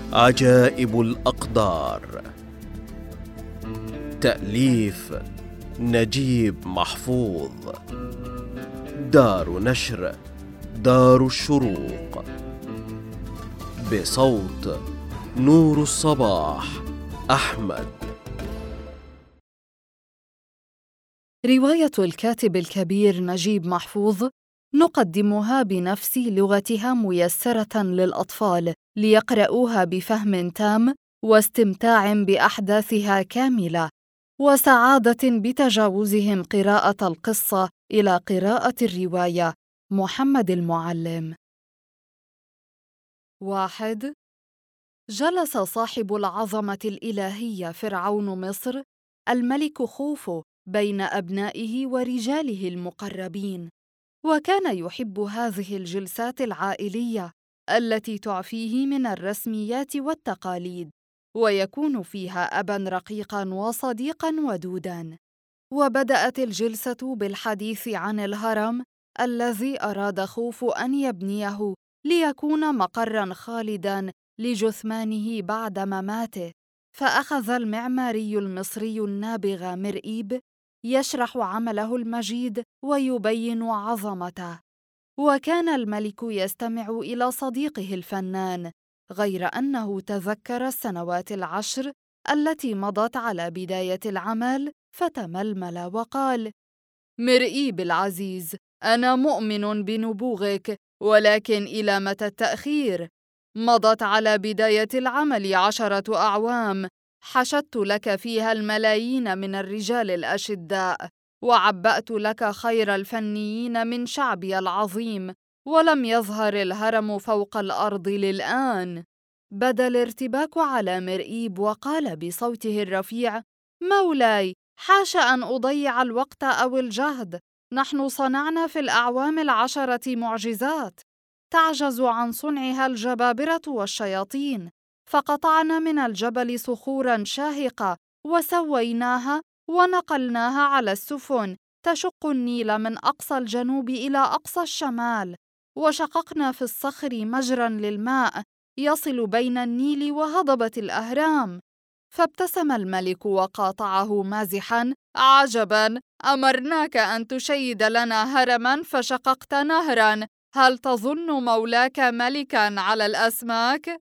عجائب الأقدار. تأليف نجيب محفوظ. دار نشر دار الشروق. بصوت نور الصباح أحمد. رواية الكاتب الكبير نجيب محفوظ نقدمها بنفس لغتها ميسرة للأطفال ليقرؤوها بفهم تام واستمتاع بأحداثها كاملة، وسعادة بتجاوزهم قراءة القصة إلى قراءة الرواية. محمد المعلم. 1. جلس صاحب العظمة الإلهية فرعون مصر الملك خوفو بين أبنائه ورجاله المقربين، وكان يحب هذه الجلسات العائلية التي تعفيه من الرسميات والتقاليد، ويكون فيها أباً رقيقاً وصديقاً ودوداً. وبدأت الجلسة بالحديث عن الهرم الذي أراد خوفو أن يبنيه ليكون مقراً خالداً لجثمانه بعد مماته. فأخذ المعماري المصري النابغ مرئيب يشرح عمله المجيد ويبين عظمته، وكان الملك يستمع إلى صديقه الفنان، غير أنه تذكر السنوات 10 التي مضت على بداية العمل فتململ وقال: مرئيب العزيز، أنا مؤمن بنبوغك، ولكن إلى متى التأخير؟ مضت على بداية العمل 10 أعوام، حشدت لك فيها الملايين من الرجال الأشداء، وعبأت لك خير الفنيين من شعبي العظيم، ولم يظهر الهرم فوق الأرض للآن. بدا الارتباك على مرئيب وقال بصوته الرفيع: مولاي، حاش أن أضيع الوقت أو الجهد، نحن صنعنا في الأعوام 10 معجزات تعجز عن صنعها الجبابرة والشياطين، فقطعنا من الجبل صخوراً شاهقة وسويناها ونقلناها على السفن تشق النيل من أقصى الجنوب إلى أقصى الشمال، وشققنا في الصخر مجراً للماء يصل بين النيل وهضبة الأهرام. فابتسم الملك وقاطعه مازحاً: عجباً، أمرناك أن تشيد لنا هرماً فشققت نهراً، هل تظن مولاك ملكاً على الأسماك؟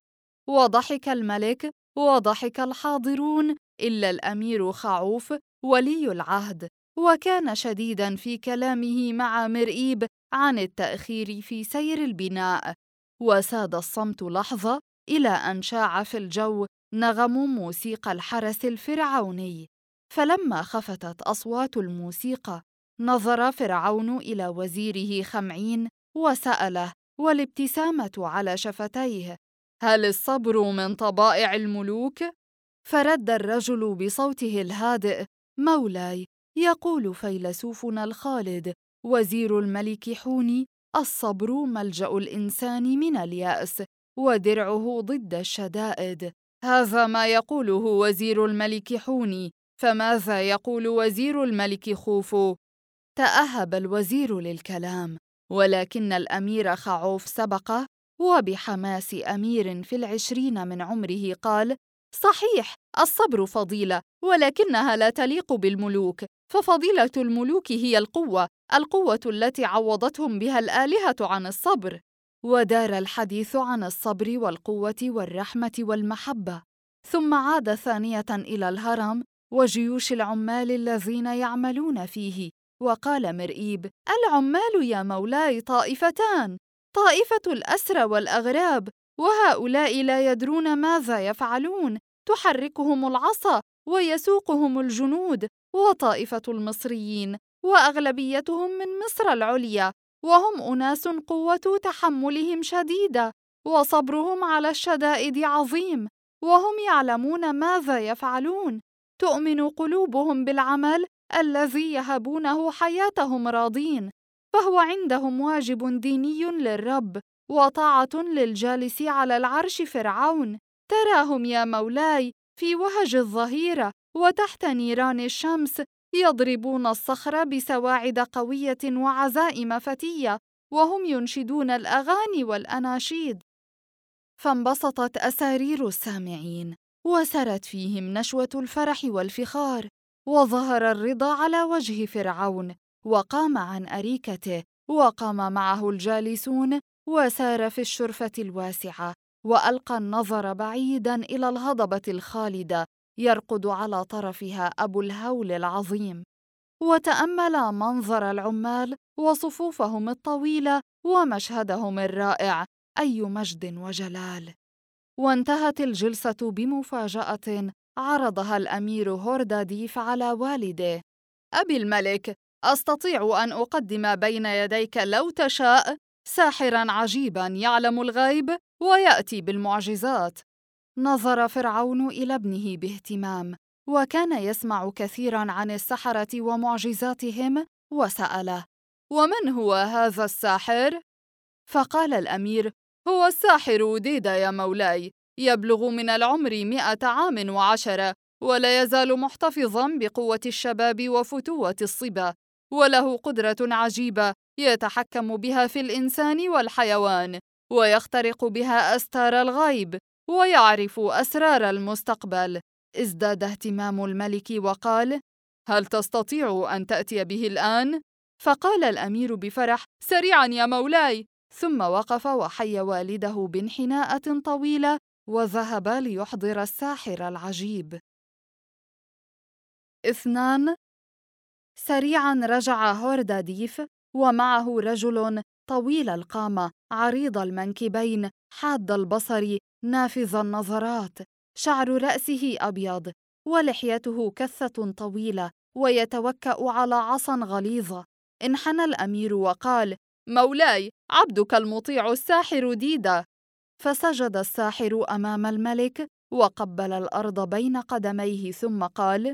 وضحك الملك وضحك الحاضرون إلا الأمير خعوف ولي العهد، وكان شديداً في كلامه مع مرئيب عن التأخير في سير البناء. وساد الصمت لحظة إلى أن شاع في الجو نغم موسيقى الحرس الفرعوني، فلما خفتت أصوات الموسيقى نظر فرعون إلى وزيره خمعين وسأله والابتسامة على شفتيه: هل الصبر من طبائع الملوك؟ فرد الرجل بصوته الهادئ: مولاي، يقول فيلسوفنا الخالد وزير الملك حوني: الصبر ملجأ الإنسان من اليأس ودرعه ضد الشدائد. هذا ما يقوله وزير الملك حوني، فماذا يقول وزير الملك خوفو؟ تأهب الوزير للكلام، ولكن الأمير خعوف سبقه، وبحماس أمير في 20 من عمره قال: صحيح، الصبر فضيلة، ولكنها لا تليق بالملوك، ففضيلة الملوك هي القوة التي عوضتهم بها الآلهة عن الصبر. ودار الحديث عن الصبر والقوة والرحمة والمحبة، ثم عاد ثانية إلى الهرم وجيوش العمال الذين يعملون فيه، وقال مرئيب: العمال يا مولاي طائفتان، طائفة الأسرى والأغراب، وهؤلاء لا يدرون ماذا يفعلون، تحركهم العصا ويسوقهم الجنود، وطائفة المصريين وأغلبيتهم من مصر العليا، وهم أناس قوة تحملهم شديدة وصبرهم على الشدائد عظيم، وهم يعلمون ماذا يفعلون، تؤمن قلوبهم بالعمل الذي يهبونه حياتهم راضين، فهو عندهم واجب ديني للرب وطاعة للجالس على العرش فرعون. تراهم يا مولاي في وهج الظهيرة وتحت نيران الشمس يضربون الصخر بسواعد قوية وعزائم فتية، وهم ينشدون الأغاني والأناشيد. فانبسطت أسارير السامعين، وسرت فيهم نشوة الفرح والفخار، وظهر الرضا على وجه فرعون، وقام عن أريكته، وقام معه الجالسون، وسار في الشرفة الواسعة، وألقى النظر بعيداً إلى الهضبة الخالدة يرقد على طرفها أبو الهول العظيم، وتأمل منظر العمال وصفوفهم الطويلة ومشهدهم الرائع، أي مجد وجلال. وانتهت الجلسة بمفاجأة عرضها الأمير هورداديف على والده. أبي الملك، أستطيع أن أقدم بين يديك لو تشاء ساحراً عجيباً يعلم الغيب ويأتي بالمعجزات. نظر فرعون إلى ابنه باهتمام، وكان يسمع كثيراً عن السحرة ومعجزاتهم، وسأله: ومن هو هذا الساحر؟ فقال الأمير: هو الساحر ديدا يا مولاي، يبلغ من العمر 100 عام و10، ولا يزال محتفظاً بقوة الشباب وفتوة الصبا، وله قدرة عجيبة يتحكم بها في الإنسان والحيوان، ويخترق بها أستار الغيب، ويعرف أسرار المستقبل. ازداد اهتمام الملك وقال: هل تستطيع أن تأتي به الآن؟ فقال الأمير بفرح: سريعاً يا مولاي. ثم وقف وحي والده بانحناءة طويلة، وذهب ليحضر الساحر العجيب. 2. سريعاً رجع هورداديف، ومعه رجل طويل القامة، عريض المنكبين، حاد البصر، نافذ النظرات، شعر رأسه أبيض، ولحيته كثة طويلة، ويتوكأ على عصا غليظة. انحنى الأمير وقال: مولاي، عبدك المطيع الساحر ديدا. فسجد الساحر أمام الملك، وقبل الأرض بين قدميه، ثم قال: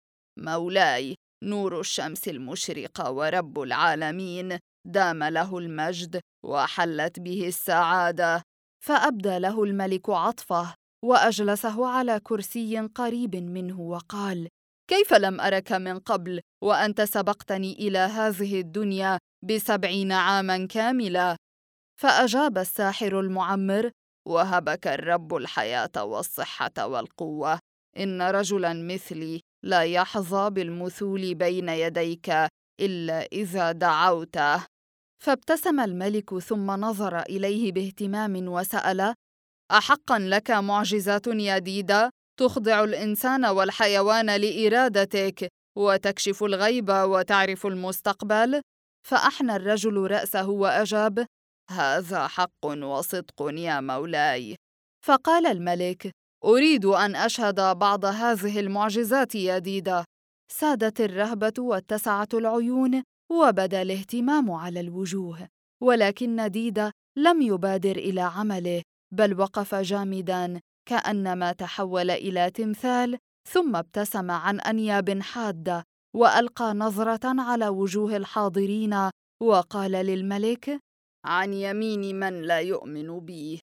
مولاي، نور الشمس المشرقة ورب العالمين دام له المجد وحلت به السعادة. فأبدى له الملك عطفه، وأجلسه على كرسي قريب منه، وقال: كيف لم أرك من قبل وأنت سبقتني إلى هذه الدنيا ب70 عاماً كاملة؟ فأجاب الساحر المعمر: وهبك الرب الحياة والصحة والقوة، إن رجلاً مثلي لا يحظى بالمثول بين يديك إلا إذا دعوته. فابتسم الملك، ثم نظر إليه باهتمام وسأل: أحقاً لك معجزات يا ديدا تخضع الإنسان والحيوان لإرادتك، وتكشف الغيب وتعرف المستقبل؟ فأحنى الرجل رأسه وأجاب: هذا حق وصدق يا مولاي. فقال الملك: أريد أن أشهد بعض هذه المعجزات يا ديدا. سادت الرهبة واتسعت العيون، وبدا الاهتمام على الوجوه، ولكن ديدا لم يبادر إلى عمله، بل وقف جامداً كأنما تحول إلى تمثال، ثم ابتسم عن أنياب حادة، وألقى نظرة على وجوه الحاضرين، وقال للملك: عن يمين من لا يؤمن بي.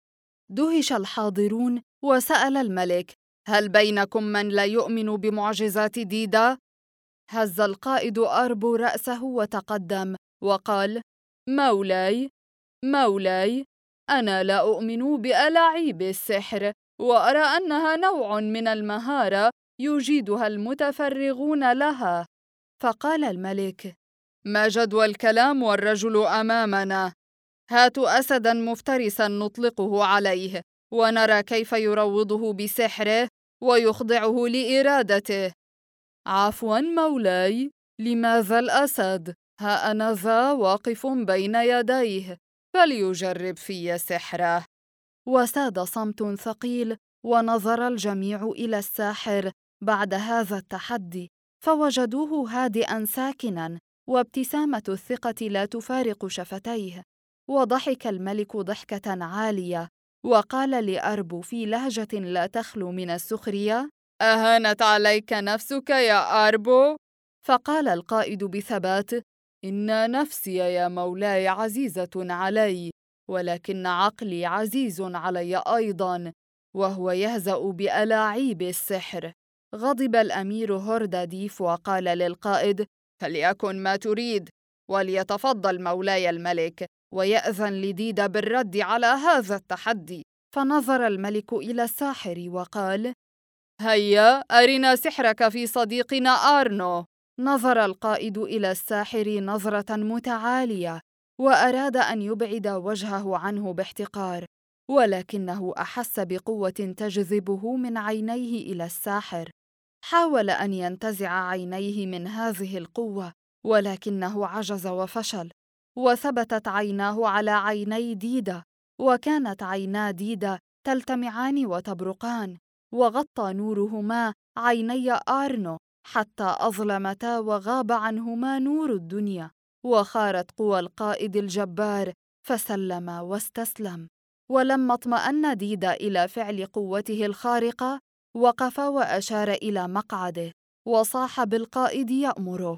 دهش الحاضرون، وسأل الملك: هل بينكم من لا يؤمن بمعجزات ديدا؟ هز القائد أربو رأسه وتقدم وقال: مولاي، مولاي، أنا لا أؤمن بألاعيب السحر، وأرى أنها نوع من المهارة يجيدها المتفرغون لها. فقال الملك: ما جدوى الكلام والرجل أمامنا؟ هاتوا أسداً مفترساً نطلقه عليه، ونرى كيف يروضه بسحره ويخضعه لإرادته. عفواً مولاي، لماذا الأسد؟ ها أنا ذا واقف بين يديه، فليجرب في سحره. وساد صمت ثقيل، ونظر الجميع إلى الساحر بعد هذا التحدي، فوجدوه هادئاً ساكناً، وابتسامة الثقة لا تفارق شفتيه. وضحك الملك ضحكة عالية، وقال لأربو في لهجة لا تخلو من السخرية: أهانت عليك نفسك يا أربو؟ فقال القائد بثبات: إن نفسي يا مولاي عزيزة علي، ولكن عقلي عزيز علي أيضاً، وهو يهزأ بألاعيب السحر. غضب الأمير هورداديف وقال للقائد: فليكن ما تريد، وليتفضل مولاي الملك ويأذن لديدا بالرد على هذا التحدي، فنظر الملك إلى الساحر وقال: هيا أرنا سحرك في صديقنا آرنو. نظر القائد إلى الساحر نظرة متعالية وأراد أن يبعد وجهه عنه باحتقار، ولكنه أحس بقوة تجذبه من عينيه إلى الساحر. حاول أن ينتزع عينيه من هذه القوة، ولكنه عجز وفشل، وثبتت عيناه على عيني ديدا، وكانت عينا ديدا تلتمعان وتبرقان، وغطى نورهما عيني آرنو حتى أظلمتا وغاب عنهما نور الدنيا، وخارت قوى القائد الجبار فسلم واستسلم. ولما اطمأن ديدا إلى فعل قوته الخارقة، وقف وأشار إلى مقعده وصاح بالقائد يأمره: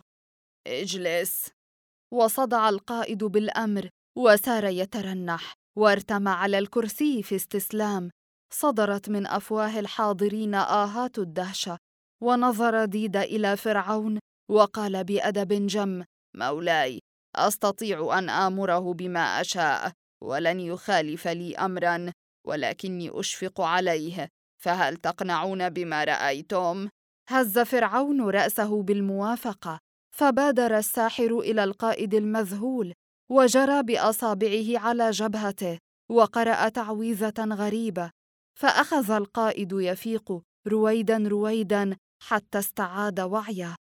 اجلس. وصدع القائد بالأمر وسار يترنح، وارتمى على الكرسي في استسلام. صدرت من أفواه الحاضرين آهات الدهشة، ونظر ديدا إلى فرعون وقال بأدب جم: مولاي، أستطيع أن آمره بما أشاء، ولن يخالف لي أمرا، ولكني أشفق عليه، فهل تقنعون بما رأيتم؟ هز فرعون رأسه بالموافقة، فبادر الساحر إلى القائد المذهول، وجرى بأصابعه على جبهته، وقرأ تعويذة غريبة، فأخذ القائد يفيق رويدا رويدا حتى استعاد وعيه،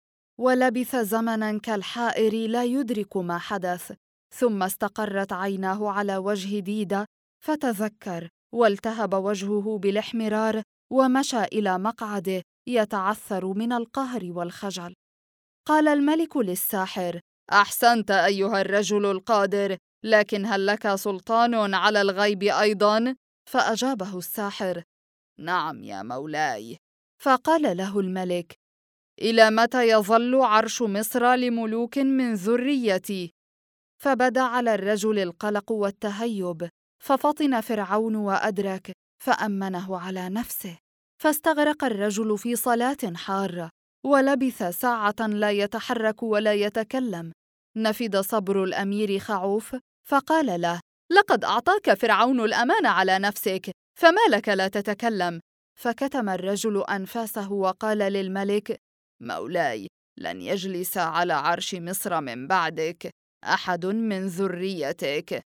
ولبث زمنا كالحائر لا يدرك ما حدث، ثم استقرت عيناه على وجه ديدا فتذكر، والتهب وجهه بالاحمرار، ومشى إلى مقعده يتعثر من القهر والخجل. قال الملك للساحر: أحسنت أيها الرجل القادر، لكن هل لك سلطان على الغيب أيضا؟ فأجابه الساحر: نعم يا مولاي. فقال له الملك: إلى متى يظل عرش مصر لملوك من ذريتي؟ فبدا على الرجل القلق والتهيب، ففطن فرعون وأدرك، فأمنه على نفسه، فاستغرق الرجل في صلاة حارة، ولبث ساعة لا يتحرك ولا يتكلم. نفد صبر الأمير خعوف، فقال له: لقد أعطاك فرعون الأمان على نفسك، فما لك لا تتكلم؟ فكتم الرجل أنفاسه وقال للملك: مولاي، لن يجلس على عرش مصر من بعدك أحد من ذريتك.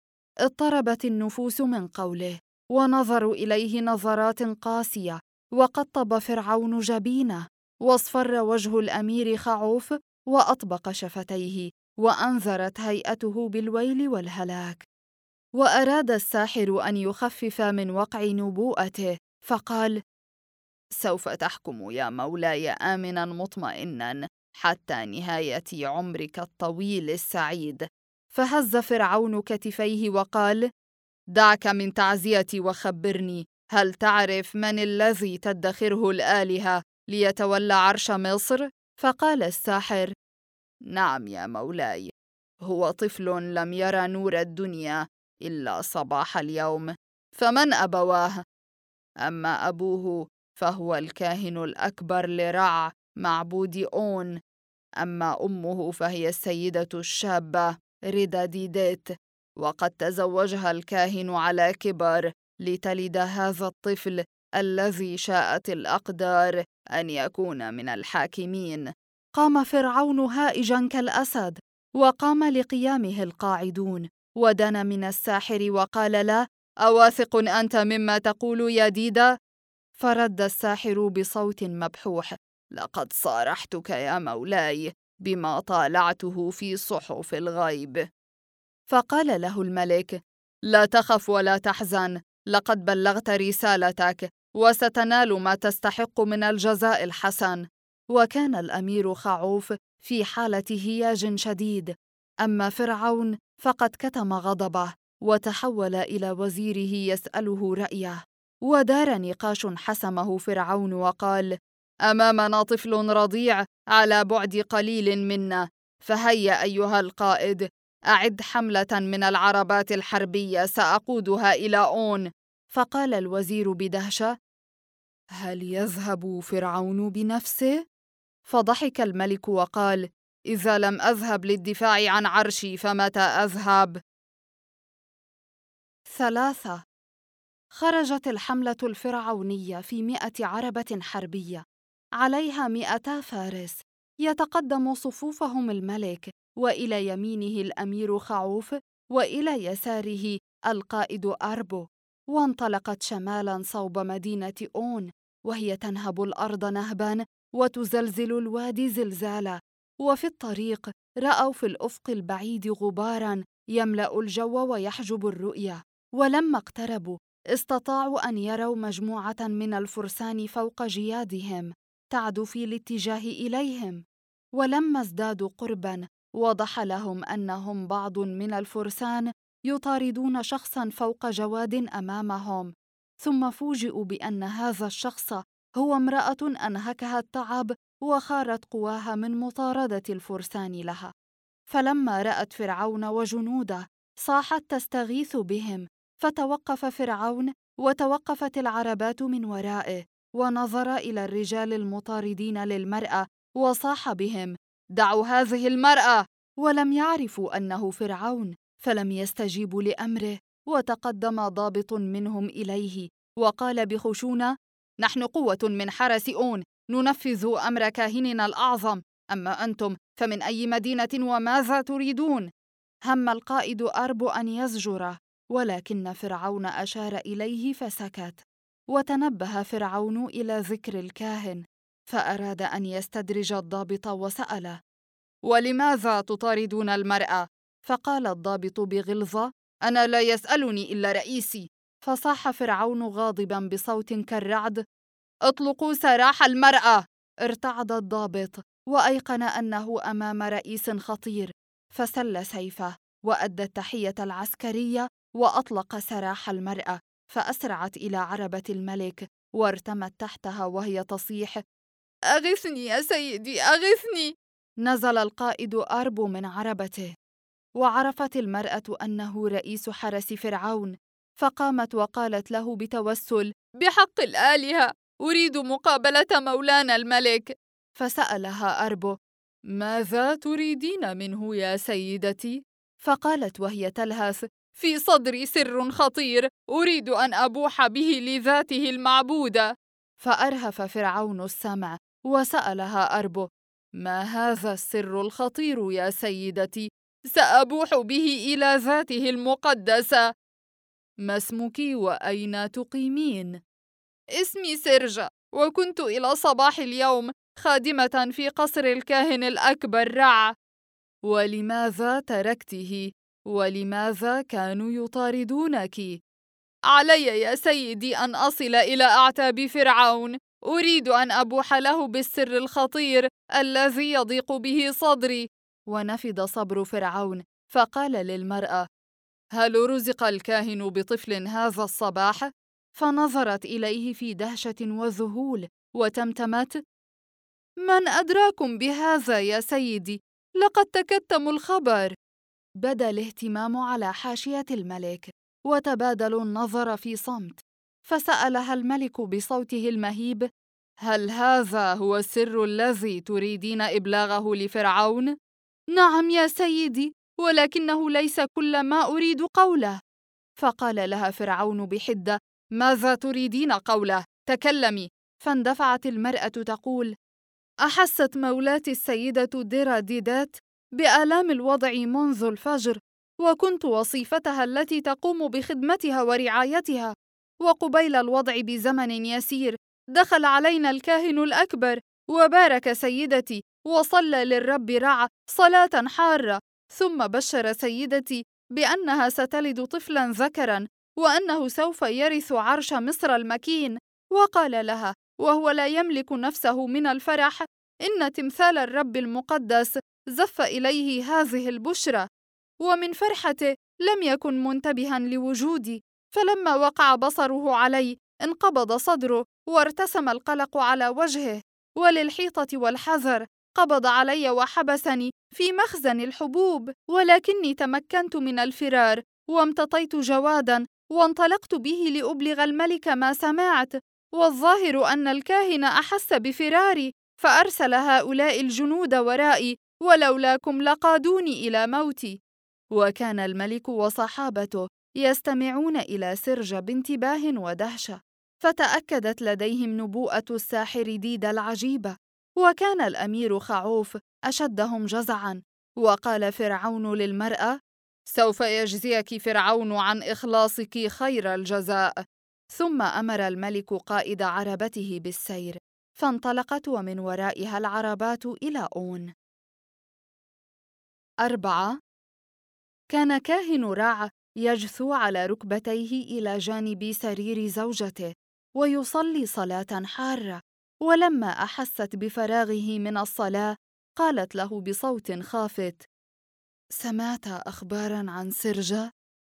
اضطربت النفوس من قوله، ونظروا إليه نظرات قاسية، وقطب فرعون جبينه، واصفر وجه الأمير خعوف، وأطبق شفتيه، وأنذرت هيئته بالويل والهلاك. وأراد الساحر أن يخفف من وقع نبوءته، فقال: سوف تحكم يا مولاي آمنا مطمئنا حتى نهاية عمرك الطويل السعيد. فهز فرعون كتفيه وقال: دعك من تعزيتي وخبرني، هل تعرف من الذي تدخره الآلهة ليتولى عرش مصر؟ فقال الساحر: نعم يا مولاي، هو طفل لم يرى نور الدنيا إلا صباح اليوم. فمن أبواه؟ أما أبوه فهو الكاهن الأكبر لرع معبود أون، أما أمه فهي السيدة الشابة ريدا ديديت، وقد تزوجها الكاهن على كبر لتلد هذا الطفل الذي شاءت الأقدار أن يكون من الحاكمين. قام فرعون هائجا كالأسد، وقام لقيامه القاعدون، ودنا من الساحر وقال له: أواثق أنت مما تقول يا ديدا؟ فرد الساحر بصوت مبحوح: لقد صارحتك يا مولاي بما طالعته في صحف الغيب. فقال له الملك: لا تخف ولا تحزن، لقد بلغت رسالتك، وستنال ما تستحق من الجزاء الحسن. وكان الأمير خعوف في حالة هياج شديد، أما فرعون فقد كتم غضبه، وتحول إلى وزيره يسأله رأيه، ودار نقاش حسمه فرعون وقال: أمامنا طفل رضيع على بعد قليل منا، فهيا أيها القائد، أعد حملة من العربات الحربية سأقودها إلى أون. فقال الوزير بدهشة: هل يذهب فرعون بنفسه؟ فضحك الملك وقال: إذا لم أذهب للدفاع عن عرشي فمتى أذهب؟ 3. خرجت الحملة الفرعونية في 100 عربة حربية، عليها 200 فارس، يتقدم صفوفهم الملك، وإلى يمينه الأمير خعوف، وإلى يساره القائد أربو، وانطلقت شمالاً صوب مدينة أون، وهي تنهب الأرض نهباً وتزلزل الوادي زلزالاً. وفي الطريق رأوا في الأفق البعيد غباراً يملأ الجو ويحجب الرؤية، ولما اقتربوا استطاعوا أن يروا مجموعة من الفرسان فوق جيادهم تعدو في الاتجاه إليهم، ولما ازدادوا قرباً وضح لهم أنهم بعض من الفرسان يطاردون شخصاً فوق جواد أمامهم، ثم فوجئوا بأن هذا الشخص هو امرأة أنهكها التعب وخارت قواها من مطاردة الفرسان لها. فلما رأت فرعون وجنوده صاحت تستغيث بهم، فتوقف فرعون وتوقفت العربات من ورائه، ونظر إلى الرجال المطاردين للمرأة وصاح بهم: دعوا هذه المرأة! ولم يعرفوا أنه فرعون، فلم يستجيبوا لأمره، وتقدم ضابط منهم إليه وقال بخشونة: نحن قوة من حرس أون، ننفذ أمر كاهننا الأعظم، أما أنتم فمن أي مدينة وماذا تريدون؟ هم القائد أرب أن يزجره، ولكن فرعون أشار إليه فسكت. وتنبه فرعون إلى ذكر الكاهن، فأراد أن يستدرج الضابط وسأله: ولماذا تطاردون المرأة؟ فقال الضابط بغلظة: أنا لا يسألني إلا رئيسي. فصاح فرعون غاضبا بصوت كالرعد: اطلقوا سراح المرأة! ارتعد الضابط وأيقن أنه أمام رئيس خطير، فسل سيفه وأدى التحية العسكرية وأطلق سراح المرأة، فأسرعت إلى عربة الملك وارتمت تحتها وهي تصيح: أغثني يا سيدي، أغثني! نزل القائد أرب من عربته، وعرفت المرأة أنه رئيس حرس فرعون، فقامت وقالت له بتوسل: بحق الآلهة أريد مقابلة مولانا الملك. فسألها أربو: ماذا تريدين منه يا سيدتي؟ فقالت وهي تلهث: في صدري سر خطير أريد أن أبوح به لذاته المعبودة. فأرهف فرعون السمع وسألها أربو: ما هذا السر الخطير يا سيدتي؟ سأبوح به إلى ذاته المقدسة. ما اسمك وأين تقيمين؟ اسمي سرجة، وكنت إلى صباح اليوم خادمة في قصر الكاهن الأكبر رع. ولماذا تركته؟ ولماذا كانوا يطاردونك؟ علي يا سيدي أن أصل إلى أعتاب فرعون، أريد أن أبوح له بالسر الخطير الذي يضيق به صدري. ونفد صبر فرعون، فقال للمرأة: هل رزق الكاهن بطفل هذا الصباح؟ فنظرت إليه في دهشة وذهول وتمتمت: من أدراكم بهذا يا سيدي؟ لقد تكتموا الخبر. بدا الاهتمام على حاشية الملك، وتبادلوا النظر في صمت، فسألها الملك بصوته المهيب: هل هذا هو السر الذي تريدين إبلاغه لفرعون؟ نعم يا سيدي، ولكنه ليس كل ما أريد قوله. فقال لها فرعون بحدة: ماذا تريدين قوله؟ تكلمي. فاندفعت المرأة تقول: أحست مولاتي السيدة ديراديدات بآلام الوضع منذ الفجر، وكنت وصيفتها التي تقوم بخدمتها ورعايتها، وقبيل الوضع بزمن يسير دخل علينا الكاهن الأكبر وبارك سيدتي وصلى للرب رع صلاة حارة، ثم بشر سيدتي بأنها ستلد طفلا ذكرا وأنه سوف يرث عرش مصر المكين، وقال لها وهو لا يملك نفسه من الفرح: إن تمثال الرب المقدس زف إليه هذه البشرى. ومن فرحته لم يكن منتبها لوجودي، فلما وقع بصره علي انقبض صدره وارتسم القلق على وجهه، وللحيطة والحذر قبض علي وحبسني في مخزن الحبوب، ولكني تمكنت من الفرار وامتطيت جوادا وانطلقت به لأبلغ الملك ما سمعت، والظاهر أن الكاهن أحس بفراري فأرسل هؤلاء الجنود ورائي، ولولاكم لقادوني إلى موتي. وكان الملك وصحابته يستمعون إلى سرج بانتباه ودهشة، فتأكدت لديهم نبوءة الساحر ديدا العجيبة. وكان الأمير خعوف أشدهم جزعاً، وقال فرعون للمرأة: سوف يجزيك فرعون عن إخلاصك خير الجزاء. ثم أمر الملك قائد عربته بالسير، فانطلقت ومن ورائها العربات إلى أون. 4. كان كاهن رع يجثو على ركبتيه إلى جانب سرير زوجته ويصلي صلاة حارة، ولما أحست بفراغه من الصلاة قالت له بصوت خافت: سمعت أخباراً عن سرجة؟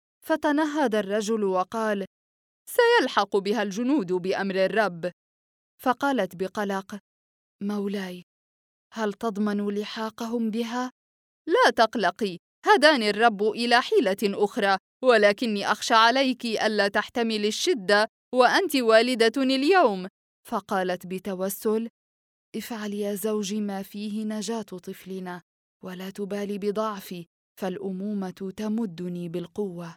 فتنهد الرجل وقال: سيلحق بها الجنود بأمر الرب. فقالت بقلق: مولاي، هل تضمن لحاقهم بها؟ لا تقلقي، هداني الرب إلى حيلة أخرى، ولكني أخشى عليك ألا تحتملي الشدة وأنت والدة اليوم. فقالت بتوسل: افعل يا زوجي ما فيه نجاة طفلنا، ولا تبالي بضعفي، فالأمومة تمدني بالقوة.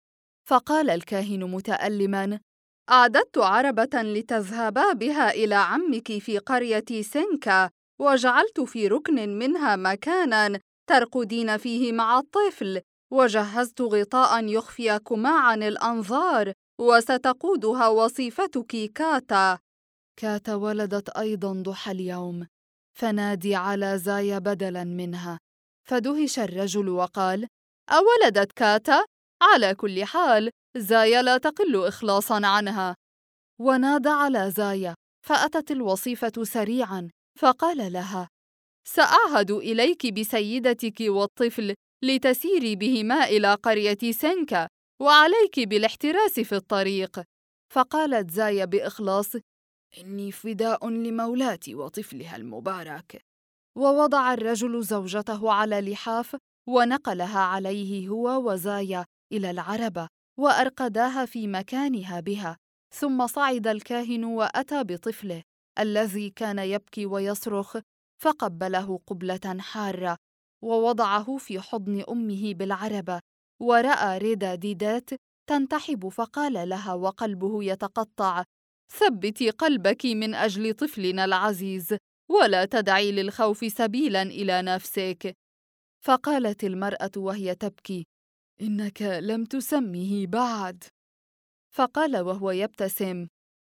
فقال الكاهن متألماً: أعددت عربة لتذهبا بها إلى عمك في قرية سينكا، وجعلت في ركن منها مكاناً ترقدين فيه مع الطفل، وجهزت غطاء يخفيكما عن الأنظار، وستقودها وصيفتك كاتا. كاتا ولدت أيضاً ضحى اليوم، فنادي على زايا بدلاً منها. فدهش الرجل وقال: أولدت كاتا؟ على كل حال زايا لا تقل إخلاصاً عنها. ونادى على زايا، فأتت الوصيفة سريعاً، فقال لها: سأعهد إليك بسيدتك والطفل لتسيري بهما إلى قرية سينكا، وعليك بالاحتراس في الطريق. فقالت زايا بإخلاص: إني فداء لمولاتي وطفلها المبارك. ووضع الرجل زوجته على لحاف، ونقلها عليه هو وزايا إلى العربة، وأرقداها في مكانها بها. ثم صعد الكاهن وأتى بطفله الذي كان يبكي ويصرخ، فقبله قبلة حارة، ووضعه في حضن أمه بالعربة. ورأى ريدا ديدات تنتحب، فقال لها وقلبه يتقطع: ثبتي قلبك من أجل طفلنا العزيز، ولا تدعي للخوف سبيلاً إلى نفسك. فقالت المرأة وهي تبكي: إنك لم تسميه بعد. فقال وهو يبتسم: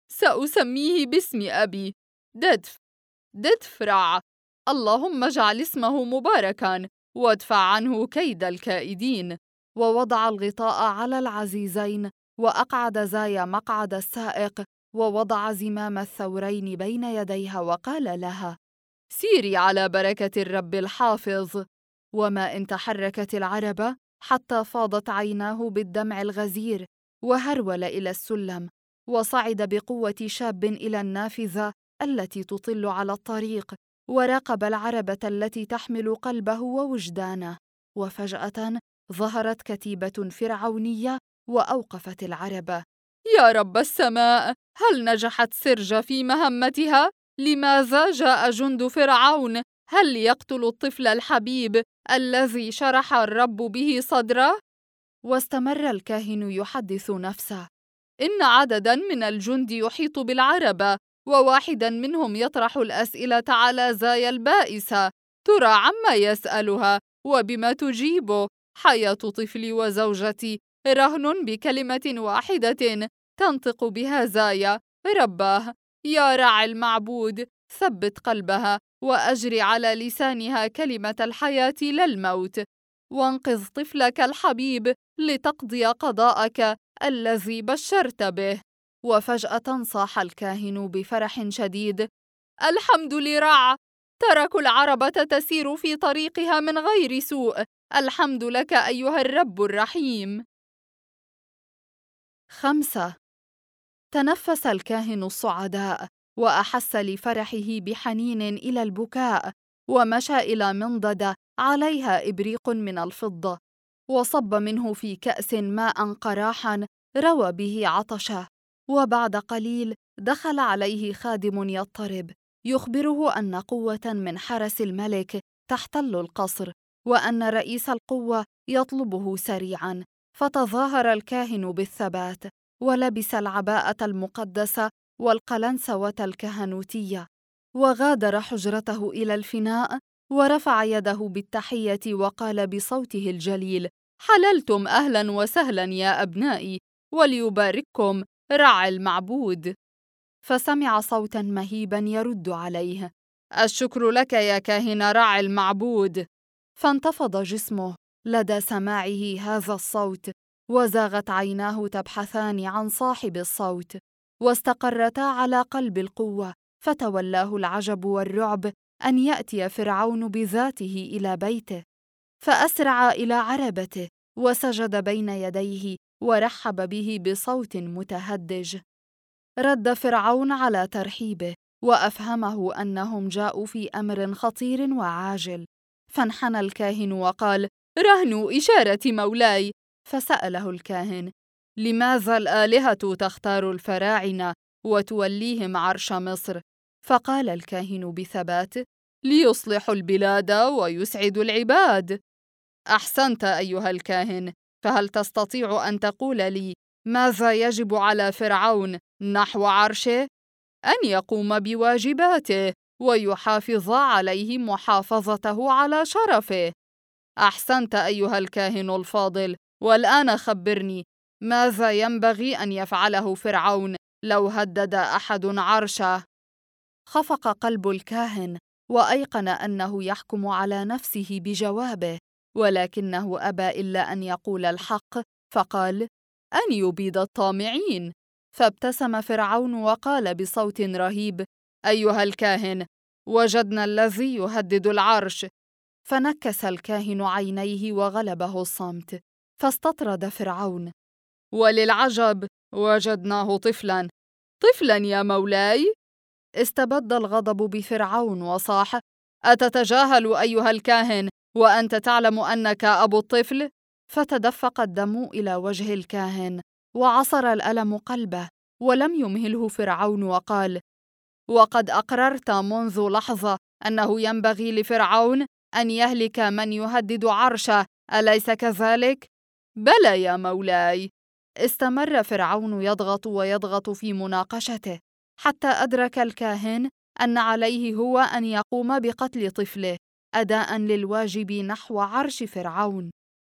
سأسميه باسم أبي، ددفرع. اللهم اجعل اسمه مباركاً، وادفع عنه كيد الكائدين. ووضع الغطاء على العزيزين، وأقعد زايا مقعد السائق، ووضع زمام الثورين بين يديها، وقال لها: سيري على بركة الرب الحافظ. وما إن تحركت العربة حتى فاضت عيناه بالدمع الغزير، وهرول إلى السلم، وصعد بقوة شاب إلى النافذة التي تطل على الطريق، وراقب العربة التي تحمل قلبه ووجدانه. وفجأة ظهرت كتيبة فرعونية وأوقفت العربة. يا رب السماء، هل نجحت سرجة في مهمتها؟ لماذا جاء جند فرعون؟ هل يقتل الطفل الحبيب الذي شرح الرب به صدره؟ واستمر الكاهن يحدث نفسه: إن عدداً من الجند يحيط بالعربة، وواحداً منهم يطرح الأسئلة على زايا البائسة. ترى عما يسألها وبما تجيبه. حياة طفلي وزوجتي رهن بكلمة واحدة تنطق بها زايا. رباه، يا راعي المعبود، ثبت قلبها وأجري على لسانها كلمة الحياة لا الموت، وانقذ طفلك الحبيب لتقضي قضاءك الذي بشرت به. وفجأة صاح الكاهن بفرح شديد: الحمد لرع، تركوا العربة تسير في طريقها من غير سوء. الحمد لك أيها الرب الرحيم. 5. تنفس الكاهن الصعداء، وأحس لفرحه بحنين إلى البكاء، ومشى إلى منضدة عليها إبريق من الفضة، وصب منه في كأس ماء قراحا روى به عطشه. وبعد قليل دخل عليه خادم يضطرب، يخبره أن قوة من حرس الملك تحتل القصر، وأن رئيس القوة يطلبه سريعا. فتظاهر الكاهن بالثبات، ولبس العباءة المقدسة والقلنسوة الكهنوتية، وغادر حجرته إلى الفناء، ورفع يده بالتحية وقال بصوته الجليل: حللتم أهلا وسهلا يا أبنائي، وليبارككم رع المعبود. فسمع صوتا مهيبا يرد عليه: الشكر لك يا كاهن رع المعبود. فانتفض جسمه لدى سماعه هذا الصوت، وزاغت عيناه تبحثان عن صاحب الصوت، واستقرتا على قلب القوة، فتولاه العجب والرعب أن يأتي فرعون بذاته إلى بيته، فأسرع إلى عربته وسجد بين يديه ورحب به بصوت متهدج. رد فرعون على ترحيبه وأفهمه أنهم جاءوا في أمر خطير وعاجل، فانحنى الكاهن وقال: رهن إشارة مولاي. فسأله الكاهن: لماذا الآلهة تختار الفراعنة وتوليهم عرش مصر؟ فقال الكاهن بثبات: ليصلحوا البلاد ويسعدوا العباد. أحسنت أيها الكاهن، فهل تستطيع أن تقول لي ماذا يجب على فرعون نحو عرشه؟ أن يقوم بواجباته ويحافظ عليه محافظته على شرفه. أحسنت أيها الكاهن الفاضل، والآن خبرني ماذا ينبغي أن يفعله فرعون لو هدد أحد عرشه؟ خفق قلب الكاهن وأيقن أنه يحكم على نفسه بجوابه، ولكنه أبى إلا أن يقول الحق، فقال: أن يبيد الطامعين. فابتسم فرعون وقال بصوت رهيب: أيها الكاهن، وجدنا الذي يهدد العرش. فنكس الكاهن عينيه وغلبه الصمت، فاستطرد فرعون: وللعجب وجدناه طفلا. طفلا يا مولاي؟ استبد الغضب بفرعون وصاح: أتتجاهل أيها الكاهن وأنت تعلم أنك أبو الطفل؟ فتدفق الدم إلى وجه الكاهن وعصر الألم قلبه، ولم يمهله فرعون وقال: وقد أقررت منذ لحظة أنه ينبغي لفرعون أن يهلك من يهدد عرشه، أليس كذلك؟ بلى يا مولاي. استمر فرعون يضغط ويضغط في مناقشته، حتى أدرك الكاهن أن عليه هو أن يقوم بقتل طفله أداءً للواجب نحو عرش فرعون.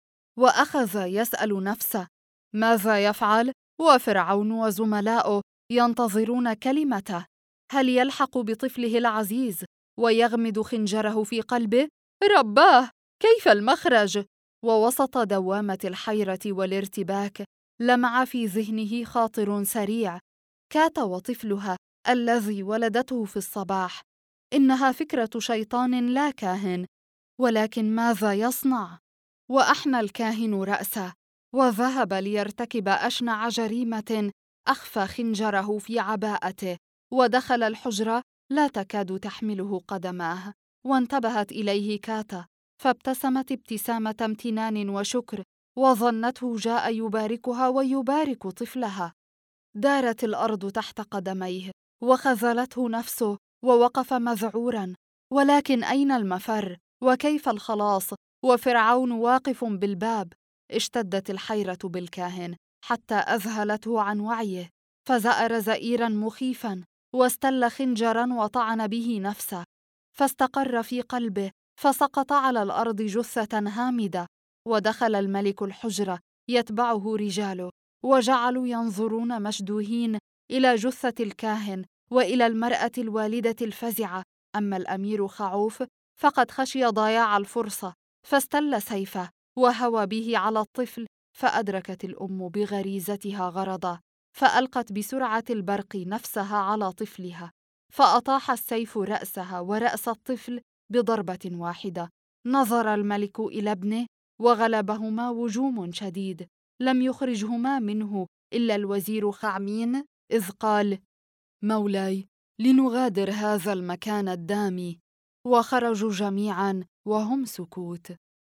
وأخذ يسأل نفسه ماذا يفعل وفرعون وزملاؤه ينتظرون كلمته؟ هل يلحق بطفله العزيز ويغمد خنجره في قلبه؟ رباه، كيف المخرج؟ ووسط دوامة الحيرة والارتباك لمع في ذهنه خاطر سريع: كات وطفلها الذي ولدته في الصباح، إنها فكرة شيطان لا كاهن، ولكن ماذا يصنع؟ وأحنى الكاهن رأسه وذهب ليرتكب أشنع جريمة، أخفى خنجره في عباءته ودخل الحجرة لا تكاد تحمله قدماه. وانتبهت إليه كاتا، فابتسمت ابتسامة امتنان وشكر، وظنته جاء يباركها ويبارك طفلها. دارت الأرض تحت قدميه وخذلته نفسه ووقف مذعورا، ولكن أين المفر وكيف الخلاص وفرعون واقف بالباب؟ اشتدت الحيرة بالكاهن حتى أذهلته عن وعيه، فزأر زئيرا مخيفا واستل خنجرا وطعن به نفسه، فاستقر في قلبه، فسقط على الأرض جثة هامدة. ودخل الملك الحجرة يتبعه رجاله، وجعلوا ينظرون مشدوهين إلى جثة الكاهن وإلى المرأة الوالدة الفزعة. أما الأمير خعوف فقد خشي ضياع الفرصة، فاستل سيفه وهوى به على الطفل، فأدركت الأم بغريزتها غرضه، فألقت بسرعة البرق نفسها على طفلها، فأطاح السيف رأسها ورأس الطفل بضربة واحدة. نظر الملك إلى ابنه وغلبهما وجوم شديد، لم يخرجهما منه إلا الوزير خعمين، إذ قال: مولاي، لنغادر هذا المكان الدامي. وخرجوا جميعا وهم سكوت.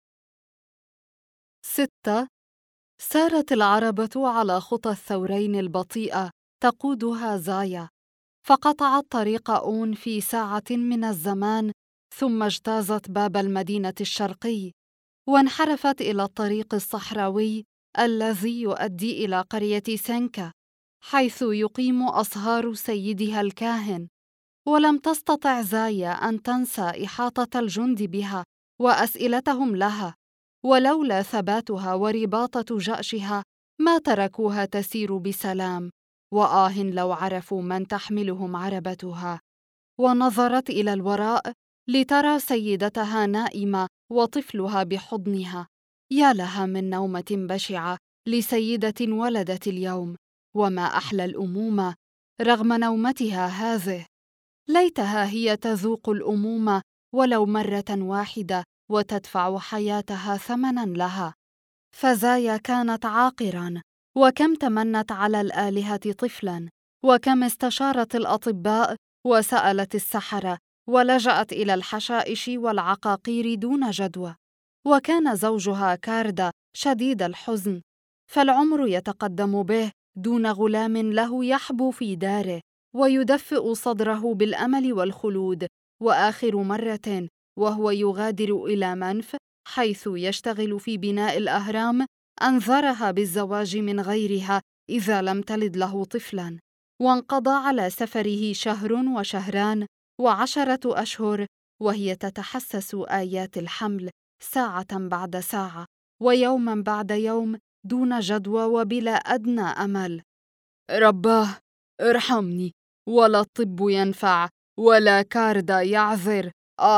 6. سارت العربة على خطى الثورين البطيئة تقودها زايا، فقطعت طريق أون في ساعة من الزمان، ثم اجتازت باب المدينة الشرقي، وانحرفت إلى الطريق الصحراوي الذي يؤدي إلى قرية سينكا، حيث يقيم أصهار سيدها الكاهن. ولم تستطع زايا أن تنسى إحاطة الجند بها وأسئلتهم لها، ولولا ثباتها ورباطة جأشها ما تركوها تسير بسلام. وآه لو عرفوا من تحملهم عربتها. ونظرت إلى الوراء لترى سيدتها نائمة وطفلها بحضنها. يا لها من نومة بشعة لسيدة ولدت اليوم، وما أحلى الأمومة رغم نومتها هذه. ليتها هي تذوق الأمومة ولو مرة واحدة وتدفع حياتها ثمناً لها. فزايا كانت عاقراً، وكم تمنت على الآلهة طفلاً، وكم استشارت الأطباء وسألت السحرة ولجأت إلى الحشائش والعقاقير دون جدوى. وكان زوجها كاردا شديد الحزن، فالعمر يتقدم به دون غلام له يحبو في داره ويدفئ صدره بالأمل والخلود. وآخر مرة وهو يغادر إلى منف حيث يشتغل في بناء الأهرام أنذرها بالزواج من غيرها إذا لم تلد له طفلاً. وانقضى على سفره 1 و2 شهر و10 أشهر وهي تتحسس آيات الحمل ساعة بعد ساعة ويوماً بعد يوم دون جدوى وبلا أدنى أمل. رباه ارحمني، ولا الطب ينفع ولا كاردا يعذر.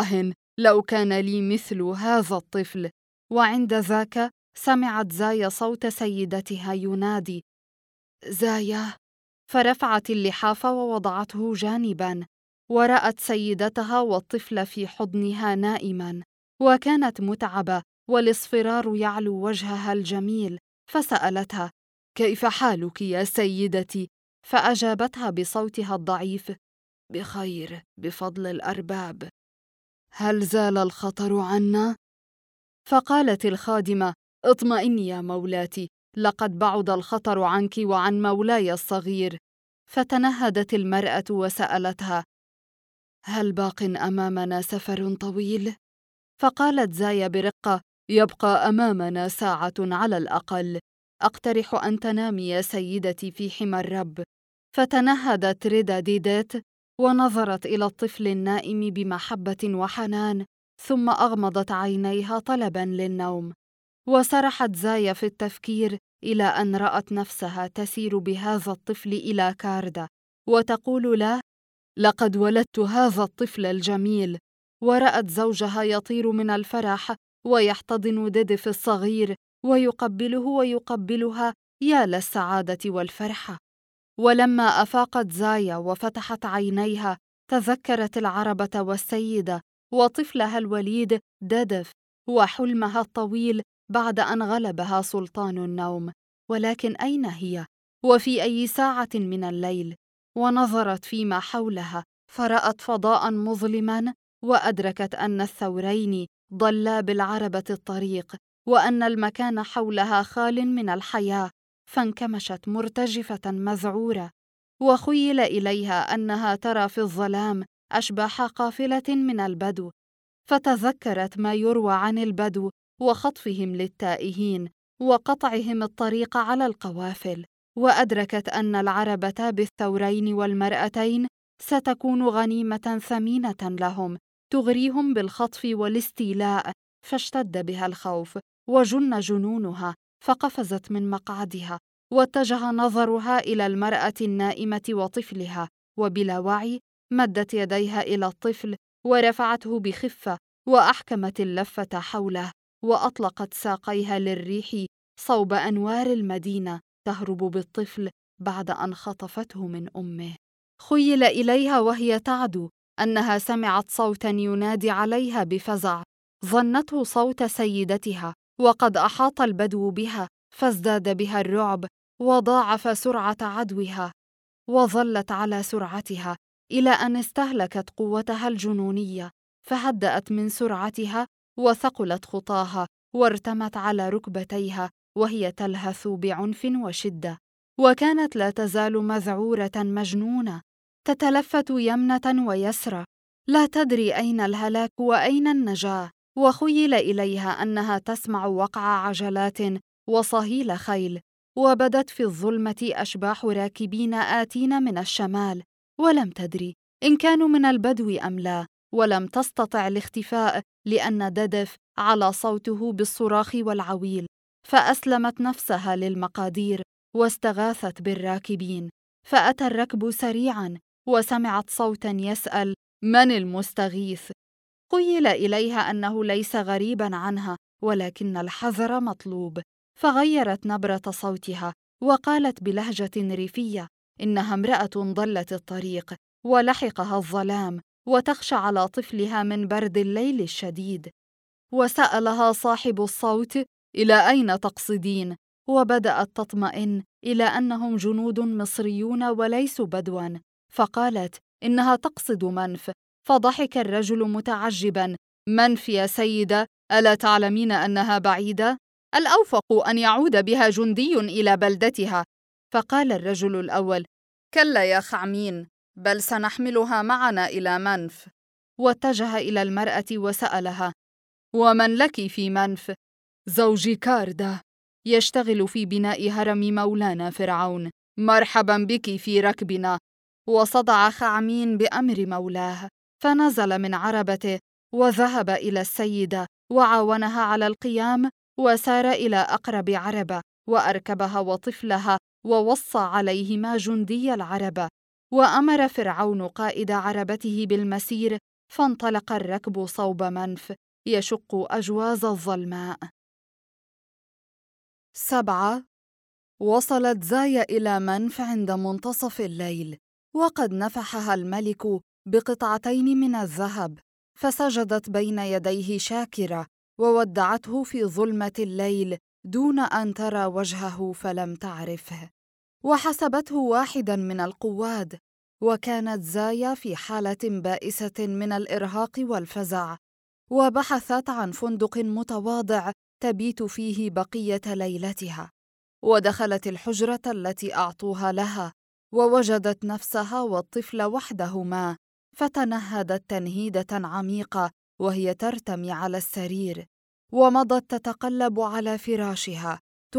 لو كان لي مثل هذا الطفل. وعند ذاك سمعت زايا صوت سيدتها ينادي: زايا. فرفعت اللحاف ووضعته جانباً، ورأت سيدتها والطفل في حضنها نائماً، وكانت متعبة والاصفرار يعلو وجهها الجميل. فسألتها: كيف حالك يا سيدتي؟ فأجابتها بصوتها الضعيف: بخير بفضل الأرباب. هل زال الخطر عنا؟ فقالت الخادمة: اطمئني يا مولاتي، لقد بعد الخطر عنك وعن مولاي الصغير. فتنهدت المرأة وسألتها: هل باق أمامنا سفر طويل؟ فقالت زايا برقة: يبقى أمامنا ساعة على الأقل. أقترح أن تنامي يا سيدتي في حمى الرب. فتنهدت ريدا ديدات ونظرت إلى الطفل النائم بمحبة وحنان، ثم أغمضت عينيها طلباً للنوم. وسرحت زايا في التفكير إلى أن رأت نفسها تسير بهذا الطفل إلى كاردا وتقول له: لقد ولدت هذا الطفل الجميل. ورأت زوجها يطير من الفرح ويحتضن ديدف الصغير ويقبله ويقبلها. يا للسعادة والفرحة! ولما أفاقت زايا وفتحت عينيها تذكرت العربة والسيدة وطفلها الوليد ديدف وحلمها الطويل بعد أن غلبها سلطان النوم. ولكن أين هي؟ وفي أي ساعة من الليل؟ ونظرت فيما حولها فرأت فضاء مظلما، وأدركت أن الثورين ضلا بالعربة الطريق، وأن المكان حولها خال من الحياة. فانكمشت مرتجفة مذعورة، وخيل إليها أنها ترى في الظلام أشباح قافلة من البدو، فتذكرت ما يروى عن البدو وخطفهم للتائهين وقطعهم الطريق على القوافل، وأدركت أن العربة بالثورين والمرأتين ستكون غنيمة ثمينة لهم تغريهم بالخطف والاستيلاء. فاشتد بها الخوف وجن جنونها، فقفزت من مقعدها واتجه نظرها إلى المرأة النائمة وطفلها، وبلا وعي مدت يديها إلى الطفل ورفعته بخفة وأحكمت اللفة حوله، وأطلقت ساقيها للريح صوب أنوار المدينة تهرب بالطفل بعد أن خطفته من أمه. خيل إليها وهي تعدو أنها سمعت صوتاً ينادي عليها بفزع، ظنته صوت سيدتها، وقد أحاط البدو بها فازداد بها الرعب وضاعف سرعة عدوها، وظلت على سرعتها إلى أن استهلكت قوتها الجنونية، فهدأت من سرعتها وثقلت خطاها وارتمت على ركبتيها وهي تلهث بعنف وشدة. وكانت لا تزال مذعورة مجنونة تتلفت يمنة ويسرى، لا تدري أين الهلاك وأين النجاة. وخيل إليها أنها تسمع وقع عجلات وصهيل خيل، وبدت في الظلمة أشباح راكبين آتين من الشمال، ولم تدري إن كانوا من البدو أم لا، ولم تستطع الاختفاء لأن ددف على صوته بالصراخ والعويل، فأسلمت نفسها للمقادير واستغاثت بالراكبين. فأتى الركب سريعاً وسمعت صوتاً يسأل: من المستغيث؟ خيل إليها أنه ليس غريباً عنها، ولكن الحذر مطلوب، فغيرت نبرة صوتها وقالت بلهجة ريفية إنها امرأة ضلت الطريق ولحقها الظلام وتخشى على طفلها من برد الليل الشديد. وسألها صاحب الصوت: إلى أين تقصدين؟ وبدأت تطمئن إلى أنهم جنود مصريون وليسوا بدواً، فقالت إنها تقصد منف. فضحك الرجل متعجباً: منف يا سيدة؟ ألا تعلمين أنها بعيدة؟ الأوفق أن يعود بها جندي إلى بلدتها. فقال الرجل الأول: كلا يا خعمين، بل سنحملها معنا إلى منف. واتجه إلى المرأة وسألها: ومن لك في منف؟ زوجي كاردة، يشتغل في بناء هرم مولانا فرعون، مرحبا بك في ركبنا. وصدع خعمين بأمر مولاه، فنزل من عربته وذهب إلى السيدة وعاونها على القيام، وسار إلى أقرب عربة وأركبها وطفلها ووصى عليهما جندي العربة، وأمر فرعون قائد عربته بالمسير، فانطلق الركب صوب منف يشق أجواز الظلماء. 7. وصلت زايا إلى منف عند منتصف الليل، وقد نفحها الملك بقطعتين من الذهب، فسجدت بين يديه شاكرة، وودعته في ظلمة الليل دون أن ترى وجهه فلم تعرفه، وحسبته واحداً من القواد. وكانت زايا في حالة بائسة من الإرهاق والفزع، وبحثت عن فندق متواضع تبيت فيه بقية ليلتها، ودخلت الحجرة التي أعطوها لها، ووجدت نفسها والطفل وحدهما، فتنهدت تنهيدة عميقة وهي ترتمي على السرير، ومضت تتقلب على فراشها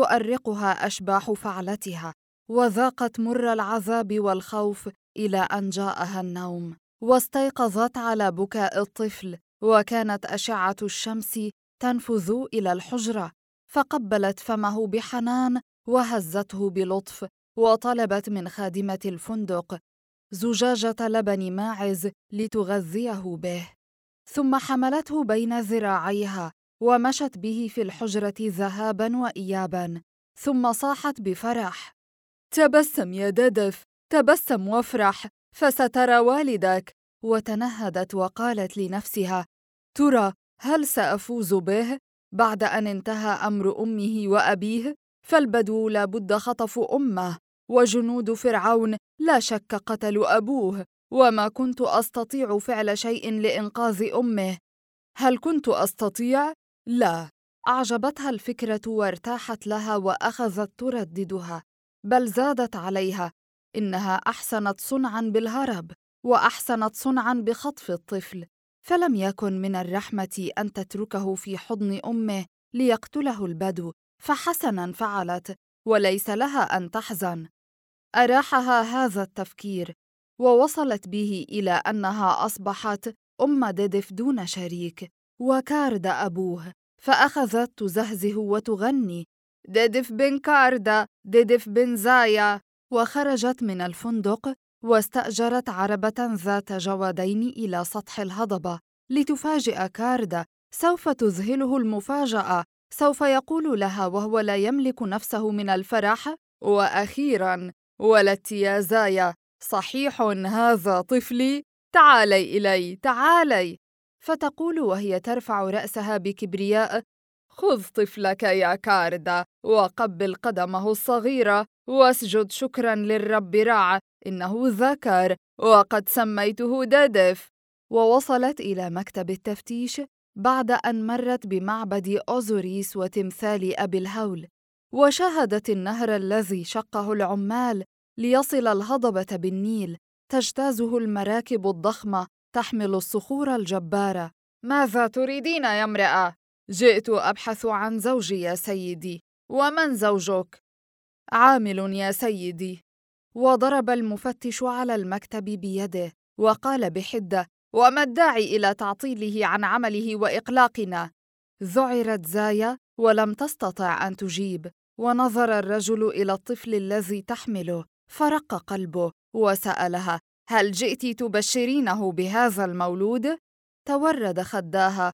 تؤرقها أشباح فعلتها، وذاقت مر العذاب والخوف إلى أن جاءها النوم، واستيقظت على بكاء الطفل، وكانت أشعة الشمس تنفذ إلى الحجرة، فقبلت فمه بحنان وهزته بلطف، وطلبت من خادمة الفندق زجاجة لبن ماعز لتغذيه به، ثم حملته بين ذراعيها ومشت به في الحجرة ذهابا وإيابا، ثم صاحت بفرح: تبسم يا ددف، تبسم وافرح، فسترى والدك. وتنهدت وقالت لنفسها: ترى هل سأفوز به بعد أن انتهى أمر أمه وأبيه؟ فالبدو لا بد خطفوا أمه، وجنود فرعون لا شك قتلوا أبوه، وما كنت أستطيع فعل شيء لإنقاذ أمه. هل كنت أستطيع؟ لا. أعجبتها الفكرة وارتاحت لها وأخذت ترددها، بل زادت عليها إنها أحسنت صنعاً بالهرب، وأحسنت صنعاً بخطف الطفل، فلم يكن من الرحمة أن تتركه في حضن أمه ليقتله البدو، فحسناً فعلت، وليس لها أن تحزن. أراحها هذا التفكير، ووصلت به إلى أنها أصبحت أم ددف دون شريك، وكارد أبوه، فأخذت تزهزه وتغني: ددف بن كاردا، ددف بن زايا. وخرجت من الفندق واستأجرت عربة ذات جوادين إلى سطح الهضبة لتفاجئ كاردا. سوف تذهله المفاجأة، سوف يقول لها وهو لا يملك نفسه من الفرح: وأخيراً ولدت يا زايا، صحيح هذا طفلي؟ تعالي إلي، تعالي. فتقول وهي ترفع رأسها بكبرياء: خذ طفلك يا كاردا، وقبل قدمه الصغيرة، واسجد شكراً للرب رع، إنه ذكر، وقد سميته ددف. ووصلت إلى مكتب التفتيش بعد أن مرت بمعبد أوزوريس وتمثال أبي الهول، وشاهدت النهر الذي شقه العمال ليصل الهضبة بالنيل، تجتازه المراكب الضخمة تحمل الصخور الجبارة. ماذا تريدين يا امرأة؟ جئت أبحث عن زوجي يا سيدي، ومن زوجك؟ عامل يا سيدي. وضرب المفتش على المكتب بيده وقال بحدة: وما الداعي إلى تعطيله عن عمله وإقلاقنا؟ ذعرت زايا ولم تستطع أن تجيب، ونظر الرجل إلى الطفل الذي تحمله فرق قلبه وسألها: هل جئت تبشرينه بهذا المولود؟ تورد خداها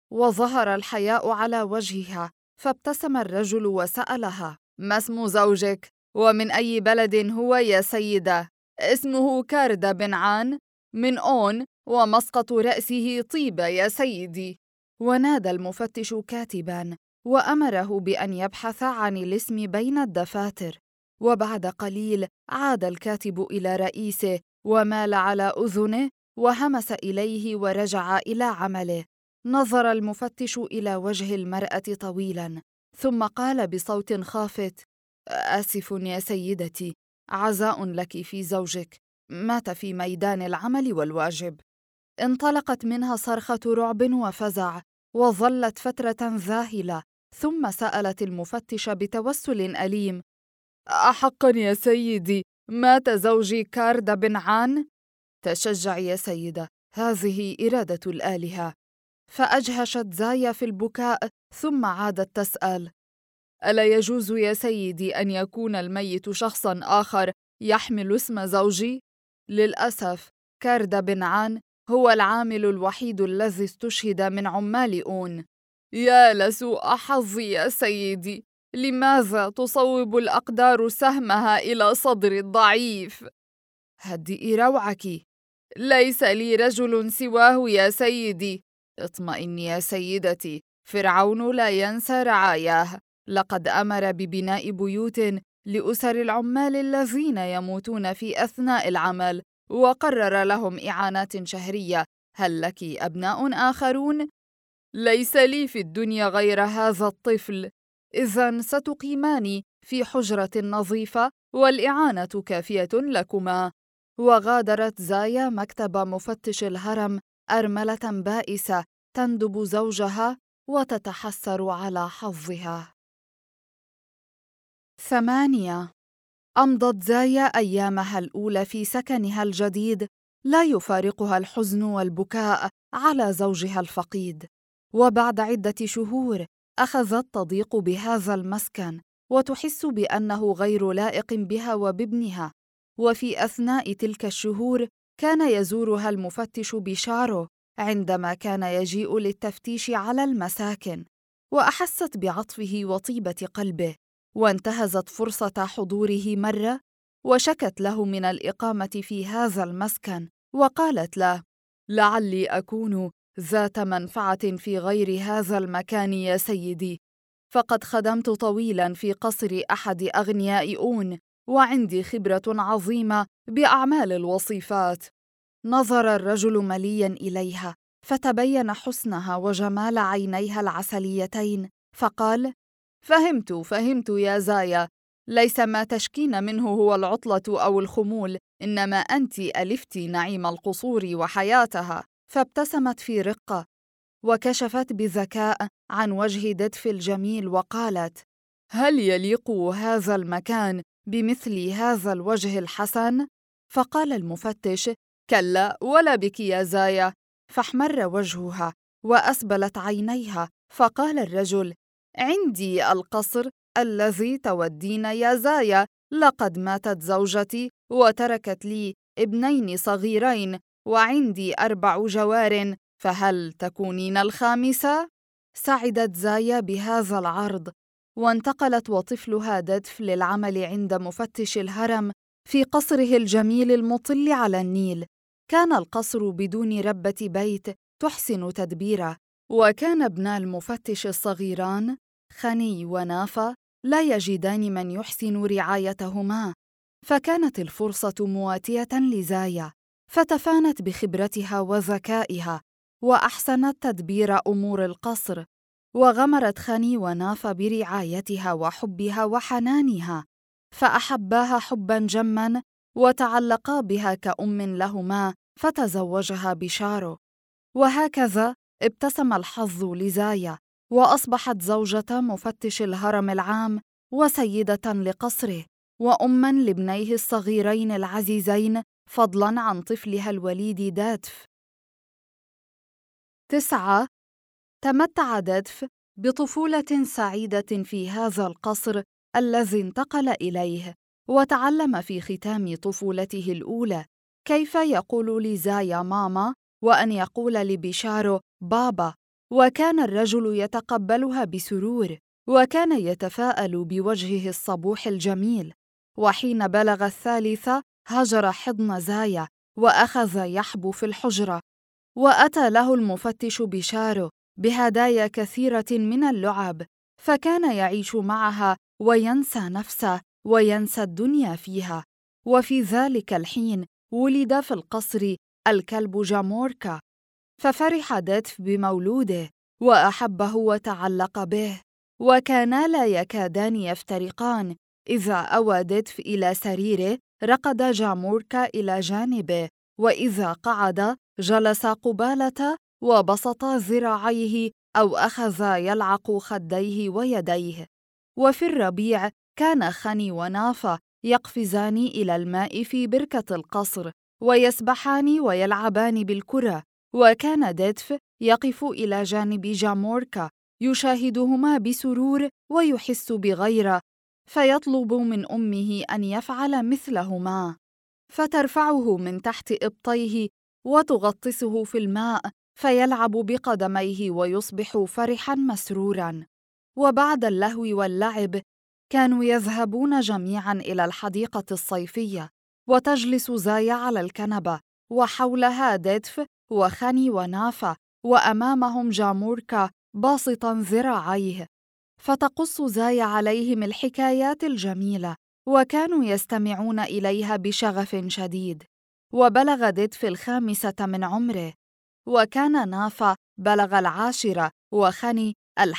وظهر الحياء على وجهها، فابتسم الرجل وسألها: ما اسم زوجك؟ ومن أي بلد هو يا سيدة؟ اسمه كاردة بن عان من أون، ومسقط رأسه طيبة يا سيدي. ونادى المفتش كاتبا وأمره بأن يبحث عن الاسم بين الدفاتر. وبعد قليل عاد الكاتب إلى رئيسه ومال على أذنه وهمس إليه ورجع إلى عمله. نظر المفتش إلى وجه المرأة طويلا ثم قال بصوت خافت: آسف يا سيدتي، عزاء لك في زوجك، مات في ميدان العمل والواجب. انطلقت منها صرخة رعب وفزع، وظلت فترة ذاهلة، ثم سألت المفتش بتوسل أليم: أحقا يا سيدي مات زوجي كارد بن عان؟ تشجع يا سيدة، هذه إرادة الآلهة. فأجهشت زايا في البكاء ثم عادت تسأل: ألا يجوز يا سيدي أن يكون الميت شخصا آخر يحمل اسم زوجي؟ للأسف كارد بن عان هو العامل الوحيد الذي استشهد من عمال أون. يا لسوء حظي يا سيدي، لماذا تصوب الأقدار سهمها إلى صدر الضعيف؟ هدئي روعك، ليس لي رجل سواه يا سيدي. اطمئني يا سيدتي، فرعون لا ينسى رعاياه، لقد أمر ببناء بيوت لأسر العمال الذين يموتون في أثناء العمل، وقرر لهم إعانات شهرية. هل لك أبناء آخرون؟ ليس لي في الدنيا غير هذا الطفل. إذن ستقيمان في حجرة نظيفة والإعانة كافية لكما. وغادرت زايا مكتب مفتش الهرم أرملة بائسة تندب زوجها وتتحسر على حظها. 8. أمضت زايا أيامها الأولى في سكنها الجديد لا يفارقها الحزن والبكاء على زوجها الفقيد. وبعد عدة شهور أخذت تضيق بهذا المسكن وتحس بأنه غير لائق بها وبابنها. وفي أثناء تلك الشهور كان يزورها المفتش بشارو عندما كان يجيء للتفتيش على المساكن، وأحست بعطفه وطيبة قلبه، وانتهزت فرصة حضوره مرة وشكت له من الإقامة في هذا المسكن، وقالت له: لعلي أكون ذات منفعة في غير هذا المكان يا سيدي، فقد خدمت طويلا في قصر أحد أغنياء أون، وعندي خبرة عظيمة بأعمال الوصيفات. نظر الرجل مليا إليها فتبين حسنها وجمال عينيها العسليتين، فقال: فهمت يا زايا، ليس ما تشكين منه هو العطلة أو الخمول، إنما أنت ألفت نعيم القصور وحياتها. فابتسمت في رقة وكشفت بذكاء عن وجه ددف الجميل وقالت: هل يليق هذا المكان بمثل هذا الوجه الحسن؟ فقال المفتش: كلا ولا بك يا زايا. فاحمر وجهها وأسبلت عينيها، فقال الرجل: عندي القصر الذي تودين يا زايا، لقد ماتت زوجتي وتركت لي ابنين صغيرين، وعندي 4 جوار، فهل تكونين الخامسة؟ سعدت زايا بهذا العرض، وانتقلت وطفلها ددف للعمل عند مفتش الهرم في قصره الجميل المطل على النيل. كان القصر بدون ربة بيت تحسن تدبيره، وكان ابنا المفتش الصغيران خني ونافا لا يجدان من يحسن رعايتهما، فكانت الفرصة مواتية لزايا، فتفانت بخبرتها وذكائها وأحسنت تدبير أمور القصر، وغمرت خني ونافا برعايتها وحبها وحنانها، فأحباها حبا جما وتعلقا بها كأم لهما، فتزوجها بشارو. وهكذا ابتسم الحظ لزايا، وأصبحت زوجة مفتش الهرم العام وسيدة لقصره، وأماً لابنيه الصغيرين العزيزين فضلاً عن طفلها الوليد دادف. 9. تمتع دادف بطفولة سعيدة في هذا القصر الذي انتقل إليه، وتعلم في ختام طفولته الأولى كيف يقول لزايا ماما، وأن يقول لبيشارو بابا، وكان الرجل يتقبلها بسرور، وكان يتفاءل بوجهه الصبوح الجميل. وحين بلغ 3 هجر حضن زايا وأخذ يحبو في الحجرة، وأتى له المفتش بيشارو بهدايا كثيرة من اللعب، فكان يعيش معها وينسى نفسه وينسى الدنيا فيها. وفي ذلك الحين ولد في القصر الكلب جاموركا، ففرح دادف بمولوده وأحبه وتعلق به، وكانا لا يكادان يفترقان. إذا أوى دادف إلى سريره رقد جاموركا إلى جانبه، وإذا قعد جلس قبالته وبسط ذراعيه أو أخذ يلعق خديه ويديه. وفي الربيع كان خني ونافا يقفزان إلى الماء في بركة القصر ويسبحان ويلعبان بالكرة، وكان دادف يقف إلى جانب جاموركا يشاهدهما بسرور ويحس بغيرة، فيطلب من أمه أن يفعل مثلهما، فترفعه من تحت إبطيه وتغطسه في الماء فيلعب بقدميه ويصبح فرحاً مسروراً. وبعد اللهو واللعب كانوا يذهبون جميعاً إلى الحديقة الصيفية، وتجلس زايا على الكنبة وحولها دادف وخني ونافا، وأمامهم جاموركا باسطاً ذراعيه، فتقص زايا عليهم الحكايات الجميلة، وكانوا يستمعون إليها بشغف شديد. وبلغ دادف 5 من عمره، وكان نافا بلغ 10 وخني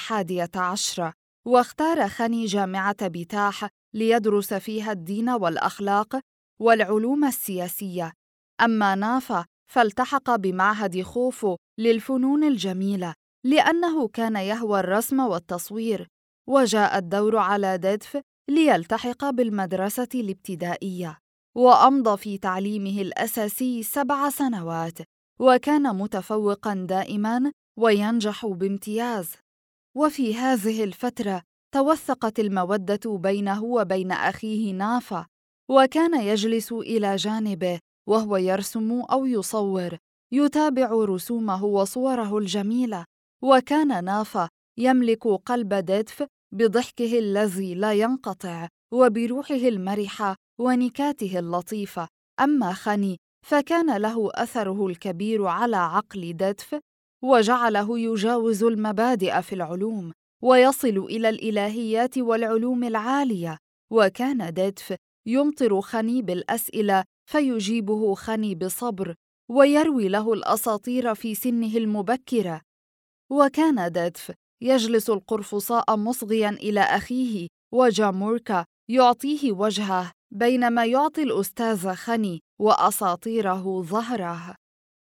11، واختار خني جامعة بيتاح ليدرس فيها الدين والأخلاق والعلوم السياسية، أما نافا فالتحق بمعهد خوفو للفنون الجميلة لأنه كان يهوى الرسم والتصوير. وجاء الدور على دادف ليلتحق بالمدرسة الابتدائية، وأمضى في تعليمه الأساسي 7 سنوات، وكان متفوقاً دائماً وينجح بامتياز. وفي هذه الفترة توثقت المودة بينه وبين أخيه نافا، وكان يجلس إلى جانبه وهو يرسم أو يصور، يتابع رسومه وصوره الجميلة. وكان نافا يملك قلب دادف بضحكه الذي لا ينقطع وبروحه المرحة ونكاته اللطيفة. أما خني فكان له أثره الكبير على عقل دادف، وجعله يجاوز المبادئ في العلوم ويصل إلى الإلهيات والعلوم العالية. وكان دادف يمطر خني بالأسئلة فيجيبه خني بصبر، ويروي له الأساطير في سنه المبكرة. وكان دادف يجلس القرفصاء مصغياً إلى أخيه، وجاموركا يعطيه وجهه بينما يعطي الأستاذ خني وأساطيره ظهره.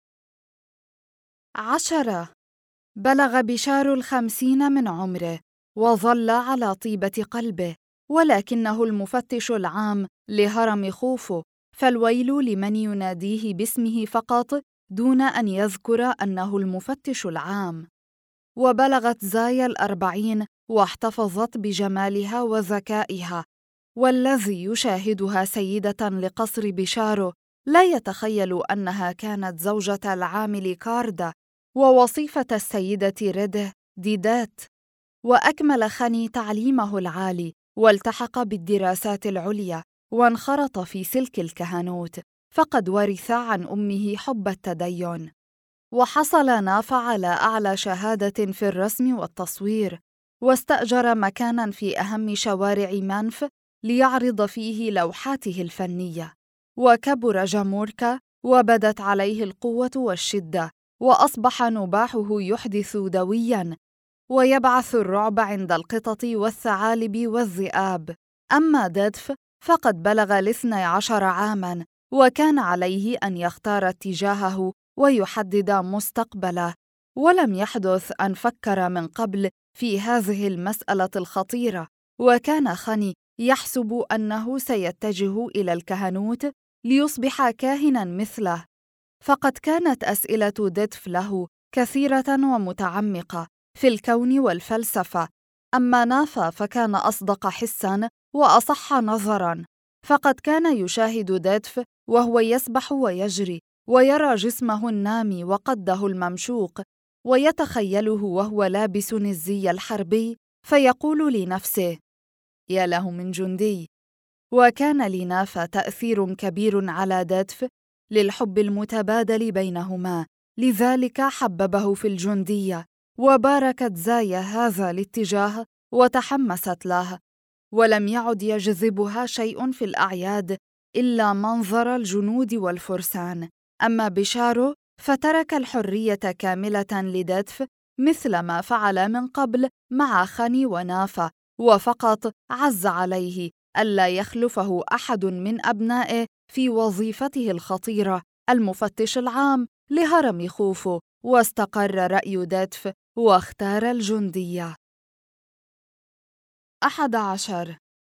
10. بلغ بيشارو 50 من عمره، وظل على طيبة قلبه، ولكنه المفتش العام لهرم خوفو، فالويل لمن يناديه باسمه فقط دون أن يذكر أنه المفتش العام. وبلغت زايا 40 واحتفظت بجمالها وذكائها، والذي يشاهدها سيدة لقصر بيشارو لا يتخيل أنها كانت زوجة العامل كاردا ووصيفة السيدة ريده ديدات. وأكمل خني تعليمه العالي والتحق بالدراسات العليا، وانخرط في سلك الكهنوت، فقد ورث عن أمه حب التدين. وحصل نافا على أعلى شهادة في الرسم والتصوير، واستأجر مكاناً في أهم شوارع مانف ليعرض فيه لوحاته الفنية. وكبر جاموركا وبدت عليه القوة والشدة، وأصبح نباحه يحدث دوياً ويبعث الرعب عند القطط والثعالب والذئاب. أما دادف فقد بلغ 12 عاماً، وكان عليه أن يختار اتجاهه ويحدد مستقبله، ولم يحدث أن فكر من قبل في هذه المسألة الخطيرة، وكان خني يحسب أنه سيتجه إلى الكهنوت ليصبح كاهناً مثله، فقد كانت أسئلة ديدف له كثيرة ومتعمقة في الكون والفلسفة. أما نافا فكان أصدق حساً وأصح نظراً، فقد كان يشاهد ديدف وهو يسبح ويجري، ويرى جسمه النامي وقده الممشوق، ويتخيله وهو لابس الزي الحربي، فيقول لنفسه: يا له من جندي. وكان لنافا تأثير كبير على ديدف للحب المتبادل بينهما، لذلك حببه في الجندية، وباركت زايا هذا الاتجاه وتحمست له، ولم يعد يجذبها شيء في الأعياد إلا منظر الجنود والفرسان. أما بشارو فترك الحرية كاملة لديدف مثل ما فعل من قبل مع خني ونافا، وفقط عز عليه ألا يخلفه أحد من أبنائه في وظيفته الخطيرة، المفتش العام لهرم خوفو، واستقر رأي ديدف واختار الجندية. 11.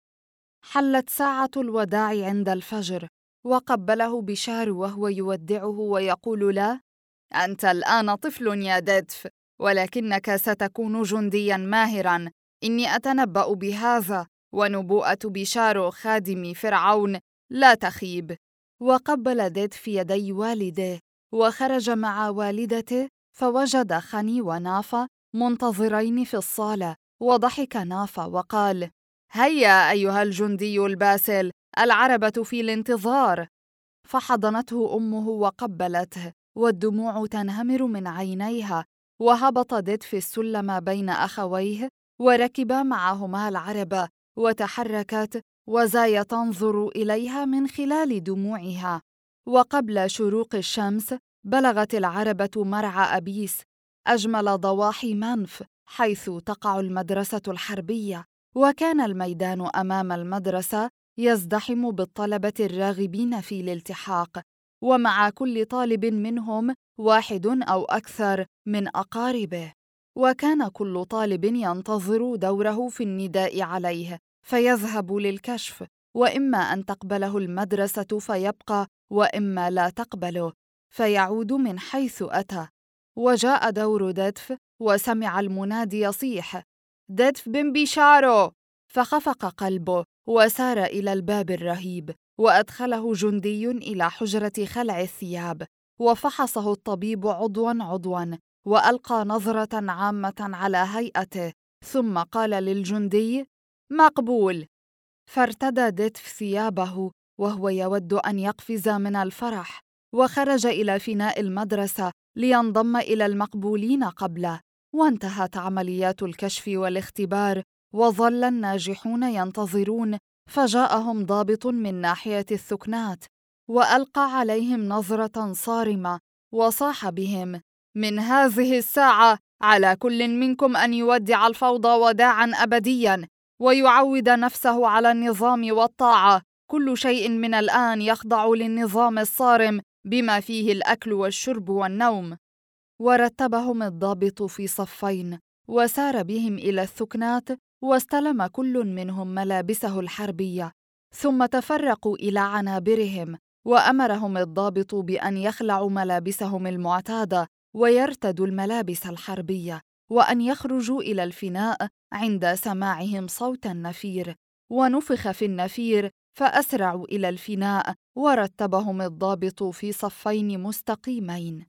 حلت ساعة الوداع عند الفجر، وقبله بشارو وهو يودعه ويقول له: أنت الآن طفل يا ديدف، ولكنك ستكون جندياً ماهراً، إني أتنبأ بهذا، ونبوءة بشارو خادم فرعون لا تخيب. وقبل ديدف يدي والديه، وخرج مع والدته، فوجد خني ونافا منتظرين في الصالة، وضحك نافا وقال: هيا أيها الجندي الباسل، العربة في الانتظار. فحضنته أمه وقبلته، والدموع تنهمر من عينيها، وهبط ديدف السلم بين أخويه، وركب معهما العربة، وتحركت، وزايا تنظر إليها من خلال دموعها. وقبل شروق الشمس بلغت العربة مرعى أبيس، أجمل ضواحي منف، حيث تقع المدرسة الحربية، وكان الميدان أمام المدرسة يزدحم بالطلبة الراغبين في الالتحاق، ومع كل طالب منهم واحد أو أكثر من أقاربه، وكان كل طالب ينتظر دوره في النداء عليه فيذهب للكشف، وإما أن تقبله المدرسة فيبقى، وإما لا تقبله فيعود من حيث أتى. وجاء دور ديدف، وسمع المنادي يصيح: ديدف بن بشارو! فخفق قلبه وسار إلى الباب الرهيب، وأدخله جندي إلى حجرة خلع الثياب، وفحصه الطبيب عضواً عضواً، وألقى نظرة عامة على هيئته، ثم قال للجندي: مقبول. فارتدى ديدف ثيابه وهو يود أن يقفز من الفرح، وخرج إلى فناء المدرسة لينضم إلى المقبولين قبله. وانتهت عمليات الكشف والاختبار، وظل الناجحون ينتظرون، فجاءهم ضابط من ناحية الثكنات، وألقى عليهم نظرة صارمة، وصاح بهم: من هذه الساعة على كل منكم أن يودع الفوضى وداعاً أبدياً، ويعود نفسه على النظام والطاعة. كل شيء من الآن يخضع للنظام الصارم، بما فيه الأكل والشرب والنوم. ورتبهم الضابط في صفين، وسار بهم إلى الثكنات، واستلم كل منهم ملابسه الحربية، ثم تفرقوا إلى عنابرهم، وأمرهم الضابط بأن يخلعوا ملابسهم المعتادة ويرتدوا الملابس الحربية، وأن يخرجوا إلى الفناء عند سماعهم صوت النفير. ونفخ في النفير فأسرعوا إلى الفناء، ورتبهم الضابط في صفين مستقيمين.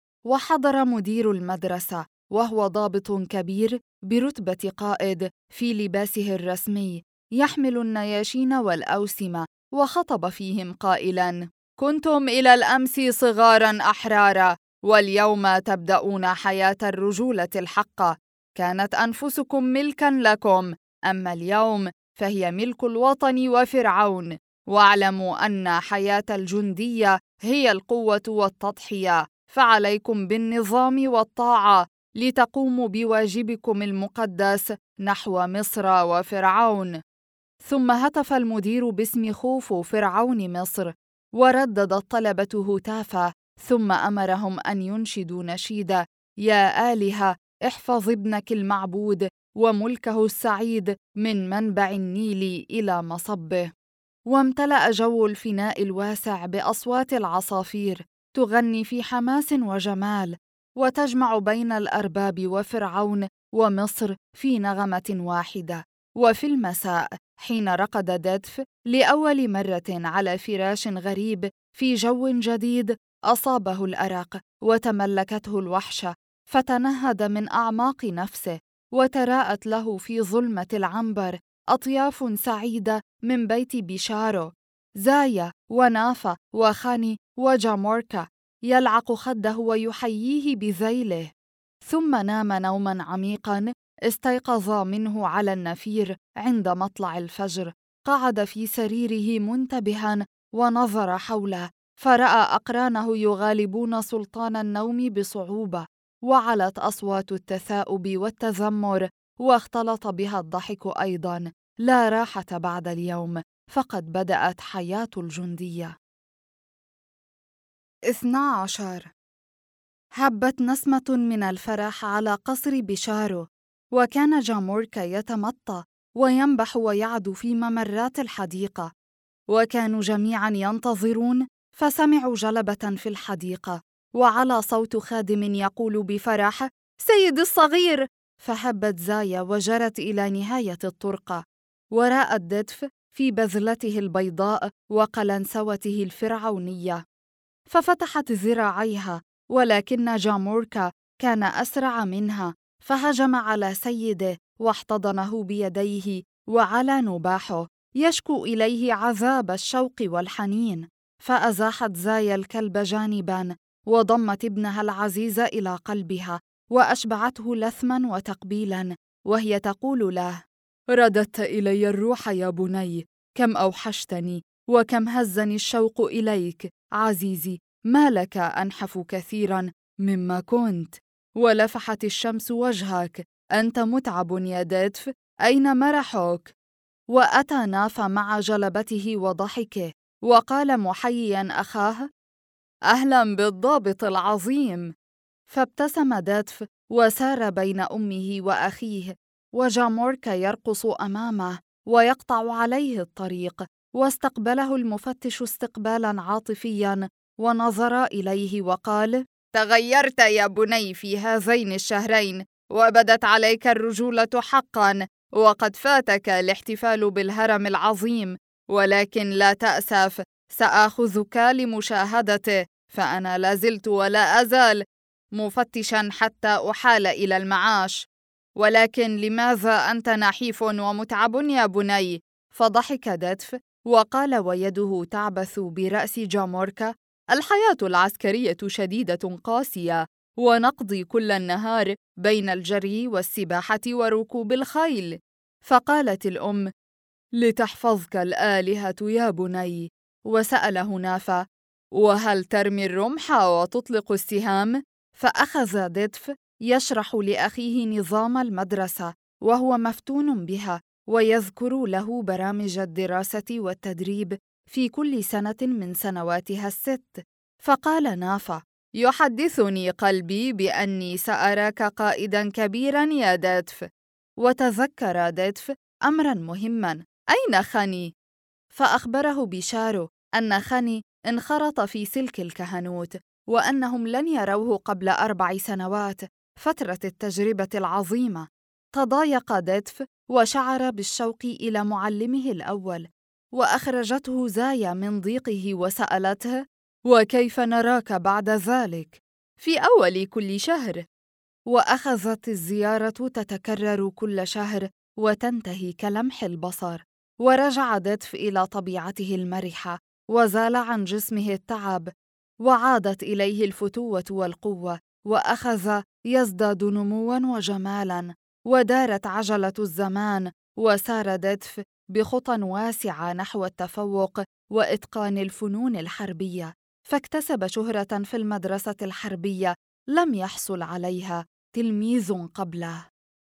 وحضر مدير المدرسة، وهو ضابط كبير برتبة قائد في لباسه الرسمي، يحمل النياشين والأوسمة، وخطب فيهم قائلاً: كنتم إلى الأمس صغاراً أحرارا، واليوم تبدأون حياة الرجولة الحقة. كانت أنفسكم ملكاً لكم، أما اليوم فهي ملك الوطن وفرعون. واعلموا أن حياة الجندية هي القوة والتضحية، فعليكم بالنظام والطاعة لتقوموا بواجبكم المقدس نحو مصر وفرعون. ثم هتف المدير باسم خوفو فرعون مصر، وردد الطلبة هتافا، ثم أمرهم أن ينشدوا نشيدا: يا آلهة احفظ ابنك المعبود وملكه السعيد من منبع النيل إلى مصبه. وامتلأ جو الفناء الواسع بأصوات العصافير تغني في حماس وجمال، وتجمع بين الأرباب وفرعون ومصر في نغمة واحدة. وفي المساء حين رقد ديدف لأول مرة على فراش غريب في جو جديد، أصابه الأرق وتملكته الوحشة، فتنهد من أعماق نفسه، وتراءت له في ظلمة العنبر أطياف سعيدة من بيت بيشارو، زايا ونافا وخاني وجاموركا، يلعق خده ويحييه بذيله. ثم نام نوما عميقا، استيقظ منه على النفير عند مطلع الفجر. قعد في سريره منتبها ونظر حوله، فرأى أقرانه يغالبون سلطان النوم بصعوبة، وعلت أصوات التثاؤب والتذمر، واختلط بها الضحك أيضا. لا راحة بعد اليوم، فقد بدأت حياة الجندية. 12. هبت نسمة من الفرح على قصر بيشارو، وكان جاموركا يتمطى وينبح ويعدو في ممرات الحديقة، وكانوا جميعا ينتظرون، فسمعوا جلبة في الحديقة، وعلى صوت خادم يقول بفرح: سيدي الصغير! فهبت زايا وجرت إلى نهاية الطرقة، ورأت ديدف في بذلته البيضاء وقلنسوته الفرعونية، ففتحت ذراعيها، ولكن جاموركا كان أسرع منها، فهجم على سيده واحتضنه بيديه، وعلى نباحه يشكو إليه عذاب الشوق والحنين. فأزاحت زايا الكلب جانباً، وضمت ابنها العزيز إلى قلبها، وأشبعته لثماً وتقبيلاً، وهي تقول له: رددت إلي الروح يا بني، كم أوحشتني، وكم هزني الشوق إليك عزيزي، ما لك أنحف كثيراً مما كنت. ولفحت الشمس وجهك، أنت متعب يا ديدف، أين مرحك؟ وأتى نافا مع جلبته وضحكه، وقال محيياً أخاه: أهلاً بالضابط العظيم. فابتسم ديدف وسار بين أمه وأخيه، وجاموركا يرقص أمامه ويقطع عليه الطريق، واستقبله المفتش استقبالاً عاطفياً، ونظر إليه وقال: تغيرت يا بني في هذين الشهرين، وبدت عليك الرجولة حقاً، وقد فاتك الاحتفال بالهرم العظيم، ولكن لا تأسف، سآخذك لمشاهدته، فأنا لازلت ولا أزال مفتشاً حتى أحال إلى المعاش. ولكن لماذا أنت نحيف ومتعب يا بني؟ فضحك ديدف وقال ويده تعبث برأس جاموركا: الحياة العسكرية شديدة قاسية، ونقضي كل النهار بين الجري والسباحة وركوب الخيل. فقالت الأم: لتحفظك الآلهة يا بني. وسأله نافا: وهل ترمي الرمح وتطلق السهام؟ فأخذ ديدف يشرح لأخيه نظام المدرسة، وهو مفتون بها، ويذكر له برامج الدراسة والتدريب في كل سنة من سنواتها 6. فقال نافا: يحدثني قلبي بأني سأراك قائداً كبيراً يا ديدف. وتذكر ديدف أمراً مهماً: أين خاني؟ فأخبره بيشارو أن خاني انخرط في سلك الكهنوت، وأنهم لن يروه قبل 4 سنوات، فترة التجربة العظيمة. تضايق ديدف وشعر بالشوق إلى معلمه الأول، وأخرجته زايا من ضيقه وسألته: وكيف نراك بعد ذلك؟ في أول كل شهر. وأخذت الزيارة تتكرر كل شهر وتنتهي كلمح البصر، ورجع ديدف إلى طبيعته المرحة، وزال عن جسمه التعب، وعادت إليه الفتوة والقوة، وأخذ يزداد نمواً وجمالاً، ودارت عجلة الزمان، وسار ديدف بخطى واسعة نحو التفوق وإتقان الفنون الحربية، فاكتسب شهرة في المدرسة الحربية لم يحصل عليها تلميذ قبله.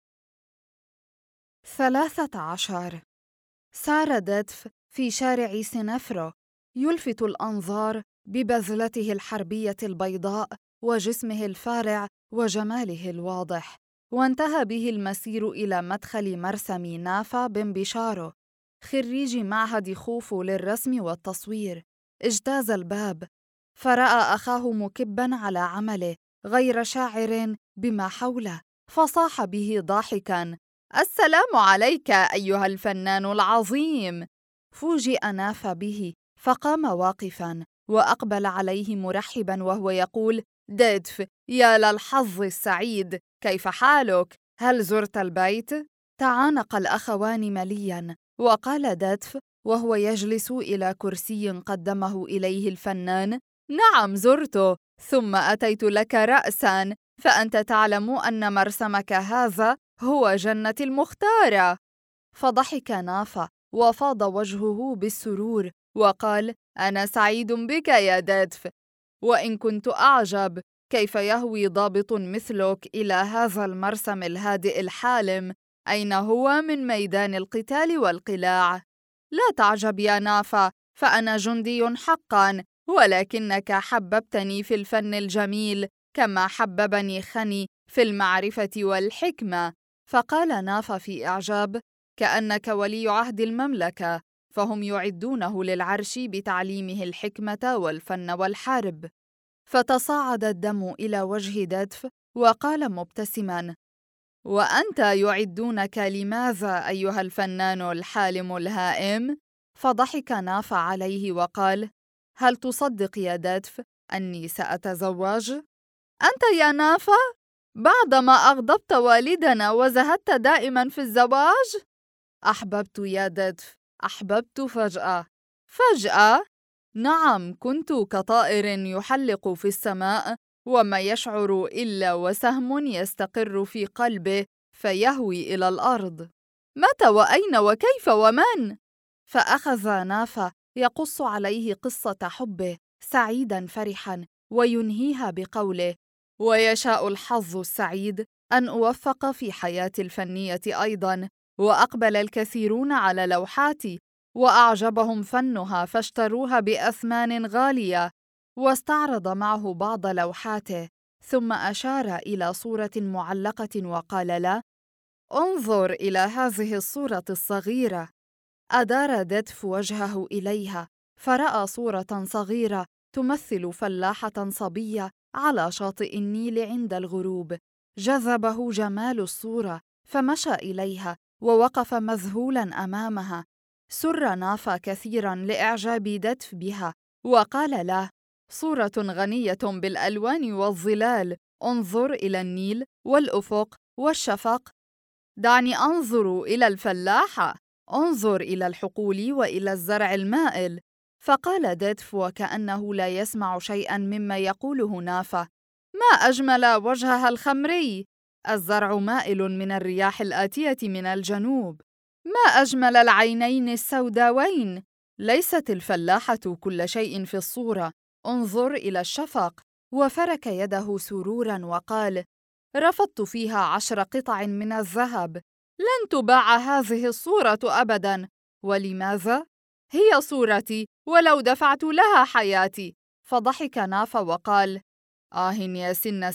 13. سار ديدف في شارع سينفرو يلفت الأنظار ببذلته الحربية البيضاء وجسمه الفارع وجماله الواضح، وانتهى به المسير إلى مدخل مرسم نافا بن بشارو، خريج معهد خوفو للرسم والتصوير. اجتاز الباب فرأى أخاه مكباً على عمله غير شاعر بما حوله، فصاح به ضاحكاً: السلام عليك أيها الفنان العظيم. فوجئ نافا به فقام واقفاً وأقبل عليه مرحباً وهو يقول: ديدف، يا للحظ السعيد، كيف حالك؟ هل زرت البيت؟ تعانق الأخوان ملياً، وقال ديدف وهو يجلس إلى كرسي قدمه إليه الفنان: نعم زرته، ثم أتيت لك رأساً، فأنت تعلم أن مرسمك هذا هو جنتي المختارة. فضحك نافا وفاض وجهه بالسرور وقال: أنا سعيد بك يا ديدف، وإن كنت أعجب كيف يهوي ضابط مثلك إلى هذا المرسم الهادئ الحالم، أين هو من ميدان القتال والقلاع. لا تعجب يا نافا، فأنا جندي حقاً، ولكنك حببتني في الفن الجميل كما حببني خني في المعرفة والحكمة. فقال نافا في إعجاب: كأنك ولي عهد المملكة، فهم يعدونه للعرش بتعليمه الحكمة والفن والحرب. فتصاعد الدم إلى وجه ديدف وقال مبتسماً: وأنت يعدونك لماذا أيها الفنان الحالم الهائم؟ فضحك نافا عليه وقال: هل تصدق يا ديدف أني سأتزوج؟ أنت يا نافا بعدما أغضبت والدنا وزهدت دائما في الزواج؟ أحببت يا ديدف، أحببت فجأة. فجأة؟ نعم، كنت كطائر يحلق في السماء وما يشعر إلا وسهم يستقر في قلبه فيهوي إلى الأرض. متى وأين وكيف ومن؟ فأخذ نافا يقص عليه قصة حبه سعيداً فرحاً وينهيها بقوله: ويشاء الحظ السعيد أن أوفق في حياتي الفنية أيضاً، وأقبل الكثيرون على لوحاتي وأعجبهم فنها فاشتروها بأثمان غالية. واستعرض معه بعض لوحاته ثم أشار إلى صورة معلقة وقال له: انظر إلى هذه الصورة الصغيرة. أدار ديدف وجهه إليها فرأى صورة صغيرة تمثل فلاحة صبية على شاطئ النيل عند الغروب. جذبه جمال الصورة فمشى إليها ووقف مذهولاً أمامها. سر نافا كثيراً لإعجاب ديدف بها وقال له: صورة غنية بالألوان والظلال، انظر إلى النيل والأفق والشفق. دعني أنظر إلى الفلاحة، انظر إلى الحقول وإلى الزرع المائل. فقال ديدف وكأنه لا يسمع شيئاً مما يقوله نافا: ما أجمل وجهها الخمري، الزرع مائل من الرياح الآتية من الجنوب. ما أجمل العينين السوداوين، ليست الفلاحة كل شيء في الصورة، انظر إلى الشفق. وفرك يده سروراً وقال: رفضت فيها 10 قطع من الذهب، لن تباع هذه الصورة أبداً. ولماذا؟ هي صورتي ولو دفعت لها حياتي. فضحك نافا وقال: يا سن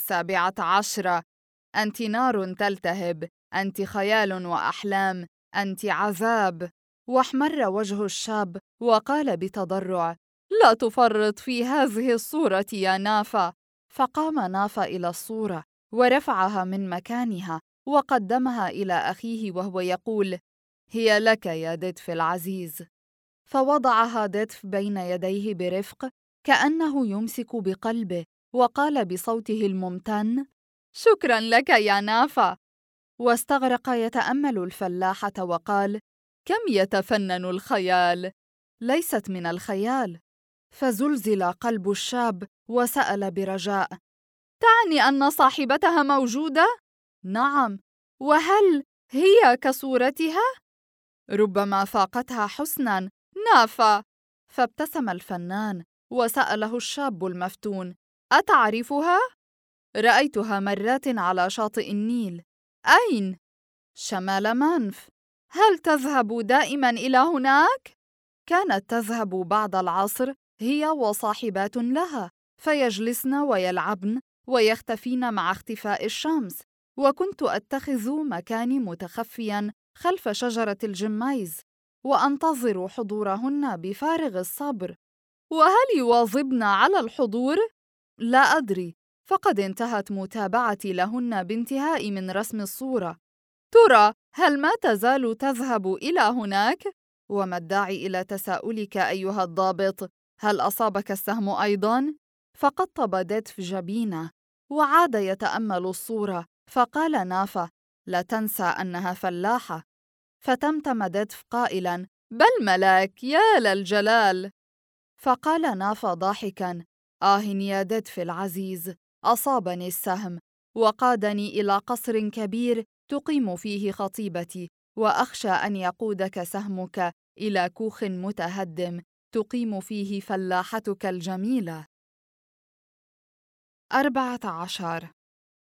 17، أنت نار تلتهب، أنت خيال وأحلام، أنت عذاب. واحمر وجه الشاب وقال بتضرع: لا تفرط في هذه الصورة يا نافا. فقام نافا إلى الصورة ورفعها من مكانها وقدمها إلى أخيه وهو يقول: هي لك يا ديدف العزيز. فوضعها ديدف بين يديه برفق كأنه يمسك بقلبه وقال بصوته الممتن: شكراً لك يا نافا. واستغرق يتأمل الفلاحة وقال: كم يتفنن الخيال، ليست من الخيال. فزلزل قلب الشاب وسأل برجاء: تعني أن صاحبتها موجودة؟ نعم. وهل هي كصورتها؟ ربما فاقتها حسناً نافا. فابتسم الفنان وسأله الشاب المفتون: أتعرفها؟ رأيتها مرات على شاطئ النيل. أين؟ شمال منف. هل تذهب دائماً إلى هناك؟ كانت تذهب بعد العصر هي وصاحبات لها، فيجلسن ويلعبن ويختفين مع اختفاء الشمس، وكنت أتخذ مكاني متخفياً خلف شجرة الجميز وأنتظر حضورهن بفارغ الصبر. وهل يواظبن على الحضور؟ لا أدري، فقد انتهت متابعتي لهن بانتهائي من رسم الصورة. ترى هل ما تزال تذهب إلى هناك؟ وما الداعي إلى تساؤلك أيها الضابط؟ هل أصابك السهم أيضاً؟ فقطب ديتف جبينه وعاد يتأمل الصورة، فقال نافا: لا تنسى أنها فلاحة. فتمتم ديتف قائلاً: بل ملاك، يا للجلال. فقال نافا ضاحكاً: يا ديتف العزيز، أصابني السهم وقادني إلى قصر كبير تقيم فيه خطيبتي، وأخشى أن يقودك سهمك إلى كوخ متهدم تقيم فيه فلاحتك الجميلة. 14.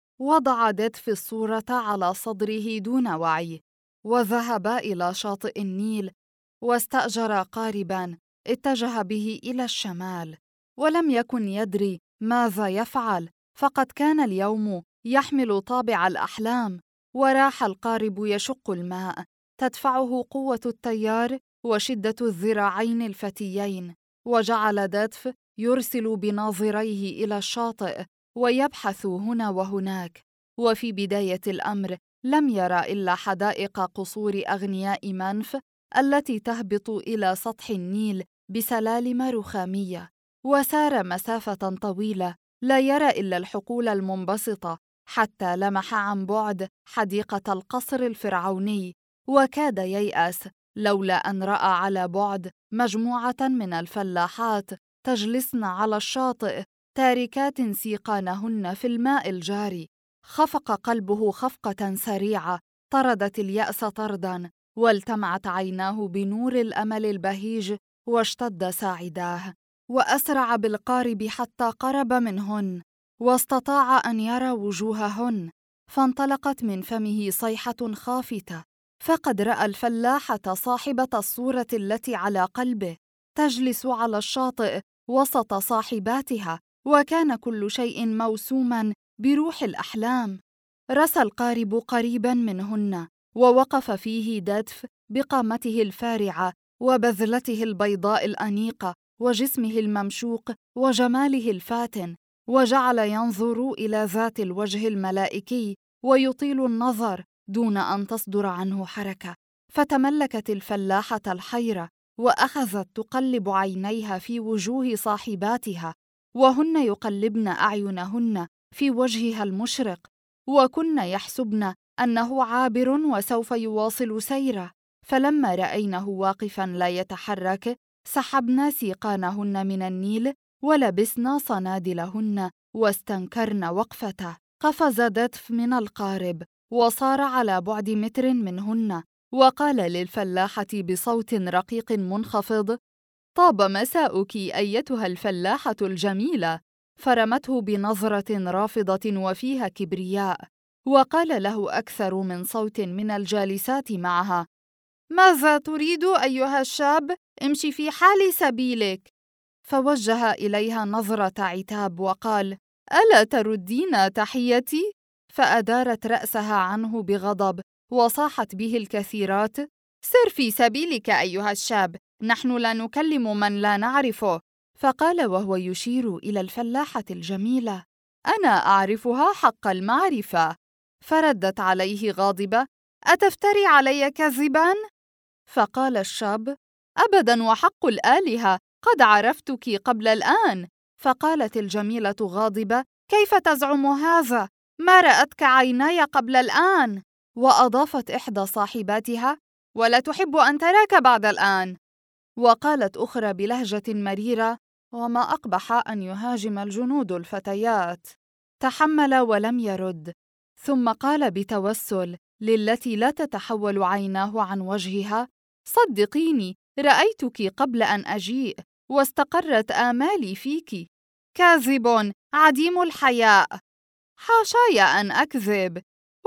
وضع ديتف الصورة على صدره دون وعي، وذهبا إلى شاطئ النيل، واستأجر قارباً اتجه به إلى الشمال، ولم يكن يدري ماذا يفعل، فقد كان اليوم يحمل طابع الأحلام. وراح القارب يشق الماء، تدفعه قوة التيار وشدة الذراعين الفتيين، وجعل ديتف يرسل بناظريه إلى الشاطئ ويبحث هنا وهناك. وفي بداية الأمر لم يرى إلا حدائق قصور أغنياء منف التي تهبط إلى سطح النيل بسلالم رخامية، وسار مسافة طويلة لا يرى إلا الحقول المنبسطة، حتى لمح عن بعد حديقة القصر الفرعوني، وكاد ييأس لولا أن رأى على بعد مجموعة من الفلاحات تجلسن على الشاطئ تاركات سيقانهن في الماء الجاري. خفق قلبه خفقة سريعة طردت اليأس طرداً، والتمعت عيناه بنور الأمل البهيج، واشتد ساعداه، وأسرع بالقارب حتى قرب منهن واستطاع أن يرى وجوههن. فانطلقت من فمه صيحة خافتة، فقد رأى الفلاحة صاحبة الصورة التي على قلبه تجلس على الشاطئ وسط صاحباتها، وكان كل شيء موسوماً بروح الأحلام. رسى القارب قريباً منهن، ووقف فيه ديتف بقامته الفارعة وبذلته البيضاء الأنيقة وجسمه الممشوق وجماله الفاتن، وجعل ينظر إلى ذات الوجه الملائكي ويطيل النظر دون أن تصدر عنه حركة. فتملكت الفلاحة الحيرة، وأخذت تقلب عينيها في وجوه صاحباتها، وهن يقلبن أعينهن في وجهها المشرق، وكن يحسبن أنه عابر وسوف يواصل سيره. فلما رأينه واقفاً لا يتحرك، سحبن سيقانهن من النيل ولبسن صنادلهن واستنكرن وقفته. قفز ديتف من القارب وصار على بعد متر منهن، وقال للفلاحة بصوت رقيق منخفض: طاب مساؤك أيتها الفلاحة الجميلة. فرمته بنظرة رافضة وفيها كبرياء، وقال له أكثر من صوت من الجالسات معها: ماذا تريد أيها الشاب؟ امشي في حال سبيلك. فوجه إليها نظرة عتاب وقال: ألا تردين تحيتي؟ فأدارت رأسها عنه بغضب، وصاحت به الكثيرات: سر في سبيلك أيها الشاب، نحن لا نكلم من لا نعرفه. فقال وهو يشير إلى الفلاحة الجميلة: أنا أعرفها حق المعرفة. فردت عليه غاضبة: أتفتري علي كذباً؟ فقال الشاب: أبداً وحق الآلهة، قد عرفتك قبل الآن. فقالت الجميلة غاضبة: كيف تزعم هذا؟ ما رأتك عيناي قبل الآن. وأضافت إحدى صاحباتها: ولا تحب أن تراك بعد الآن. وقالت أخرى بلهجة مريرة: وما أقبح أن يهاجم الجنود الفتيات. تحمل ولم يرد، ثم قال بتوسل للتي لا تتحول عيناه عن وجهها: صدقيني، رأيتك قبل أن أجيء، واستقرت آمالي فيك. كاذب عديم الحياء. حاشاي أن أكذب،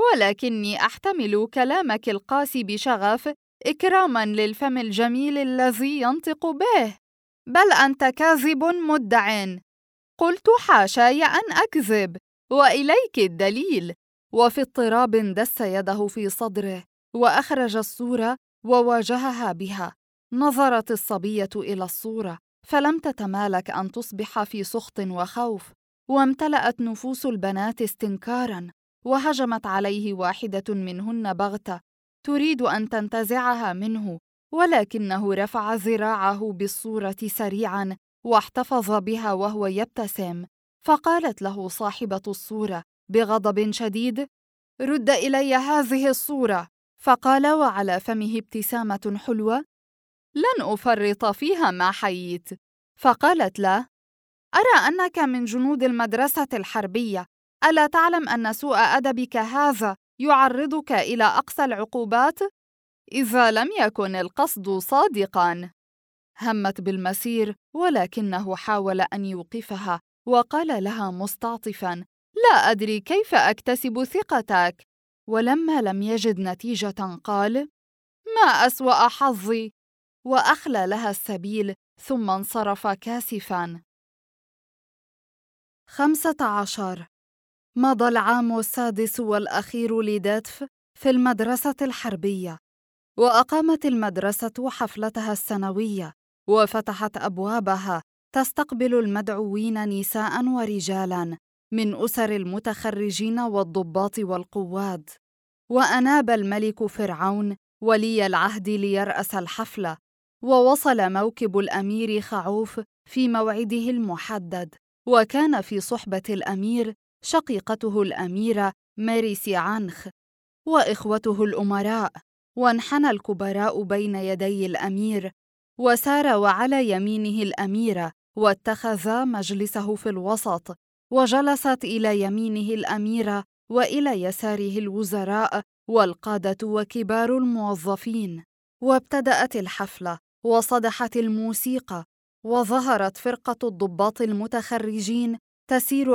ولكني أحتمل كلامك القاسي بشغف إكراماً للفم الجميل الذي ينطق به. بل أنت كاذب مدع. قلت حاشاي أن أكذب، وإليك الدليل. وفي اضطراب دس يده في صدره وأخرج الصورة وواجهها بها. نظرت الصبية إلى الصورة فلم تتمالك أن تصبح في سخط وخوف، وامتلأت نفوس البنات استنكاراً، وهجمت عليه واحدة منهن بغتة تريد أن تنتزعها منه، ولكنه رفع ذراعه بالصورة سريعاً واحتفظ بها وهو يبتسم. فقالت له صاحبة الصورة بغضب شديد: رد إلي هذه الصورة. فقال وعلى فمه ابتسامة حلوة: لن أفرط فيها ما حييت. فقالت له: أرى أنك من جنود المدرسة الحربية، ألا تعلم أن سوء أدبك هذا يعرضك إلى أقصى العقوبات؟ إذا لم يكن القصد صادقاً. همت بالمسير، ولكنه حاول أن يوقفها وقال لها مستعطفاً: لا أدري كيف أكتسب ثقتك. ولما لم يجد نتيجة قال: ما أسوأ حظي، وأخلى لها السبيل ثم انصرف كاسفاً. 15. مضى العام السادس والأخير لدتف في المدرسة الحربية، وأقامت المدرسة حفلتها السنوية، وفتحت أبوابها تستقبل المدعوين نساء ورجالا من أسر المتخرجين والضباط والقواد. وأناب الملك فرعون ولي العهد ليرأس الحفلة، ووصل موكب الأمير خعوف في موعده المحدد، وكان في صحبة الأمير شقيقته الأميرة ماريسي عنخ وإخوته الأمراء. وانحنى الكبراء بين يدي الأمير، وسار وعلى يمينه الأميرة، واتخذا مجلسه في الوسط، وجلست إلى يمينه الأميرة، وإلى يساره الوزراء والقادة وكبار الموظفين. وابتدأت الحفلة، وصدحت الموسيقى، وظهرت فرقة الضباط المتخرجين تسير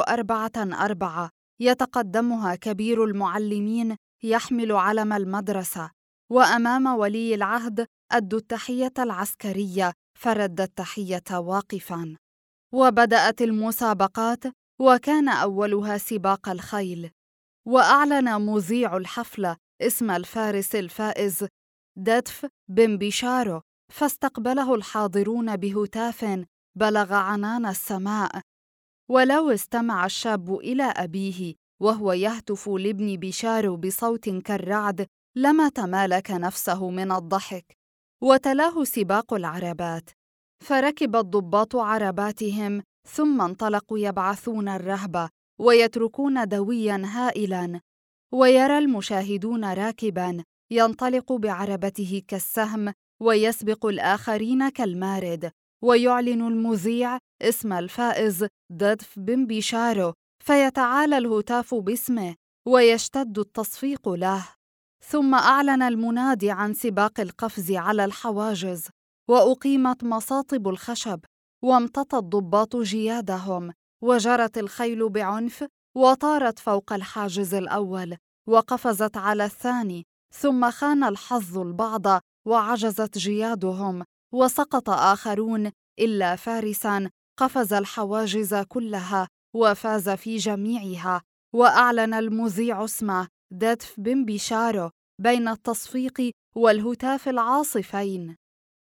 4 يتقدمها كبير المعلمين يحمل علم المدرسة، وأمام ولي العهد أدوا التحية العسكرية، فرد التحية واقفاً. وبدأت المسابقات، وكان أولها سباق الخيل، وأعلن مذيع الحفلة اسم الفارس الفائز دتف بن بيشارو، فاستقبله الحاضرون بهتاف بلغ عنان السماء. ولو استمع الشاب إلى أبيه وهو يهتف لابن بيشارو بصوت كالرعد لما تمالك نفسه من الضحك. وتلاه سباق العربات، فركب الضباط عرباتهم، ثم انطلقوا يبعثون الرهبة ويتركون دوياً هائلاً، ويرى المشاهدون راكباً ينطلق بعربته كالسهم ويسبق الآخرين كالمارد، ويعلن المذيع اسم الفائز دتف بن بيشارو، فيتعالى الهتاف باسمه ويشتد التصفيق له. ثم أعلن المنادي عن سباق القفز على الحواجز، وأقيمت مصاطب الخشب، وامتطى الضباط جيادهم، وجرت الخيل بعنف، وطارت فوق الحاجز الأول، وقفزت على الثاني، ثم خان الحظ البعض وعجزت جيادهم، وسقط آخرون إلا فارساً قفز الحواجز كلها وفاز في جميعها. وأعلن المذيع اسمه دتف بن بيشارو بين التصفيق والهتاف العاصفين.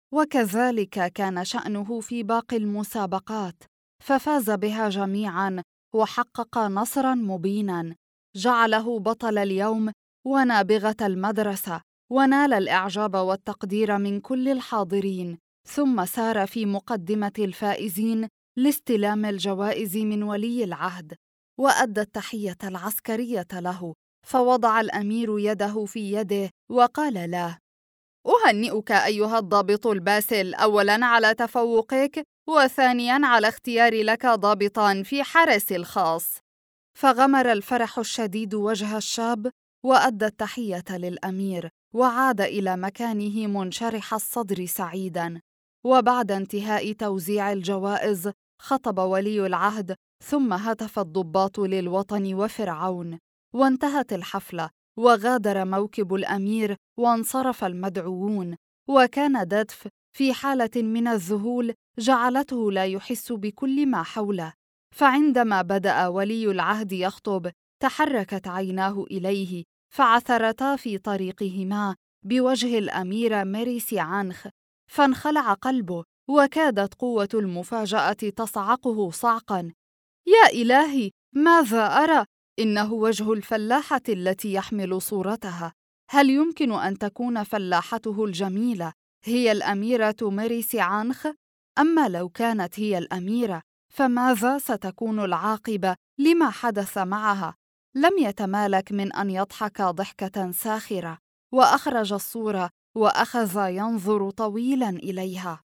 وكذلك كان شأنه في باقي المسابقات، ففاز بها جميعاً وحقق نصراً مبيناً جعله بطل اليوم ونابغة المدرسة، ونال الإعجاب والتقدير من كل الحاضرين. ثم سار في مقدمة الفائزين لاستلام الجوائز من ولي العهد، وأدى التحية العسكرية له، فوضع الأمير يده في يده وقال له: أهنئك أيها الضابط الباسل، أولاً على تفوقك، وثانياً على اختيار لك ضابطاً في حرس الخاص. فغمر الفرح الشديد وجه الشاب، وأدى التحية للأمير، وعاد إلى مكانه منشرح الصدر سعيداً. وبعد انتهاء توزيع الجوائز خطب ولي العهد، ثم هتف الضباط للوطن وفرعون، وانتهت الحفلة، وغادر موكب الأمير، وانصرف المدعوون. وكان دتف في حالة من الذهول جعلته لا يحس بكل ما حوله، فعندما بدأ ولي العهد يخطب تحركت عيناه إليه فعثرتا في طريقهما بوجه الأميرة ميري سيعانخ، فانخلع قلبه وكادت قوة المفاجأة تصعقه صعقاً. يا إلهي، ماذا أرى؟ إنه وجه الفلاحة التي يحمل صورتها. هل يمكن أن تكون فلاحته الجميلة هي الأميرة ميري سيعانخ؟ أما لو كانت هي الأميرة، فماذا ستكون العاقبة لما حدث معها؟ لم يتمالك من أن يضحك ضحكة ساخرة، وأخرج الصورة وأخذ ينظر طويلاً إليها.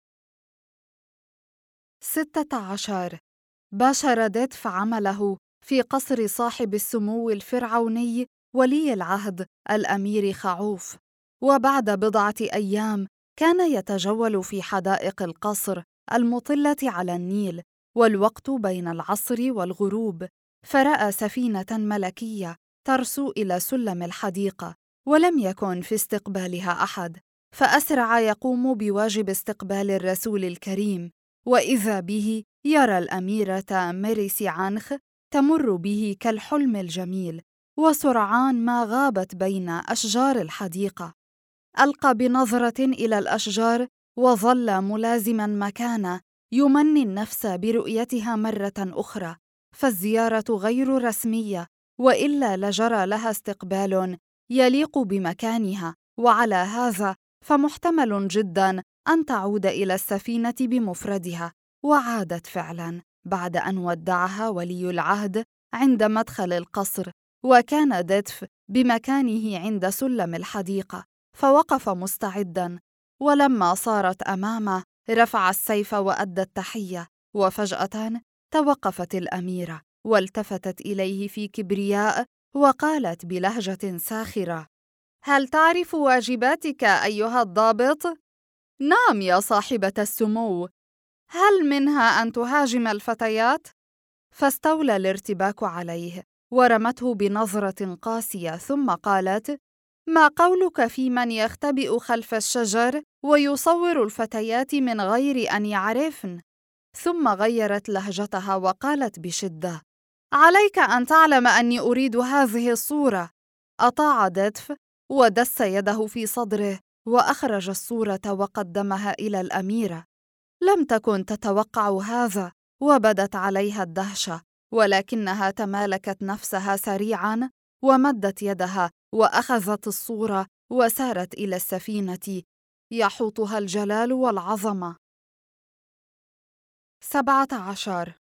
16. باشر ديتف عمله في قصر صاحب السمو الفرعوني ولي العهد الأمير خعوف، وبعد بضعة أيام كان يتجول في حدائق القصر المطلة على النيل، والوقت بين العصر والغروب، فرأى سفينة ملكية ترسو إلى سلم الحديقة، ولم يكن في استقبالها أحد، فأسرع يقوم بواجب استقبال الرسول الكريم، وإذا به يرى الأميرة ميري سيعانخ تمر به كالحلم الجميل، وسرعان ما غابت بين أشجار الحديقة. ألقى بنظرة إلى الأشجار وظل ملازماً مكانه يمني النفس برؤيتها مرة أخرى، فالزيارة غير رسمية، وإلا لجرى لها استقبال يليق بمكانها، وعلى هذا فمحتمل جداً أن تعود إلى السفينة بمفردها. وعادت فعلاً بعد أن ودعها ولي العهد عند مدخل القصر، وكان ديتف بمكانه عند سلم الحديقة، فوقف مستعداً، ولما صارت أمامه رفع السيف وأدى التحية، وفجأة توقفت الأميرة والتفتت إليه في كبرياء وقالت بلهجة ساخرة: هل تعرف واجباتك أيها الضابط؟ نعم يا صاحبة السمو. هل منها أن تهاجم الفتيات؟ فاستولى الارتباك عليه، ورمته بنظرة قاسية، ثم قالت: ما قولك في من يختبئ خلف الشجر ويصور الفتيات من غير أن يعرفن؟ ثم غيرت لهجتها وقالت بشدة: عليك أن تعلم أني أريد هذه الصورة. أطاع ديتف ودس يده في صدره وأخرج الصورة وقدمها إلى الأميرة. لم تكن تتوقع هذا، وبدت عليها الدهشة، ولكنها تمالكت نفسها سريعاً ومدت يدها وأخذت الصورة وسارت إلى السفينة يحوطها الجلال والعظمة. 17.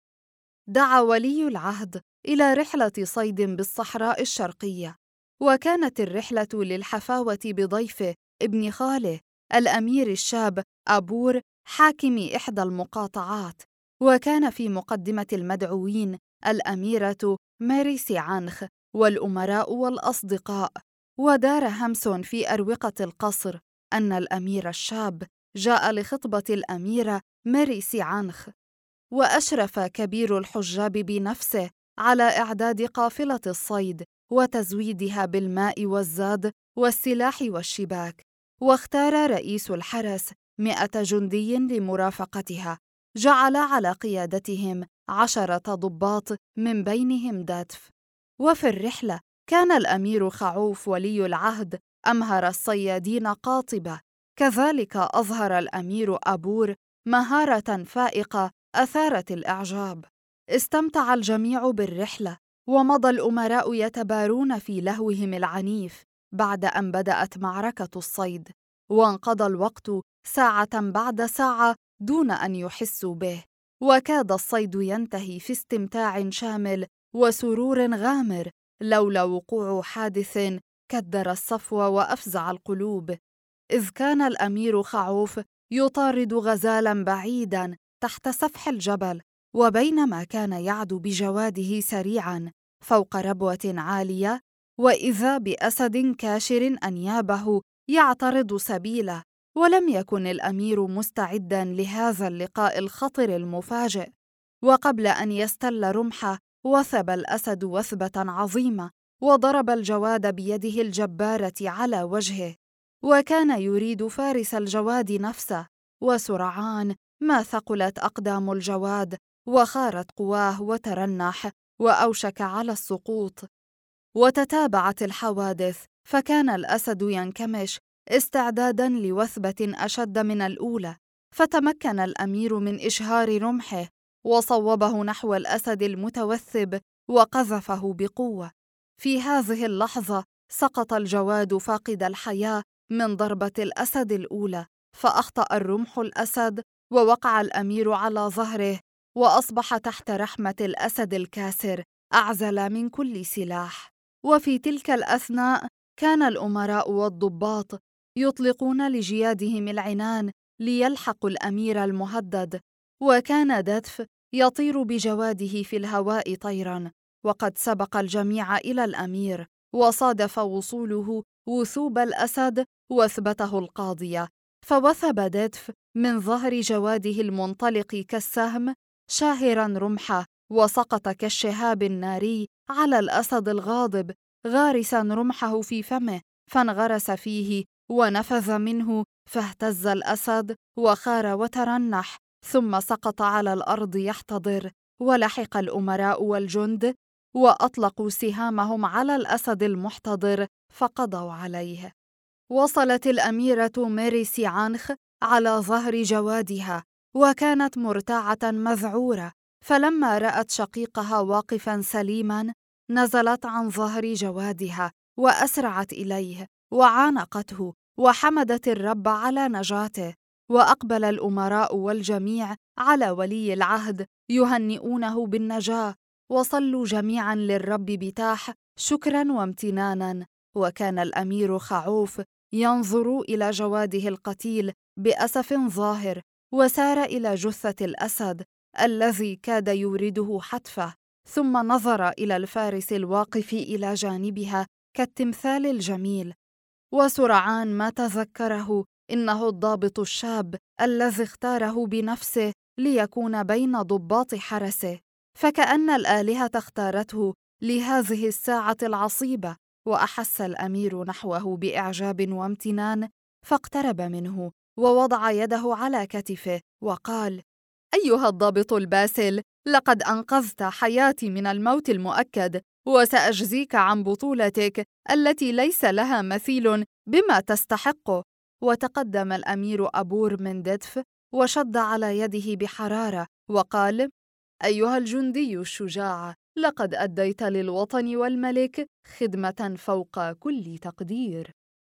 دعا ولي العهد إلى رحلة صيد بالصحراء الشرقية، وكانت الرحلة للحفاوة بضيفه ابن خاله الأمير الشاب أبور حاكم إحدى المقاطعات، وكان في مقدمة المدعوين الأميرة ميري سيعانخ والأمراء والأصدقاء. ودار همس في أروقة القصر أن الأمير الشاب جاء لخطبة الأميرة ميري سيعانخ، وأشرف كبير الحجاب بنفسه على إعداد قافلة الصيد وتزويدها بالماء والزاد والسلاح والشباك، واختار رئيس الحرس 100 جندي لمرافقتها، جعل على قيادتهم 10 ضباط من بينهم ديتف. وفي الرحلة كان الأمير خعوف ولي العهد أمهر الصيادين قاطبة، كذلك أظهر الأمير أبور مهارة فائقة أثارت الإعجاب. استمتع الجميع بالرحلة، ومضى الأمراء يتبارون في لهوهم العنيف بعد أن بدأت معركة الصيد، وانقضى الوقت ساعة بعد ساعة دون أن يحسوا به، وكاد الصيد ينتهي في استمتاع شامل وسرور غامر لولا وقوع حادث كدر الصفو وأفزع القلوب، إذ كان الأمير خعوف يطارد غزالاً بعيداً تحت سفح الجبل، وبينما كان يعدو بجواده سريعاً فوق ربوة عالية، وإذا بأسد كاشر أنيابه يعترض سبيله، ولم يكن الأمير مستعداً لهذا اللقاء الخطر المفاجئ. وقبل أن يستل رمحه وثب الأسد وثبة عظيمة، وضرب الجواد بيده الجبارة على وجهه، وكان يريد فارس الجواد نفسه، وسرعان ما ثقلت أقدام الجواد وخارت قواه وترنح وأوشك على السقوط، وتتابعت الحوادث، فكان الأسد ينكمش استعداداً لوثبة أشد من الأولى، فتمكن الأمير من إشهار رمحه وصوبه نحو الأسد المتوثب وقذفه بقوة. في هذه اللحظة سقط الجواد فاقد الحياة من ضربة الأسد الأولى، فأخطأ الرمح الأسد ووقع الأمير على ظهره، وأصبح تحت رحمة الأسد الكاسر أعزل من كل سلاح. وفي تلك الأثناء كان الأمراء والضباط يطلقون لجيادهم العنان ليلحقوا الأمير المهدد، وكان ددف يطير بجواده في الهواء طيراً، وقد سبق الجميع إلى الأمير، وصادف وصوله وثوب الأسد وثبته القاضية، فوثب ددف من ظهر جواده المنطلق كالسهم شاهراً رمحه، وسقط كالشهاب الناري على الأسد الغاضب، غارساً رمحه في فمه، فانغرس فيه ونفذ منه، فاهتز الأسد وخار وترنح، ثم سقط على الأرض يحتضر. ولحق الأمراء والجند وأطلقوا سهامهم على الأسد المحتضر فقضوا عليه. وصلت الأميرة ميري سيعانخ على ظهر جوادها، وكانت مرتاعة مذعورة، فلما رأت شقيقها واقفاً سليماً نزلت عن ظهر جوادها وأسرعت إليه وعانقته وحمدت الرب على نجاته. وأقبل الأمراء والجميع على ولي العهد يهنئونه بالنجاة، وصلوا جميعاً للرب بتاح شكراً وامتناناً. وكان الأمير خعوف ينظر إلى جواده القتيل بأسف ظاهر، وسار إلى جثة الأسد الذي كاد يورده حتفه، ثم نظر إلى الفارس الواقف إلى جانبها كالتمثال الجميل، وسرعان ما تذكره إنه الضابط الشاب الذي اختاره بنفسه ليكون بين ضباط حرسه، فكأن الآلهة اختارته لهذه الساعة العصيبة. وأحس الأمير نحوه بإعجاب وامتنان، فاقترب منه ووضع يده على كتفه وقال: أيها الضابط الباسل، لقد أنقذت حياتي من الموت المؤكد، وسأجزيك عن بطولتك التي ليس لها مثيل بما تستحقه. وتقدم الأمير أبور من ددف وشد على يده بحرارة وقال: أيها الجندي الشجاع، لقد أديت للوطن والملك خدمة فوق كل تقدير.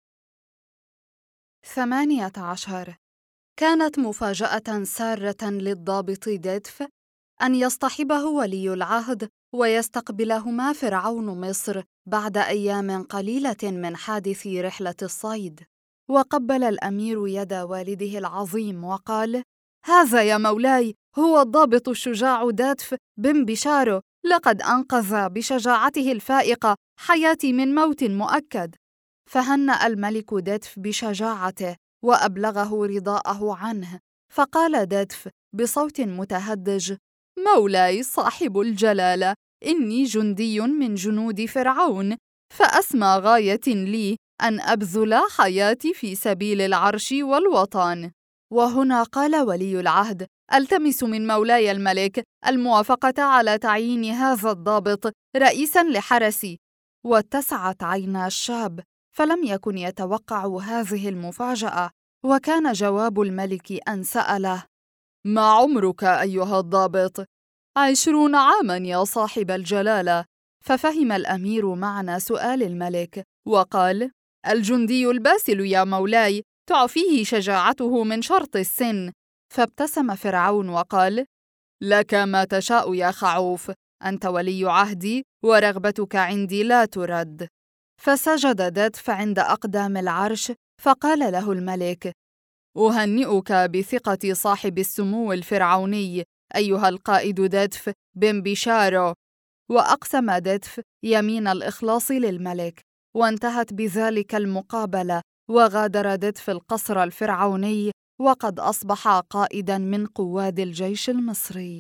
18. كانت مفاجأة سارة للضابط ددف أن يصطحبه ولي العهد ويستقبلهما فرعون مصر بعد أيام قليلة من حادث رحلة الصيد. وقبل الأمير يد والده العظيم وقال: هذا يا مولاي هو الضابط الشجاع ددف بن بشارو، لقد أنقذ بشجاعته الفائقة حياتي من موت مؤكد. فهنأ الملك ددف بشجاعته وأبلغه رضاءه عنه، فقال ددف بصوت متهدج: مولاي صاحب الجلالة، إني جندي من جنود فرعون، فأسمى غاية لي أن أبذل حياتي في سبيل العرش والوطن. وهنا قال ولي العهد: ألتمس من مولاي الملك الموافقة على تعيين هذا الضابط رئيساً لحرسي. واتسعت عينا الشاب، فلم يكن يتوقع هذه المفاجأة، وكان جواب الملك أن سأله: ما عمرك أيها الضابط؟ 20 عاماً يا صاحب الجلالة. ففهم الأمير معنى سؤال الملك وقال: الجندي الباسل يا مولاي، تعفيه شجاعته من شرط السن. فابتسم فرعون وقال: لك ما تشاء يا خعوف، أنت ولي عهدي ورغبتك عندي لا ترد. فسجد ددف عند أقدام العرش، فقال له الملك: أهنئك بثقة صاحب السمو الفرعوني أيها القائد ددف بن بشارو. وأقسم ددف يمين الإخلاص للملك، وانتهت بذلك المقابلة، وغادر ددف القصر الفرعوني وقد أصبح قائداً من قواد الجيش المصري.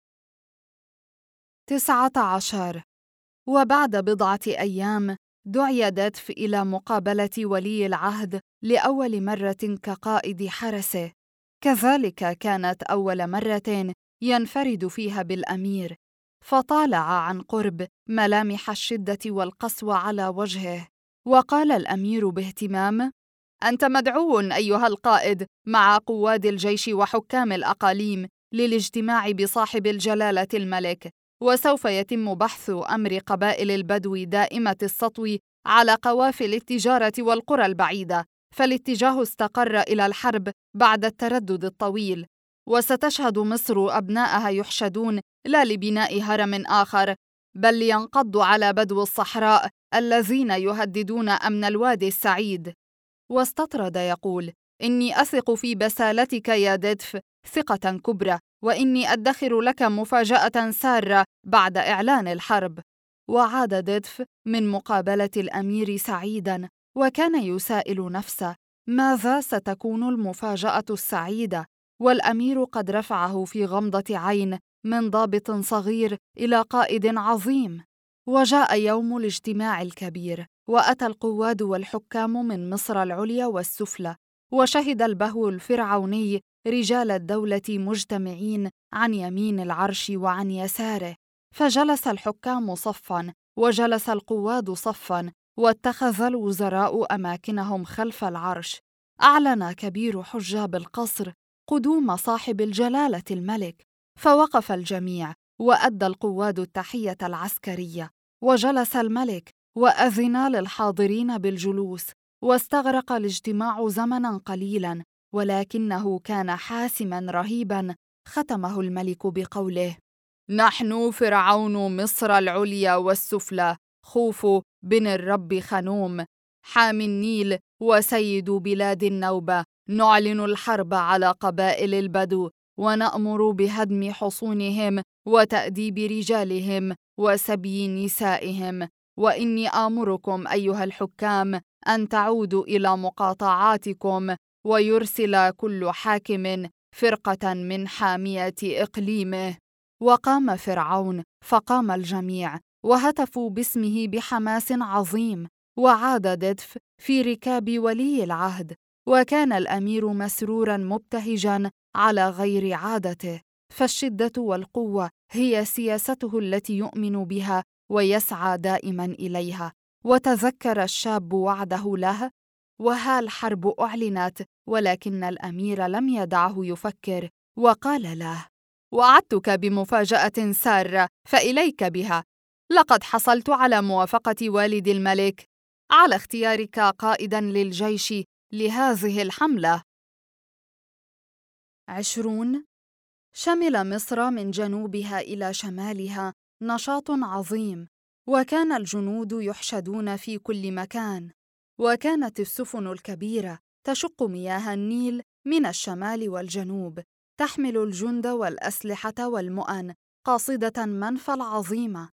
19. وبعد بضعة أيام دعي ددف إلى مقابلة ولي العهد لأول مرة كقائد حرسه، كذلك كانت أول مرة ينفرد فيها بالأمير، فطالع عن قرب ملامح الشدة والقسوة على وجهه، وقال الأمير باهتمام: أنت مدعو أيها القائد مع قواد الجيش وحكام الأقاليم للاجتماع بصاحب الجلالة الملك، وسوف يتم بحث أمر قبائل البدو دائمة السطو على قوافل التجارة والقرى البعيدة، فالاتجاه استقر إلى الحرب بعد التردد الطويل، وستشهد مصر أبناءها يحشدون لا لبناء هرم آخر، بل لينقضوا على بدو الصحراء الذين يهددون أمن الوادي السعيد. واستطرد يقول: إني أثق في بسالتك يا ديدف ثقة كبرى، وإني أدخر لك مفاجأة سارة بعد إعلان الحرب. وعاد ديدف من مقابلة الأمير سعيداً، وكان يسائل نفسه: ماذا ستكون المفاجأة السعيدة؟ والأمير قد رفعه في غمضة عين من ضابط صغير إلى قائد عظيم. وجاء يوم الاجتماع الكبير، وأتى القواد والحكام من مصر العليا والسفلى، وشهد البهو الفرعوني رجال الدولة مجتمعين عن يمين العرش وعن يساره، فجلس الحكام صفاً، وجلس القواد صفاً، واتخذ الوزراء أماكنهم خلف العرش. أعلن كبير حجاب القصر قدوم صاحب الجلالة الملك، فوقف الجميع، وأدى القواد التحية العسكرية، وجلس الملك وأذن للحاضرين بالجلوس، واستغرق الاجتماع زمناً قليلاً، ولكنه كان حاسماً رهيباً. ختمه الملك بقوله: نحن فرعون مصر العليا والسفلى، خوف بن الرب خنوم، حامي النيل وسيد بلاد النوبة، نعلن الحرب على قبائل البدو، ونأمر بهدم حصونهم وتأديب رجالهم وسبي نسائهم. وإني آمركم أيها الحكام أن تعودوا إلى مقاطعاتكم، ويرسل كل حاكم فرقة من حامية إقليمه. وقام فرعون، فقام الجميع، وهتفوا باسمه بحماس عظيم. وعاد ديدف في ركاب ولي العهد، وكان الأمير مسرورا مبتهجا على غير عادته، فالشدة والقوة هي سياسته التي يؤمن بها ويسعى دائما إليها. وتذكر الشاب وعده له، وها الحرب أعلنت، ولكن الأمير لم يدعه يفكر، وقال له: وعدتك بمفاجأة سارة، فإليك بها. لقد حصلت على موافقة والد الملك على اختيارك قائداً للجيش لهذه الحملة. 20. شمل مصر من جنوبها إلى شمالها نشاط عظيم، وكان الجنود يحشدون في كل مكان، وكانت السفن الكبيرة تشق مياه النيل من الشمال والجنوب، تحمل الجند والأسلحة والمؤن، قاصدة منفى العظيمة.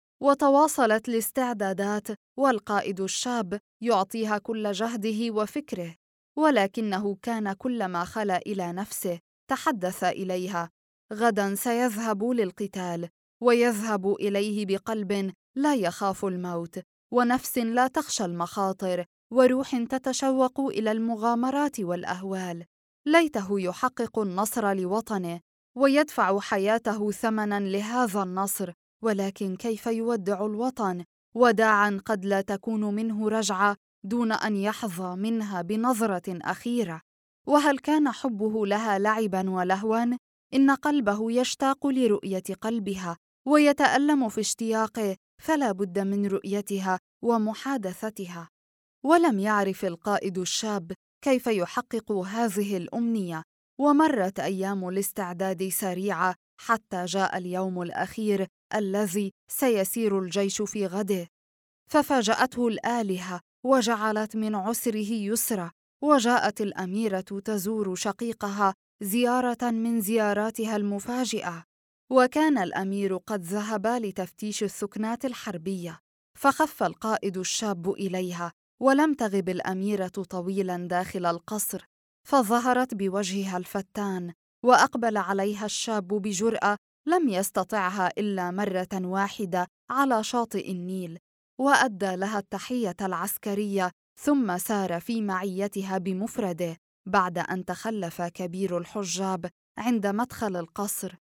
وتواصلت الاستعدادات، والقائد الشاب يعطيها كل جهده وفكره، ولكنه كان كلما خلا إلى نفسه تحدث إليها: غداً سيذهب للقتال، ويذهب إليه بقلب لا يخاف الموت، ونفس لا تخشى المخاطر، وروح تتشوق إلى المغامرات والأهوال. ليته يحقق النصر لوطنه، ويدفع حياته ثمناً لهذا النصر، ولكن كيف يودع الوطن وداعاً قد لا تكون منه رجعة دون أن يحظى منها بنظرة أخيرة؟ وهل كان حبه لها لعباً ولهواً؟ إن قلبه يشتاق لرؤية قلبها، ويتألم في اشتياقه، فلا بد من رؤيتها ومحادثتها. ولم يعرف القائد الشاب كيف يحقق هذه الأمنية، ومرت أيام الاستعداد سريعة حتى جاء اليوم الأخير الذي سيسير الجيش في غده. ففاجأته الآلهة وجعلت من عسره يسرا، وجاءت الأميرة تزور شقيقها زيارة من زياراتها المفاجئة. وكان الأمير قد ذهب لتفتيش الثكنات الحربية، فخف القائد الشاب إليها، ولم تغب الأميرة طويلاً داخل القصر، فظهرت بوجهها الفتان، وأقبل عليها الشاب بجرأة لم يستطعها إلا مرة واحدة على شاطئ النيل، وأدى لها التحية العسكرية، ثم سار في معيتها بمفرده بعد أن تخلف كبير الحجاب عند مدخل القصر.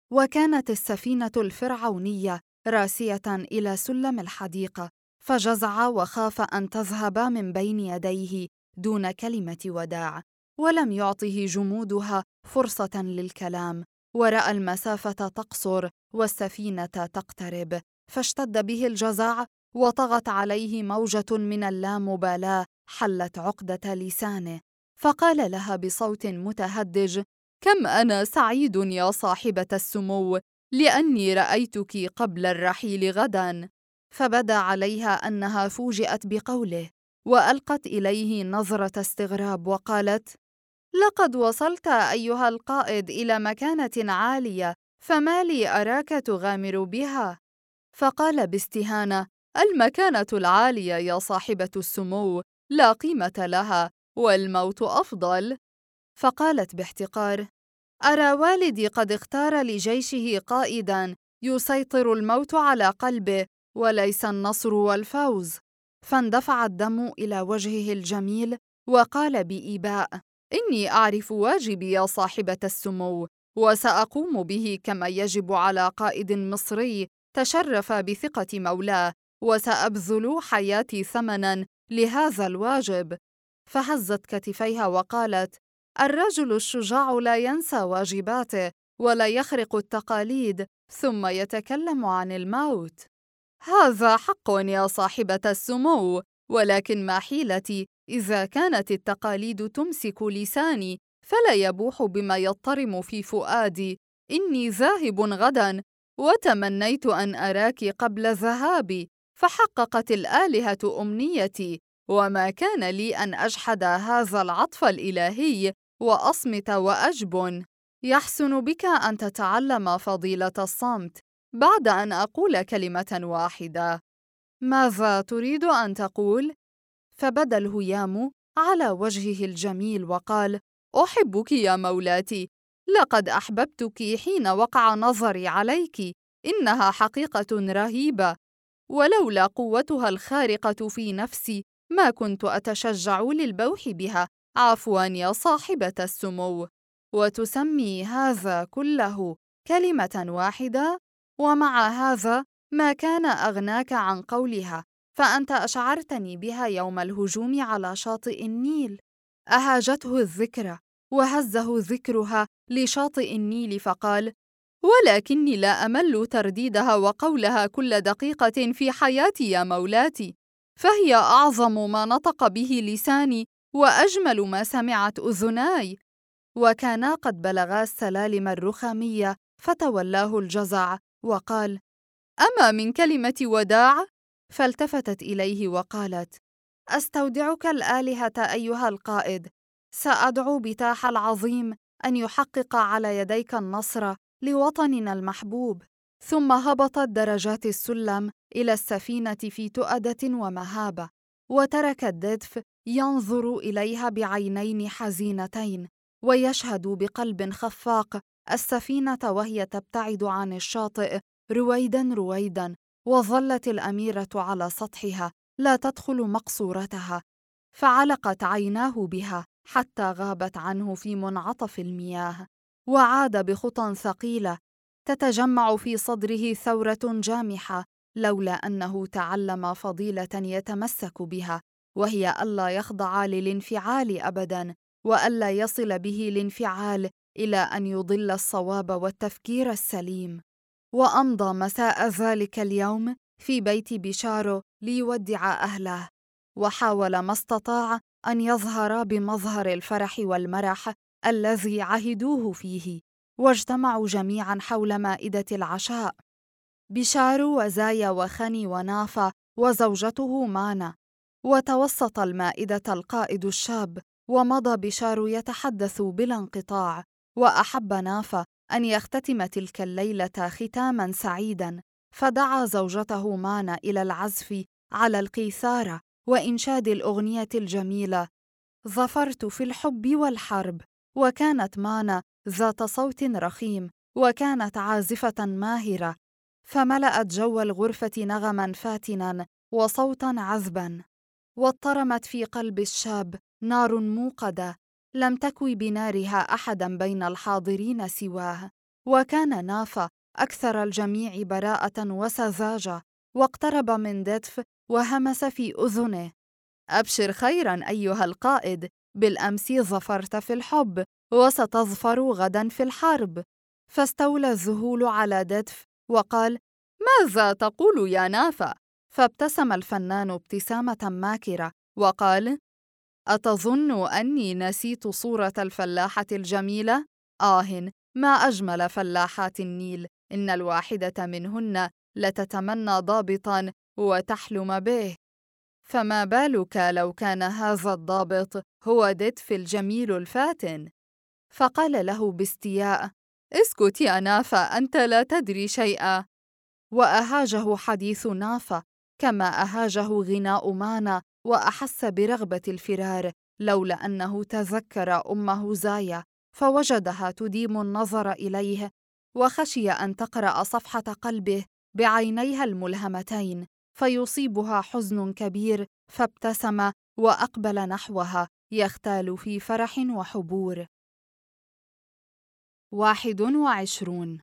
وكانت السفينة الفرعونية راسية إلى سلم الحديقة، فجزع وخاف أن تذهب من بين يديه دون كلمة وداع، ولم يعطه جمودها فرصة للكلام، ورأى المسافة تقصر والسفينة تقترب، فاشتد به الجزع وطغت عليه موجة من اللامبالاة حلت عقدة لسانه، فقال لها بصوت متهدج: كم أنا سعيد يا صاحبة السمو لأني رأيتك قبل الرحيل غداً. فبدا عليها أنها فوجئت بقوله، وألقت إليه نظرة استغراب وقالت: لقد وصلت أيها القائد إلى مكانة عالية، فما لي أراك تغامر بها؟ فقال باستهانة: المكانة العالية يا صاحبة السمو لا قيمة لها، والموت أفضل. فقالت باحتقار: أرى والدي قد اختار لجيشه قائداً يسيطر الموت على قلبه وليس النصر والفوز. فاندفع الدم إلى وجهه الجميل وقال بإيباء: إني أعرف واجبي يا صاحبة السمو، وسأقوم به كما يجب على قائد مصري تشرف بثقة مولاه، وسأبذل حياتي ثمناً لهذا الواجب. فهزت كتفيها وقالت: الرجل الشجاع لا ينسى واجباته ولا يخرق التقاليد ثم يتكلم عن الموت. هذا حق يا صاحبة السمو، ولكن ما حيلتي إذا كانت التقاليد تمسك لساني فلا يبوح بما يضطرم في فؤادي. إني ذاهب غداً، وتمنيت أن أراك قبل ذهابي، فحققت الآلهة أمنيتي، وما كان لي أن أجحد هذا العطف الإلهي وأصمت وأجبن. يحسن بك أن تتعلم فضيلة الصمت بعد أن أقول كلمة واحدة. ماذا تريد أن تقول؟ فبدا الهيام على وجهه الجميل وقال: أحبك يا مولاتي، لقد أحببتك حين وقع نظري عليك، إنها حقيقة رهيبة، ولولا قوتها الخارقة في نفسي ما كنت أتشجع للبوح بها. عفواً يا صاحبة السمو. وتسمي هذا كله كلمة واحدة؟ ومع هذا ما كان أغناك عن قولها، فأنت أشعرتني بها يوم الهجوم على شاطئ النيل. أهاجته الذكرى وهزه ذكرها لشاطئ النيل فقال: ولكني لا أمل ترديدها وقولها كل دقيقة في حياتي يا مولاتي، فهي أعظم ما نطق به لساني وأجمل ما سمعت أذناي. وكانا قد بلغا السلالم الرخامية، فتولاه الجزع وقال: أما من كلمة وداع؟ فالتفتت إليه وقالت: أستودعك الآلهة أيها القائد، سأدعو بتاح العظيم أن يحقق على يديك النصر لوطننا المحبوب. ثم هبطت درجات السلم إلى السفينة في تؤدة ومهابة، وترك الددف ينظر إليها بعينين حزينتين، ويشهد بقلب خفاق السفينة وهي تبتعد عن الشاطئ رويداً رويداً. وظلت الأميرة على سطحها لا تدخل مقصورتها، فعلقت عيناه بها حتى غابت عنه في منعطف المياه، وعاد بخطى ثقيلة تتجمع في صدره ثورة جامحة، لولا أنه تعلم فضيلة يتمسك بها، وهي ألا يخضع للانفعال أبداً، وألا يصل به الانفعال إلى أن يضل الصواب والتفكير السليم. وأمضى مساء ذلك اليوم في بيت بيشارو ليودع أهله، وحاول ما استطاع أن يظهر بمظهر الفرح والمرح الذي عهدوه فيه، واجتمعوا جميعا حول مائدة العشاء: بيشارو وزايا وخني ونافا وزوجته مانا. وتوسط المائدة القائد الشاب، ومضى بيشارو يتحدث بلا انقطاع، وأحب نافا أن يختتم تلك الليلة ختاماً سعيداً، فدعا زوجته مانا إلى العزف على القيثارة وإنشاد الأغنية الجميلة ظفرت في الحب والحرب. وكانت مانا ذات صوت رخيم، وكانت عازفة ماهرة، فملأت جو الغرفة نغماً فاتناً وصوتاً عذباً. واضطرمت في قلب الشاب نار موقدة لم تكوي بنارها أحداً بين الحاضرين سواه، وكان نافا أكثر الجميع براءة وسذاجة، واقترب من ديتف وهمس في أذنه: أبشر خيراً أيها القائد، بالأمس ظفرت في الحب، وستظفر غداً في الحرب. فاستولى الذهول على ديتف وقال: ماذا تقول يا نافا؟ فابتسم الفنان ابتسامة ماكرة وقال: أتظن أني نسيت صورة الفلاحة الجميلة؟ ما أجمل فلاحات النيل، إن الواحدة منهن لتتمنى ضابطاً وتحلم به. فما بالك لو كان هذا الضابط هو ديتف الجميل الفاتن؟ فقال له باستياء: اسكت يا نافا، أنت لا تدري شيئا. وأهاجه حديث نافا كما أهاجه غناء مانا، وأحس برغبة الفرار، لولا أنه تذكر أمه زايا، فوجدها تديم النظر إليه، وخشي أن تقرأ صفحة قلبه بعينيها الملهمتين فيصيبها حزن كبير، فابتسم وأقبل نحوها يختال في فرح وحبور. 21.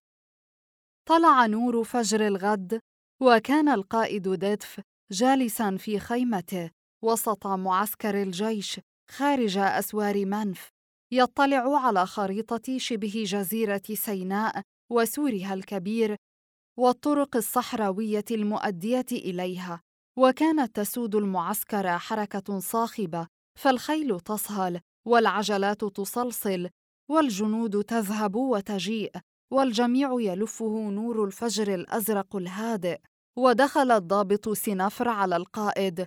طلع نور فجر الغد، وكان القائد ديتف جالساً في خيمته وسط معسكر الجيش خارج أسوار منف، يطلع على خريطة شبه جزيرة سيناء وسورها الكبير والطرق الصحراوية المؤدية إليها. وكانت تسود المعسكر حركة صاخبة، فالخيل تصهل والعجلات تصلصل والجنود تذهب وتجيء، والجميع يلفه نور الفجر الأزرق الهادئ. ودخل الضابط سنفر على القائد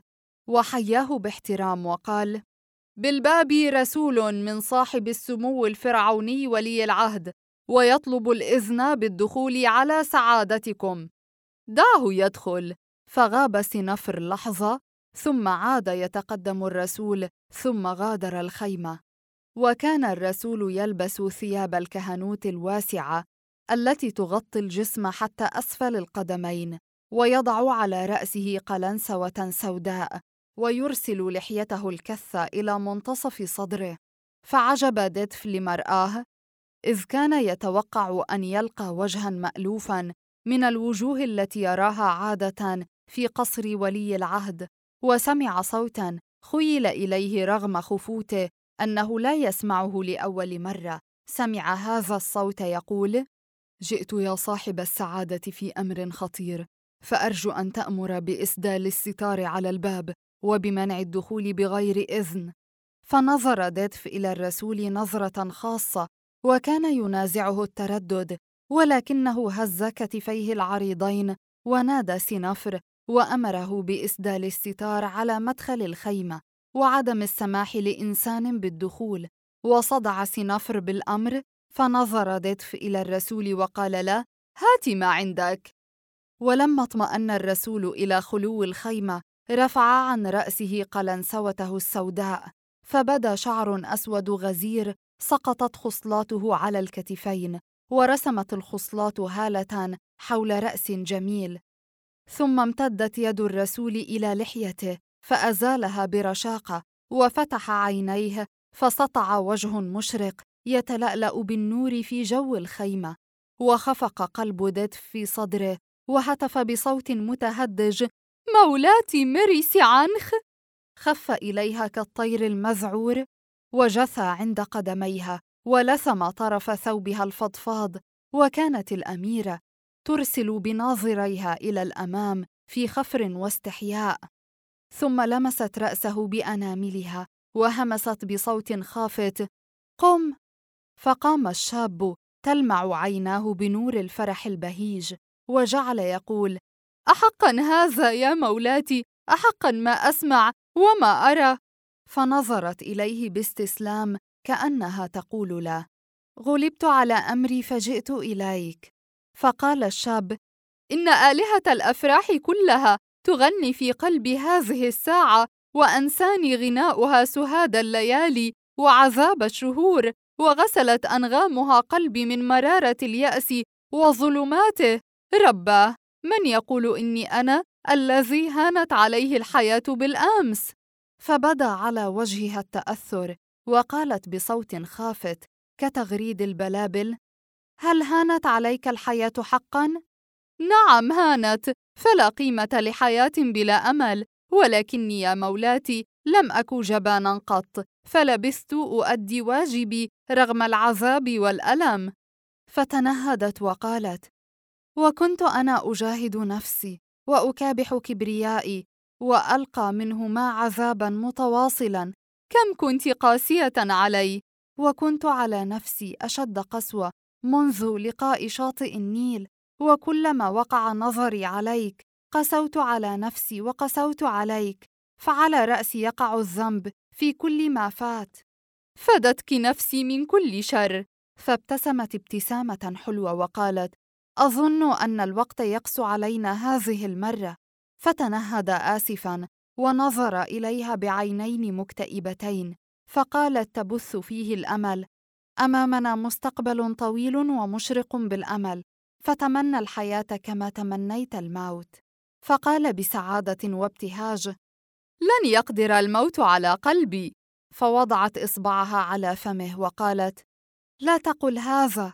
وحياه باحترام وقال: بالباب رسول من صاحب السمو الفرعوني ولي العهد، ويطلب الإذن بالدخول على سعادتكم. دعه يدخل. فغاب سنفر لحظة، ثم عاد يتقدم الرسول، ثم غادر الخيمة. وكان الرسول يلبس ثياب الكهنوت الواسعة التي تغطي الجسم حتى أسفل القدمين، ويضع على رأسه قلنسوة سوداء، ويرسل لحيته الكثة إلى منتصف صدره. فعجب ديتف لمرآه، إذ كان يتوقع أن يلقى وجهاً مألوفاً من الوجوه التي يراها عادة في قصر ولي العهد، وسمع صوتاً خيل إليه رغم خفوته أنه لا يسمعه لأول مرة. سمع هذا الصوت يقول: جئت يا صاحب السعادة في أمر خطير، فأرجو أن تأمر بإسدال الستار على الباب وبمنع الدخول بغير إذن. فنظر ديتف إلى الرسول نظرة خاصة، وكان ينازعه التردد، ولكنه هز كتفيه العريضين ونادى سنفر وأمره بإسدال الستار على مدخل الخيمة وعدم السماح لإنسان بالدخول. وصدع سنفر بالأمر، فنظر ديتف إلى الرسول وقال له: هات ما عندك. ولما اطمأن الرسول إلى خلو الخيمة، رفع عن رأسه قلنسوته السوداء، فبدا شعر أسود غزير سقطت خصلاته على الكتفين، ورسمت الخصلات هالة حول رأس جميل. ثم امتدت يد الرسول إلى لحيته فأزالها برشاقة، وفتح عينيه فسطع وجه مشرق يتلألأ بالنور في جو الخيمة. وخفق قلب ديتف في صدره، وهتف بصوت متهدج: مولاتي ميريسي عنخ! خف إليها كالطير المذعور، وجثى عند قدميها، ولثم طرف ثوبها الفضفاض. وكانت الأميرة ترسل بناظريها إلى الأمام في خفر واستحياء، ثم لمست رأسه بأناملها وهمست بصوت خافت: قم! فقام الشاب تلمع عيناه بنور الفرح البهيج، وجعل يقول: أحقا هذا يا مولاتي؟ أحقا ما أسمع وما أرى؟ فنظرت إليه باستسلام كأنها تقول له: غلبت على أمري فجئت إليك. فقال الشاب: إن آلهة الأفراح كلها تغني في قلبي هذه الساعة، وأنساني غناؤها سهاد الليالي وعذاب الشهور، وغسلت أنغامها قلبي من مرارة اليأس وظلماته. رباه، من يقول إني أنا الذي هانت عليه الحياة بالأمس؟ فبدا على وجهها التأثر، وقالت بصوت خافت كتغريد البلابل: هل هانت عليك الحياة حقاً؟ نعم هانت، فلا قيمة لحياة بلا أمل، ولكني يا مولاتي لم أك جبانا قط، فلبثت أؤدي واجبي رغم العذاب والألم. فتنهدت وقالت: وكنت أنا أجاهد نفسي وأكابح كبريائي وألقى منهما عذابا متواصلا. كم كنت قاسية علي، وكنت على نفسي أشد قسوة منذ لقاء شاطئ النيل، وكلما وقع نظري عليك قسوت على نفسي وقسوت عليك، فعلى رأسي يقع الذنب في كل ما فات. فدتك نفسي من كل شر. فابتسمت ابتسامة حلوة وقالت: أظن أن الوقت يقسو علينا هذه المرة. فتنهد آسفاً ونظر إليها بعينين مكتئبتين، فقالت تبث فيه الأمل: أمامنا مستقبل طويل ومشرق بالأمل، فتمنى الحياة كما تمنيت الموت. فقال بسعادة وابتهاج: لن يقدر الموت على قلبي. فوضعت إصبعها على فمه وقالت: لا تقل هذا.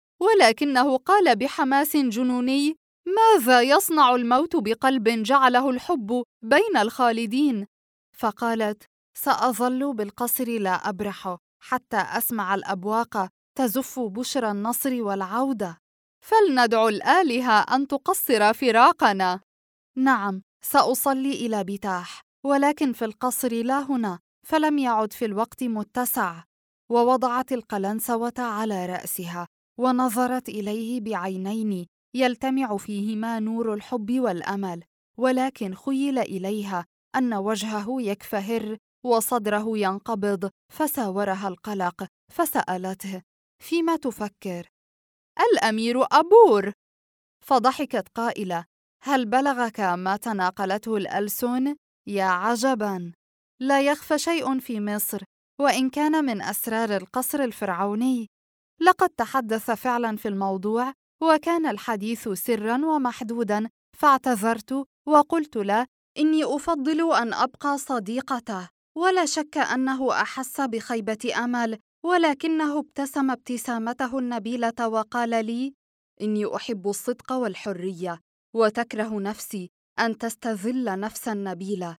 ولكنه قال بحماس جنوني: ماذا يصنع الموت بقلب جعله الحب بين الخالدين؟ فقالت: سأظل بالقصر لا أبرح حتى أسمع الأبواق تزف بشرى النصر والعودة. فلندع الآلهة أن تقصر فراقنا. نعم، سأصلي إلى بتاح، ولكن في القصر لا هنا، فلم يعد في الوقت متسع. ووضعت القلنسوة على رأسها ونظرت إليه بعينين يلتمع فيهما نور الحب والأمل، ولكن خيل إليها أن وجهه يكفهر وصدره ينقبض، فساورها القلق، فسألته: فيما تفكر؟ الأمير أبور. فضحكت قائلة: هل بلغك ما تناقلته الألسن؟ يا عجباً! لا يخفى شيء في مصر، وإن كان من أسرار القصر الفرعوني. لقد تحدث فعلاً في الموضوع، وكان الحديث سراً ومحدوداً، فاعتذرت وقلت له إني أفضل أن أبقى صديقته. ولا شك أنه أحس بخيبة أمل، ولكنه ابتسم ابتسامته النبيلة وقال لي: إني أحب الصدق والحرية، وتكره نفسي أن تستذل نفساً نبيلة.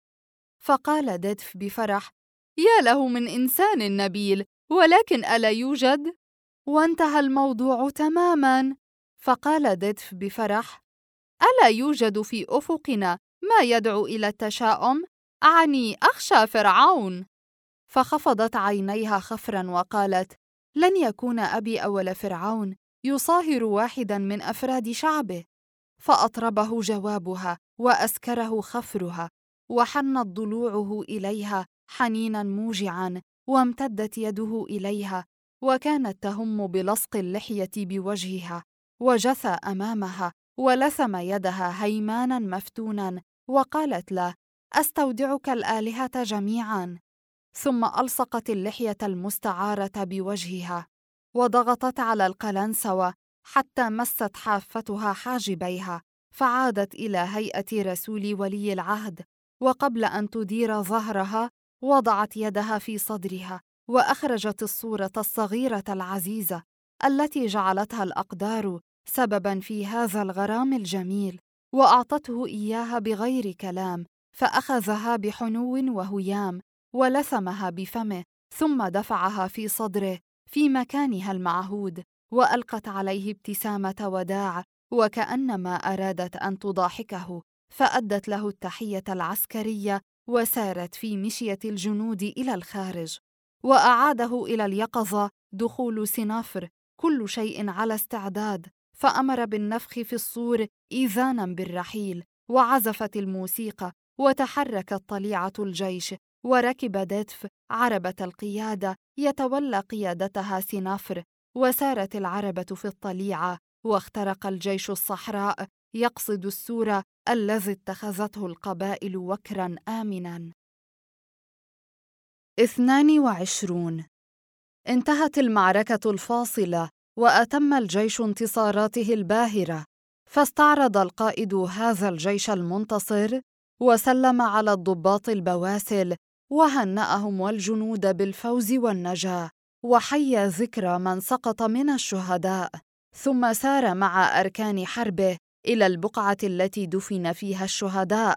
فقال ديدف بفرح: يا له من إنسان نبيل، ولكن ألا يوجد؟ وانتهى الموضوع تماماً. فقال ديدف بفرح: ألا يوجد في أفقنا ما يدعو إلى التشاؤم؟ أعني أخشى فرعون. فخفضت عينيها خفراً وقالت: لن يكون أبي أول فرعون يصاهر واحداً من أفراد شعبه. فأطربه جوابها وأسكره خفرها، وحنت ضلوعه إليها حنيناً موجعاً، وامتدت يده إليها، وكانت تهم بلصق اللحية بوجهها، وجثى أمامها ولثم يدها هيماناً مفتوناً، وقالت له: أستودعك الآلهة جميعاً. ثم ألصقت اللحية المستعارة بوجهها، وضغطت على القلنسوة حتى مست حافتها حاجبيها، فعادت إلى هيئة رسول ولي العهد. وقبل أن تدير ظهرها وضعت يدها في صدرها، وأخرجت الصورة الصغيرة العزيزة التي جعلتها الأقدار سبباً في هذا الغرام الجميل، وأعطته إياها بغير كلام، فأخذها بحنو وهيام ولثمها بفمه، ثم دفعها في صدره في مكانها المعهود، وألقت عليه ابتسامة وداع وكأنما أرادت أن تضاحكه، فأدت له التحية العسكرية وسارت في مشية الجنود إلى الخارج. وأعاده إلى اليقظة دخول سنافر، كل شيء على استعداد، فأمر بالنفخ في الصور إذاناً بالرحيل، وعزفت الموسيقى، وتحركت طليعة الجيش، وركب ديدف عربة القيادة يتولى قيادتها سنافر، وسارت العربة في الطليعة، واخترق الجيش الصحراء يقصد السور الذي اتخذته القبائل وكراً آمناً. 22. انتهت المعركة الفاصلة، وأتم الجيش انتصاراته الباهرة، فاستعرض القائد هذا الجيش المنتصر، وسلم على الضباط البواسل، وهنأهم والجنود بالفوز والنجاة، وحيا ذكرى من سقط من الشهداء. ثم سار مع أركان حربه إلى البقعة التي دفن فيها الشهداء،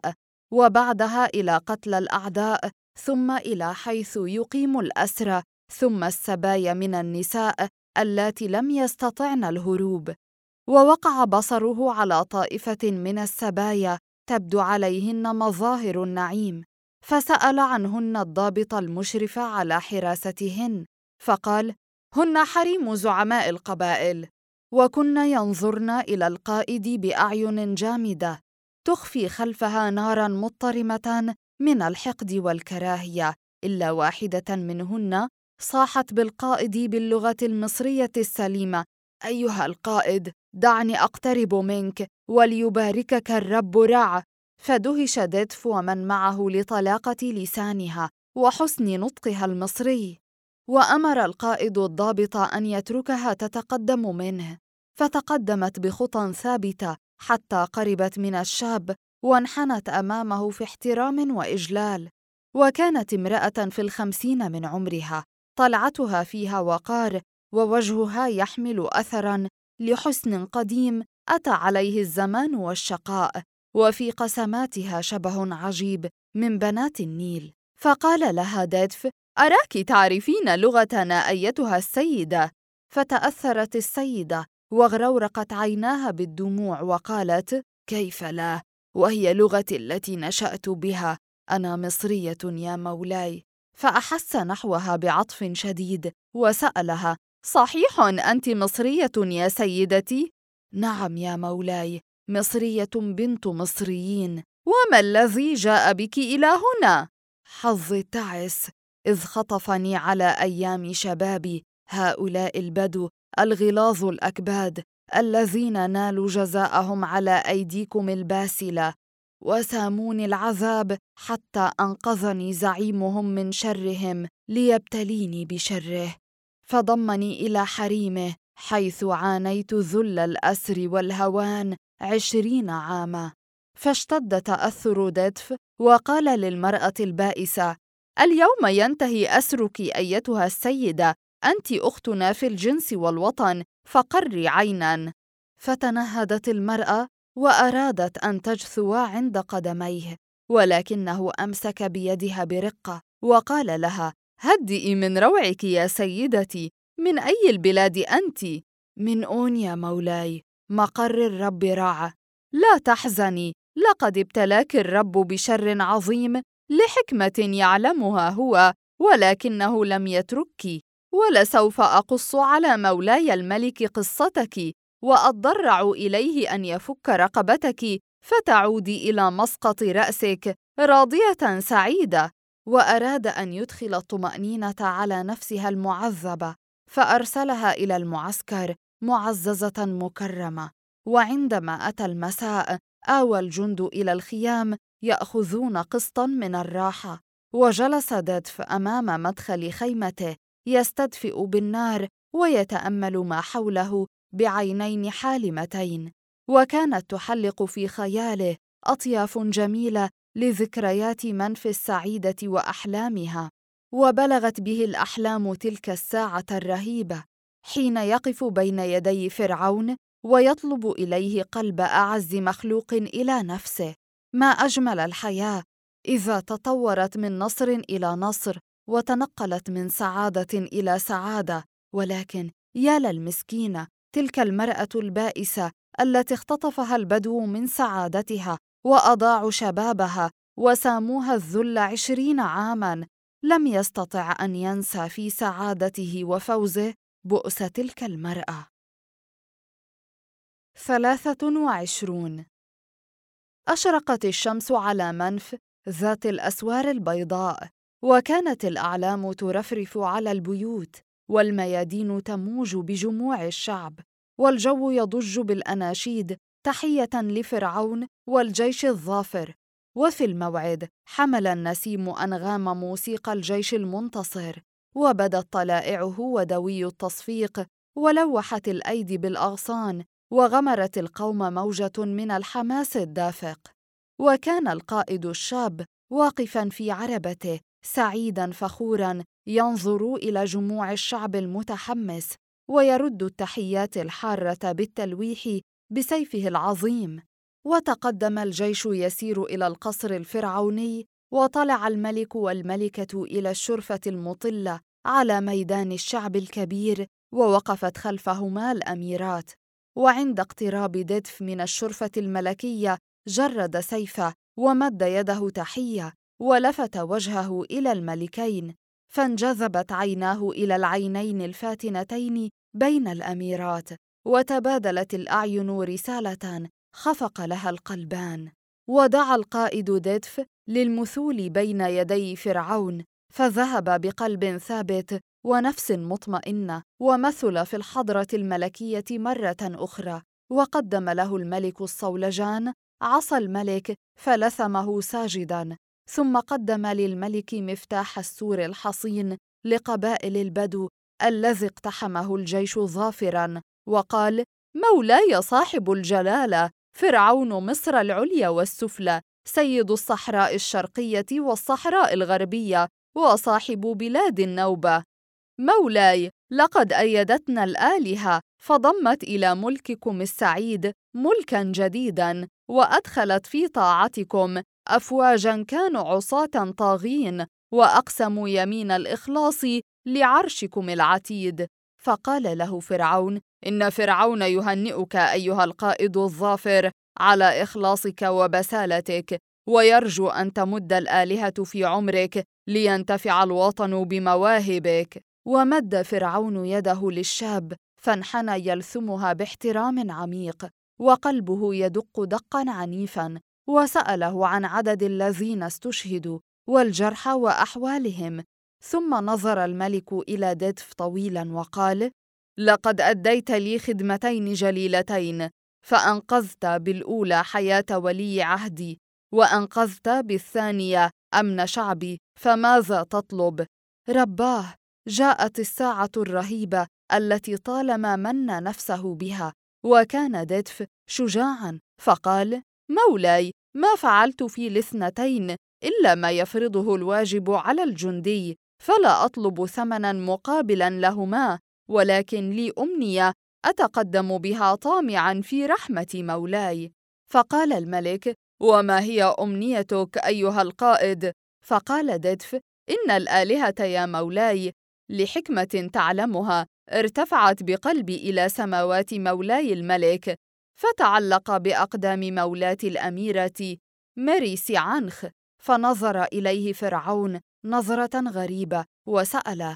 وبعدها إلى قتل الأعداء، ثم إلى حيث يقيم الأسرى، ثم السبايا من النساء اللاتي لم يستطعن الهروب. ووقع بصره على طائفة من السبايا تبدو عليهن مظاهر النعيم، فسأل عنهن الضابط المشرف على حراستهن، فقال: هن حريم زعماء القبائل، وكن ينظرن إلى القائد بأعين جامدة تخفي خلفها ناراً مضطرمة من الحقد والكراهية، إلا واحدة منهن صاحت بالقائد باللغة المصرية السليمة: أيها القائد، دعني أقترب منك وليباركك الرب رع. فدهش ديدف ومن معه لطلاقة لسانها وحسن نطقها المصري، وأمر القائد الضابط أن يتركها تتقدم منه، فتقدمت بخطى ثابتة حتى قربت من الشاب وانحنت أمامه في احترام وإجلال. وكانت امرأة في 50 من عمرها، طلعتها فيها وقار، ووجهها يحمل أثراً لحسن قديم أتى عليه الزمان والشقاء، وفي قسماتها شبه عجيب من بنات النيل. فقال لها ديدف: أراك تعرفين لغتنا أيتها السيدة. فتأثرت السيدة واغرورقت عيناها بالدموع وقالت: كيف لا، وهي لغتي التي نشأت بها، أنا مصرية يا مولاي. فأحس نحوها بعطف شديد وسألها: صحيح أنت مصرية يا سيدتي؟ نعم يا مولاي، مصرية بنت مصريين. وما الذي جاء بك إلى هنا؟ حظي تعس، إذ خطفني على أيام شبابي هؤلاء البدو الغلاظ الأكباد الذين نالوا جزاءهم على أيديكم الباسلة، وساموني العذاب حتى أنقذني زعيمهم من شرهم ليبتليني بشره، فضمني إلى حريمه حيث عانيت ذل الأسر والهوان 20 عاماً. فاشتد تأثر ديدف وقال للمرأة البائسة: اليوم ينتهي أسرك أيتها السيدة، أنت أختنا في الجنس والوطن، فقري عيناً. فتنهدت المرأة وأرادت أن تجثو عند قدميه، ولكنه أمسك بيدها برقة وقال لها: هدئي من روعك يا سيدتي، من أي البلاد أنت؟ من أون يا مولاي، مقر الرب رع. لا تحزني، لقد ابتلاك الرب بشر عظيم لحكمة يعلمها هو، ولكنه لم يتركك، ولسوف أقص على مولاي الملك قصتك، وأتضرع إليه أن يفك رقبتك فتعودي إلى مسقط رأسك راضية سعيدة. وأراد أن يدخل الطمأنينة على نفسها المعذبة، فأرسلها إلى المعسكر معززة مكرمة. وعندما أتى المساء آوى الجند إلى الخيام يأخذون قسطاً من الراحة، وجلس ديدف أمام مدخل خيمته يستدفئ بالنار ويتأمل ما حوله بعينين حالمتين، وكانت تحلق في خياله أطياف جميلة لذكريات منف السعيدة وأحلامها. وبلغت به الأحلام تلك الساعة الرهيبة حين يقف بين يدي فرعون ويطلب إليه قلب أعز مخلوق إلى نفسه. ما أجمل الحياة إذا تطورت من نصر إلى نصر وتنقلت من سعادة إلى سعادة. ولكن يا للمسكينة، تلك المرأة البائسة التي اختطفها البدو من سعادتها وأضاعوا شبابها وساموها الذل 20 عاماً، لم يستطع أن ينسى في سعادته وفوزه بؤس تلك المرأة. 23. أشرقت الشمس على منف ذات الأسوار البيضاء، وكانت الأعلام ترفرف على البيوت، والميادين تموج بجموع الشعب، والجو يضج بالأناشيد تحية لفرعون والجيش الظافر. وفي الموعد حمل النسيم أنغام موسيقى الجيش المنتصر، وبدت طلائعه ودوي التصفيق، ولوحت الأيدي بالأغصان، وغمرت القوم موجة من الحماس الدافق. وكان القائد الشاب واقفاً في عربته سعيداً فخوراً ينظر إلى جموع الشعب المتحمس، ويرد التحيات الحارة بالتلويح بسيفه العظيم. وتقدم الجيش يسير إلى القصر الفرعوني، وطلع الملك والملكة إلى الشرفة المطلة على ميدان الشعب الكبير، ووقفت خلفهما الأميرات. وعند اقتراب ديدف من الشرفة الملكية جرد سيفه ومد يده تحية، ولفت وجهه إلى الملكين، فانجذبت عيناه إلى العينين الفاتنتين بين الأميرات، وتبادلت الأعين رسالة خفق لها القلبان. ودعا القائد ديدف للمثول بين يدي فرعون، فذهب بقلب ثابت ونفس مطمئنة، ومثل في الحضرة الملكية مرة أخرى، وقدم له الملك الصولجان عصا الملك فلثمه ساجداً، ثم قدم للملك مفتاح السور الحصين لقبائل البدو الذي اقتحمه الجيش ظافراً، وقال: مولاي صاحب الجلالة، فرعون مصر العليا والسفلى، سيد الصحراء الشرقية والصحراء الغربية، وصاحب بلاد النوبة. مولاي، لقد أيدتنا الآلهة، فضمت إلى ملككم السعيد ملكاً جديداً، وأدخلت في طاعتكم أفواجاً كانوا عصاة طاغين، وأقسموا يمين الإخلاص لعرشكم العتيد. فقال له فرعون: إن فرعون يهنئك أيها القائد الظافر على إخلاصك وبسالتك، ويرجو أن تمد الآلهة في عمرك لينتفع الوطن بمواهبك. ومد فرعون يده للشاب، فانحنى يلثمها باحترام عميق، وقلبه يدق دقا عنيفا، وسأله عن عدد الذين استشهدوا والجرحى وأحوالهم. ثم نظر الملك إلى ديدف طويلا وقال: لقد أديت لي خدمتين جليلتين، فأنقذت بالأولى حياة ولي عهدي، وأنقذت بالثانية أمن شعبي، فماذا تطلب؟ رباه، جاءت الساعة الرهيبة التي طالما من نفسه بها. وكان ديدف شجاعاً، فقال: مولاي، ما فعلت في الاثنتين إلا ما يفرضه الواجب على الجندي، فلا أطلب ثمناً مقابلاً لهما، ولكن لي أمنية أتقدم بها طامعاً في رحمة مولاي. فقال الملك: وما هي أمنيتك أيها القائد؟ فقال ديدف: إن الآلهة يا مولاي لحكمة تعلمها ارتفعت بقلبي إلى سماوات مولاي الملك، فتعلق بأقدام مولاة الأميرة مريسي عنخ. فنظر إليه فرعون نظرة غريبة وسأله: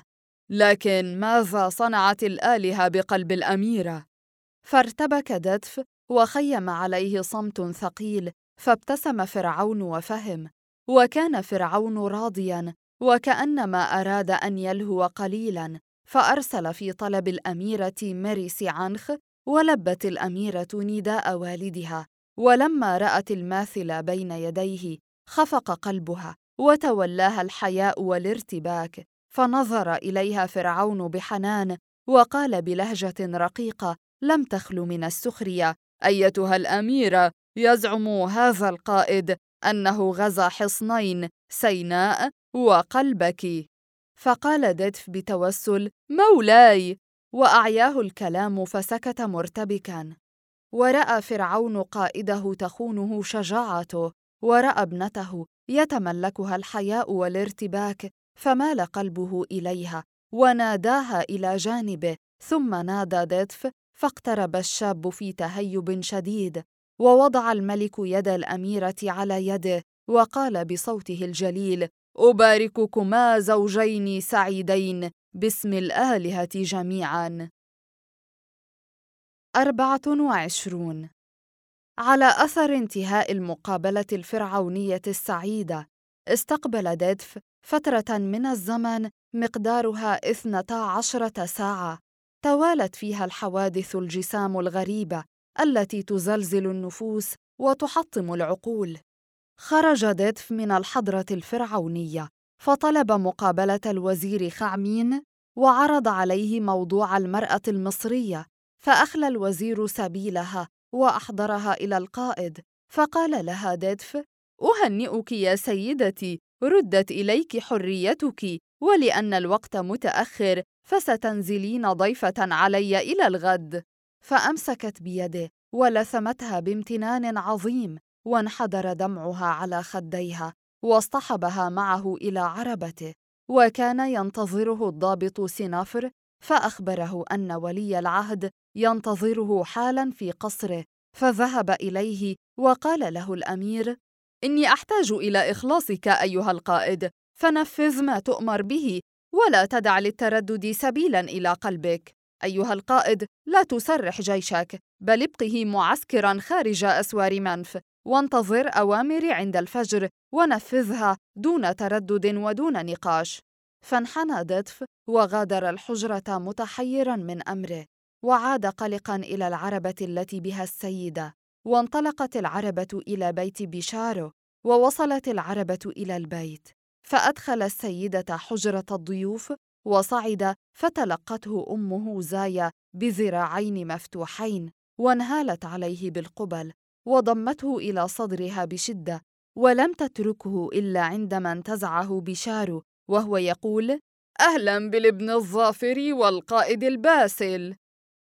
لكن ماذا صنعت الآلهة بقلب الأميرة؟ فارتبك ديدف وخيم عليه صمت ثقيل، فابتسم فرعون وفهم. وكان فرعون راضياً، وكأنما أراد أن يلهو قليلاً، فأرسل في طلب الأميرة مريسي عنخ، ولبت الأميرة نداء والدها. ولما رأت الماثل بين يديه خفق قلبها، وتولاها الحياء والارتباك، فنظر إليها فرعون بحنان، وقال بلهجة رقيقة لم تخل من السخرية: أيتها الأميرة، يزعم هذا القائد أنه غزا حصنين، سيناء وقلبك. فقال ديدف بتوسل: مولاي، وأعياه الكلام فسكت مرتبكاً. ورأى فرعون قائده تخونه شجاعته، ورأى ابنته يتملكها الحياء والارتباك، فمال قلبه إليها وناداها إلى جانبه. ثم نادى ديدف، فاقترب الشاب في تهيب شديد، ووضع الملك يد الأميرة على يده، وقال بصوته الجليل: أبارككما زوجين سعيدين باسم الآلهة جميعاً. 24. على أثر انتهاء المقابلة الفرعونية السعيدة، استقبل ديدف فترة من الزمن مقدارها 12 ساعة، توالت فيها الحوادث الجسام الغريبة التي تزلزل النفوس وتحطم العقول. خرج ديدف من الحضرة الفرعونية، فطلب مقابلة الوزير خعمين، وعرض عليه موضوع المرأة المصرية، فأخلى الوزير سبيلها وأحضرها إلى القائد. فقال لها ديدف: أهنئك يا سيدتي، ردت إليك حريتك، ولأن الوقت متأخر فستنزلين ضيفة علي إلى الغد. فأمسكت بيده ولثمتها بامتنان عظيم، وانحدر دمعها على خديها، واصطحبها معه إلى عربته. وكان ينتظره الضابط سنافر، فأخبره أن ولي العهد ينتظره حالاً في قصره، فذهب إليه وقال له الأمير: إني أحتاج إلى إخلاصك أيها القائد، فنفذ ما تؤمر به، ولا تدع للتردد سبيلاً إلى قلبك. أيها القائد، لا تسرح جيشك، بل ابقه معسكراً خارج أسوار منف، وانتظر أوامري عند الفجر، ونفذها دون تردد ودون نقاش. فانحنى ديدف وغادر الحجرة متحيراً من أمره، وعاد قلقاً إلى العربة التي بها السيدة. وانطلقت العربة إلى بيت بيشارو، ووصلت العربة إلى البيت، فأدخل السيدة حجرة الضيوف، وصعد فتلقته أمه زايا بذراعين مفتوحين، وانهالت عليه بالقبل، وضمته إلى صدرها بشدة، ولم تتركه إلا عندما انتزعه بيشارو وهو يقول: أهلاً بالابن الظافر والقائد الباسل.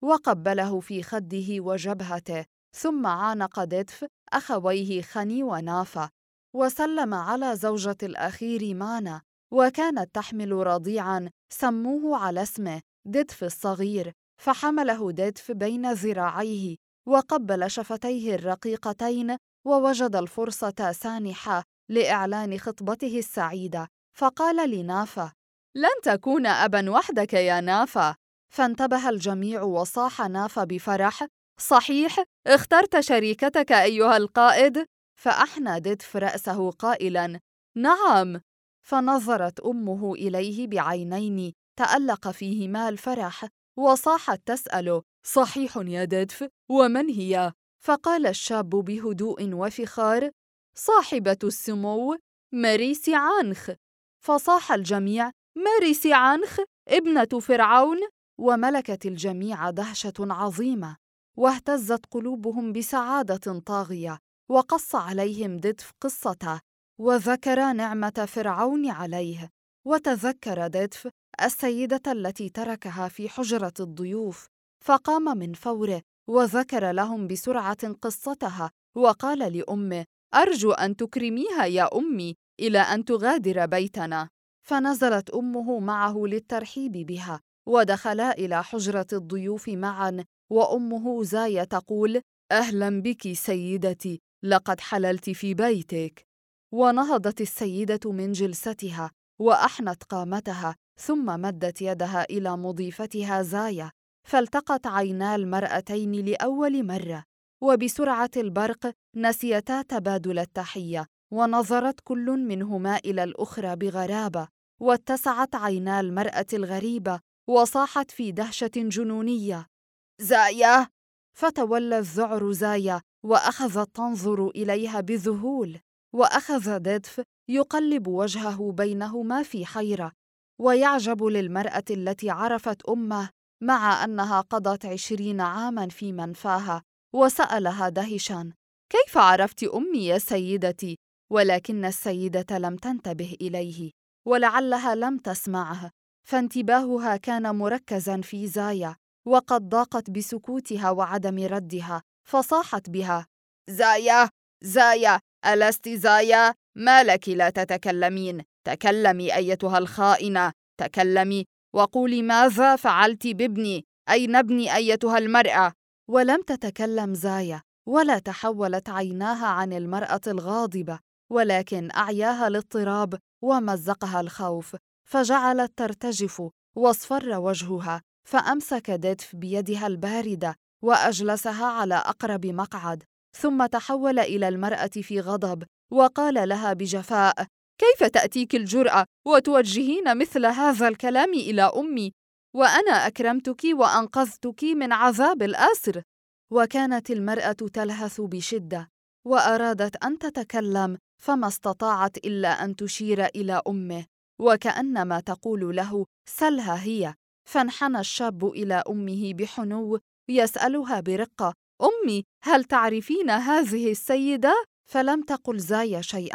وقبله في خده وجبهته، ثم عانق ديدف أخويه خني ونافا، وسلم على زوجة الأخير مانا، وكانت تحمل رضيعاً سموه على اسمه ديدف الصغير، فحمله ديدف بين ذراعيه وقبل شفتيه الرقيقتين، ووجد الفرصة سانحة لإعلان خطبته السعيدة، فقال لنافا: لن تكون أباً وحدك يا نافا. فانتبه الجميع وصاح نافا بفرح: صحيح، اخترت شريكتك أيها القائد؟ فأحنى ديدف رأسه قائلاً: نعم. فنظرت أمه إليه بعينين تألق فيهما الفرح، وصاحت تسأله: صحيح يا ديدف، ومن هي؟ فقال الشاب بهدوء وفخار: صاحبة السمو ماري سيعانخ. فصاح الجميع: ماري سيعانخ ابنة فرعون؟ وملكت الجميع دهشة عظيمة، واهتزت قلوبهم بسعادة طاغية. وقص عليهم ديدف قصته، وذكر نعمة فرعون عليه، وتذكر ديدف السيدة التي تركها في حجرة الضيوف، فقام من فوره وذكر لهم بسرعة قصتها، وقال لأمه: أرجو أن تكرميها يا أمي إلى أن تغادر بيتنا. فنزلت أمه معه للترحيب بها، ودخلا إلى حجرة الضيوف معاً، وأمه زايا تقول: أهلاً بك سيدتي، لقد حللت في بيتك. ونهضت السيدة من جلستها وأحنت قامتها، ثم مدت يدها إلى مضيفتها زايا، فالتقت عينا المرأتين لأول مرة، وبسرعة البرق نسيتا تبادل التحية، ونظرت كل منهما إلى الأخرى بغرابة، واتسعت عينا المرأة الغريبة، وصاحت في دهشة جنونية: زايا! فتولى الذعر زايا وأخذت تنظر إليها بذهول، وأخذ ديدف يقلب وجهه بينهما في حيرة، ويعجب للمرأة التي عرفت أمه مع أنها قضت 20 عاماً في منفاها، وسألها دهشاً: كيف عرفت أمي يا سيدتي؟ ولكن السيدة لم تنتبه إليه، ولعلها لم تسمعه، فانتباهها كان مركزاً في زايا، وقد ضاقت بسكوتها وعدم ردها، فصاحت بها: زايا! زايا! ألست زايا؟ ما لك لا تتكلمين؟ تكلمي أيتها الخائنة، تكلمي وقولي ماذا فعلت بابني؟ أين ابني أيتها المرأة؟ ولم تتكلم زايا، ولا تحولت عيناها عن المرأة الغاضبة، ولكن أعياها الاضطراب ومزقها الخوف، فجعلت ترتجف واصفر وجهها، فأمسك ديدف بيدها الباردة وأجلسها على أقرب مقعد، ثم تحول إلى المرأة في غضب وقال لها بجفاء: كيف تأتيك الجرأة وتوجهين مثل هذا الكلام إلى أمي، وأنا أكرمتك وأنقذتك من عذاب الأسر؟ وكانت المرأة تلهث بشدة، وأرادت أن تتكلم، فما استطاعت إلا أن تشير إلى أمه، وكأنما تقول له: سلها هي. فانحنى الشاب إلى أمه بحنو يسألها برقة: أمي، هل تعرفين هذه السيدة؟ فلم تقل زايا شيئاً،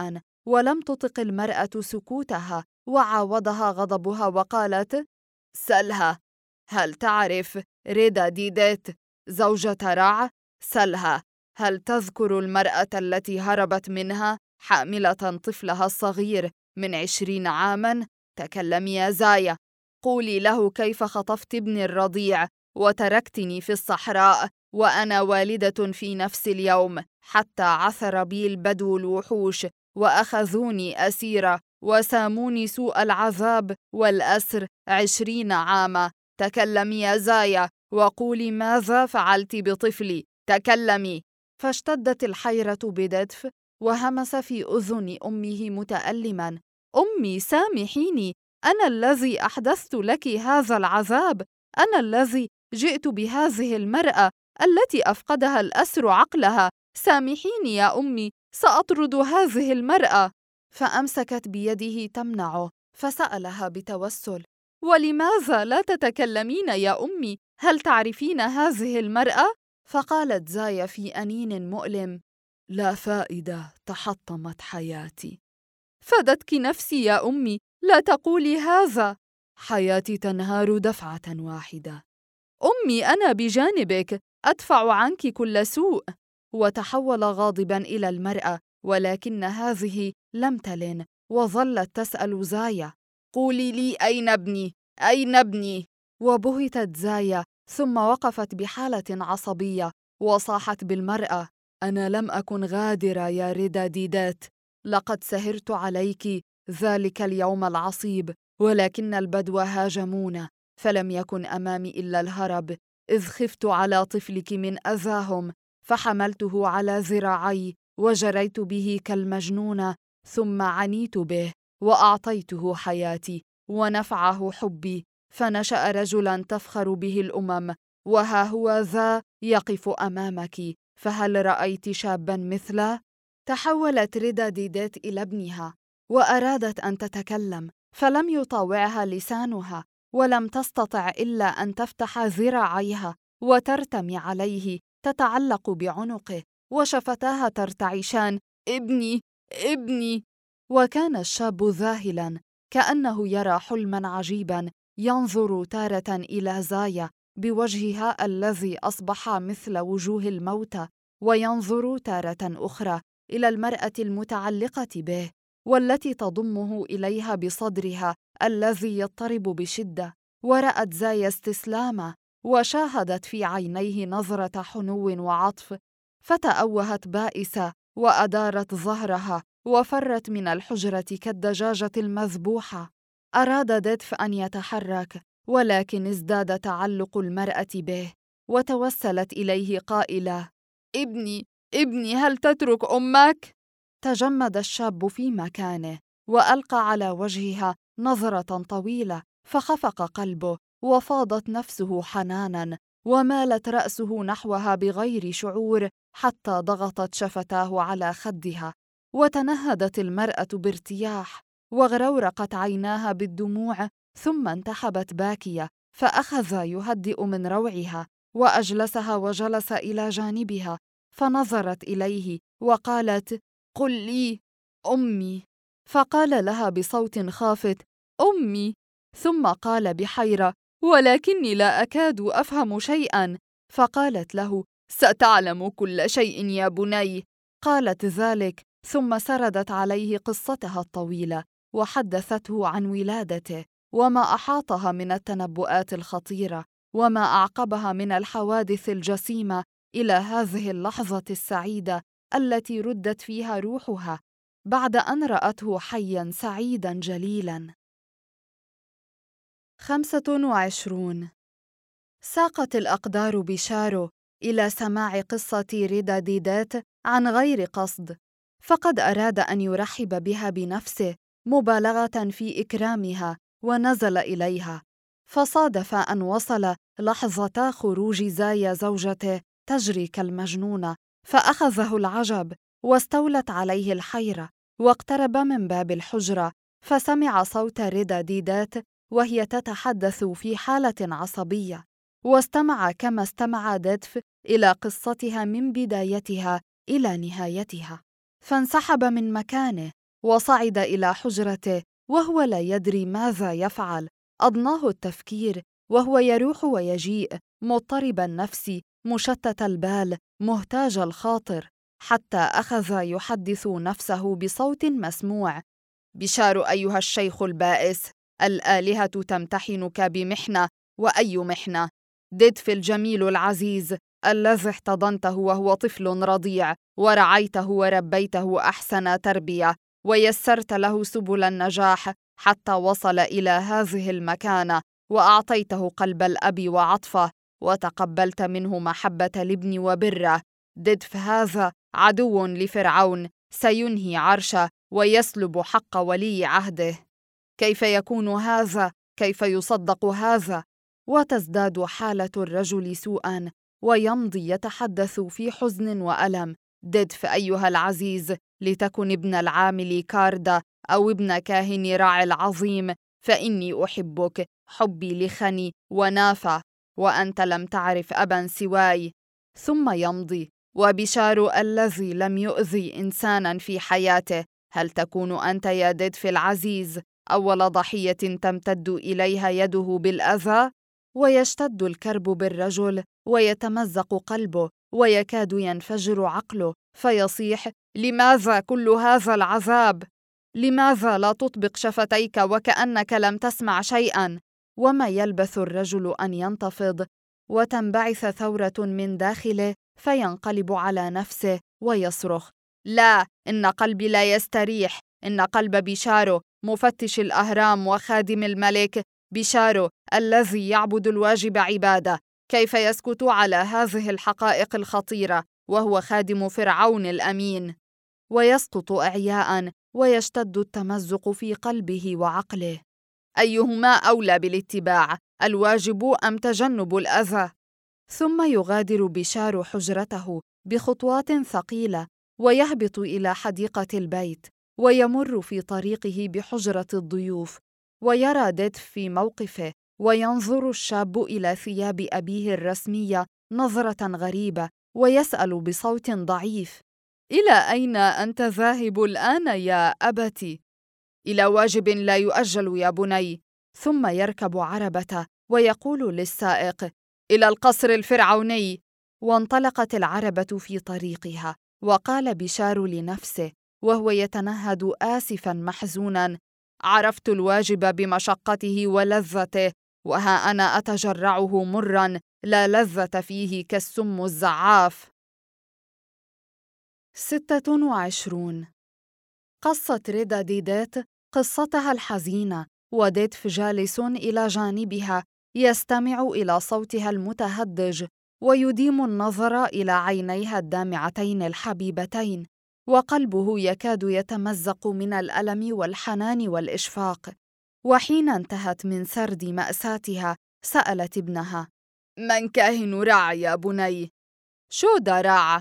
ولم تطق المرأة سكوتها، وعاودها غضبها وقالت: سلها، هل تعرف ريدا ديدات زوجة رع؟ سلها، هل تذكر المرأة التي هربت منها حاملة طفلها الصغير من 20 عاماً؟ تكلمي يا زايا، قولي له كيف خطفت ابني الرضيع وتركتني في الصحراء وأنا والدة في نفس اليوم، حتى عثر بي البدو الوحوش وأخذوني أسيرة وساموني سوء العذاب والأسر 20 عاما. تكلمي يا زايا وقولي ماذا فعلت بطفلي، تكلمي. فاشتدت الحيرة بددف، وهمس في أذن أمه متألما: أمي سامحيني، أنا الذي أحدثت لك هذا العذاب، أنا الذي جئت بهذه المرأة التي أفقدها الأسر عقلها، سامحيني يا أمي، سأطرد هذه المرأة. فأمسكت بيده تمنعه، فسألها بتوسل: ولماذا لا تتكلمين يا أمي؟ هل تعرفين هذه المرأة؟ فقالت زايا في أنين مؤلم: لا فائدة، تحطمت حياتي. فدتك نفسي يا أمي، لا تقولي هذا، حياتي تنهار دفعة واحدة. أمي أنا بجانبك، أدفع عنك كل سوء. وتحول غاضبا إلى المرأة، ولكن هذه لم تلن، وظلت تسأل زايا: قولي لي أين ابني؟ أين ابني؟ وبهتت زايا، ثم وقفت بحالة عصبية وصاحت بالمرأة: أنا لم أكن غادرة يا ريدا ديدات، لقد سهرت عليك ذلك اليوم العصيب، ولكن البدو هاجمونا، فلم يكن أمامي إلا الهرب، إذ خفت على طفلك من أذاهم، فحملته على ذراعي وجريت به كالمجنونة، ثم عنيت به وأعطيته حياتي ونفعه حبي، فنشأ رجلا تفخر به الأمم، وها هو ذا يقف أمامك، فهل رأيت شابا مثله؟ تحولت ريدا ديدات إلى ابنها، وأرادت أن تتكلم، فلم يطاوعها لسانها، ولم تستطع إلا أن تفتح ذراعيها وترتمي عليه، تتعلق بعنقه، وشفتاها ترتعشان: ابني، ابني. وكان الشاب ذاهلا، كأنه يرى حلما عجيبا، ينظر تارة إلى زايا بوجهها الذي أصبح مثل وجوه الموتى، وينظر تارة أخرى إلى المرأة المتعلقة به والتي تضمه إليها بصدرها الذي يضطرب بشدة. ورأت زايا استسلامه، وشاهدت في عينيه نظرة حنو وعطف، فتأوهت بائسة وأدارت ظهرها وفرت من الحجرة كالدجاجة المذبوحة. أراد ديدف أن يتحرك، ولكن ازداد تعلق المرأة به، وتوسلت إليه قائلة: ابني، ابني، هل تترك أمك؟ تجمد الشاب في مكانه، وألقى على وجهها نظرة طويلة، فخفق قلبه، وفاضت نفسه حناناً، ومالت رأسه نحوها بغير شعور، حتى ضغطت شفتاه على خدها، وتنهدت المرأة بارتياح، وغرورقت عيناها بالدموع، ثم انتحبت باكية، فأخذ يهدئ من روعها، وأجلسها وجلس إلى جانبها، فنظرت إليه وقالت: قل لي أمي. فقال لها بصوت خافت: أمي. ثم قال بحيرة: ولكني لا أكاد أفهم شيئا. فقالت له: ستعلم كل شيء يا بني. قالت ذلك، ثم سردت عليه قصتها الطويلة، وحدثته عن ولادته، وما أحاطها من التنبؤات الخطيرة، وما أعقبها من الحوادث الجسيمة إلى هذه اللحظة السعيدة التي ردت فيها روحها بعد أن رأته حياً سعيداً جليلاً. 25. ساقت الأقدار بشارو إلى سماع قصة ريدا ديدات عن غير قصد، فقد أراد أن يرحب بها بنفسه مبالغة في إكرامها، ونزل إليها، فصادف أن وصل لحظة خروج زايا زوجته تجري كالمجنونة، فأخذه العجب واستولت عليه الحيرة، واقترب من باب الحجرة، فسمع صوت ريدا ديدات وهي تتحدث في حالة عصبية، واستمع كما استمع ديدف إلى قصتها من بدايتها إلى نهايتها، فانسحب من مكانه وصعد إلى حجرته وهو لا يدري ماذا يفعل. أضناه التفكير وهو يروح ويجيء، مضطرب النفس، مشتت البال، مهتاج الخاطر، حتى أخذ يحدث نفسه بصوت مسموع: بشار أيها الشيخ البائس، الآلهة تمتحنك بمحنة، وأي محنة؟ ددف الجميل العزيز الذي احتضنته وهو طفل رضيع، ورعيته وربيته أحسن تربية، ويسرت له سبل النجاح حتى وصل إلى هذه المكانة، وأعطيته قلب الأب وعطفه، وتقبلت منه محبة الابن وبره. ددف هذا عدو لفرعون، سينهي عرشه ويسلب حق ولي عهده. كيف يكون هذا؟ كيف يصدق هذا؟ وتزداد حالة الرجل سوءاً، ويمضي يتحدث في حزن وألم: ددف أيها العزيز، لتكن ابن العامل كاردة أو ابن كاهن راعي العظيم، فإني أحبك حبي لخني ونافع، وأنت لم تعرف أبا سواي. ثم يمضي: وبشار الذي لم يؤذي إنساناً في حياته، هل تكون أنت يا ددف العزيز أول ضحية تمتد إليها يده بالأذى؟ ويشتد الكرب بالرجل، ويتمزق قلبه، ويكاد ينفجر عقله، فيصيح: لماذا كل هذا العذاب؟ لماذا لا تطبق شفتيك وكأنك لم تسمع شيئا؟ وما يلبث الرجل أن ينتفض، وتنبعث ثورة من داخله، فينقلب على نفسه ويصرخ: لا، إن قلبي لا يستريح، إن قلب بشارو مفتش الأهرام وخادم الملك، بشارو الذي يعبد الواجب عبادة، كيف يسكت على هذه الحقائق الخطيرة وهو خادم فرعون الأمين؟ ويسقط إعياء، ويشتد التمزق في قلبه وعقله. أيهما أولى بالاتباع، الواجب أم تجنب الأذى؟ ثم يغادر بشار حجرته بخطوات ثقيلة، ويهبط إلى حديقة البيت، ويمر في طريقه بحجرة الضيوف، ويرى ددف في موقفه، وينظر الشاب إلى ثياب أبيه الرسمية نظرة غريبة، ويسأل بصوت ضعيف: إلى أين أنت ذاهب الآن يا أبتي؟ إلى واجب لا يؤجل يا بني. ثم يركب عربته ويقول للسائق: إلى القصر الفرعوني. وانطلقت العربة في طريقها، وقال بشار لنفسه وهو يتنهد آسفاً محزوناً: عرفت الواجب بمشقته ولذته، وها أنا أتجرعه مراً لا لذة فيه كالسم الزعاف. 26. قصة ريدا ديدات قصتها الحزينة، وددف جالس إلى جانبها يستمع إلى صوتها المتهدج، ويديم النظر إلى عينيها الدامعتين الحبيبتين، وقلبه يكاد يتمزق من الألم والحنان والإشفاق. وحين انتهت من سرد مأساتها سألت ابنها: من كاهن راع يا بني؟ شو دا راع؟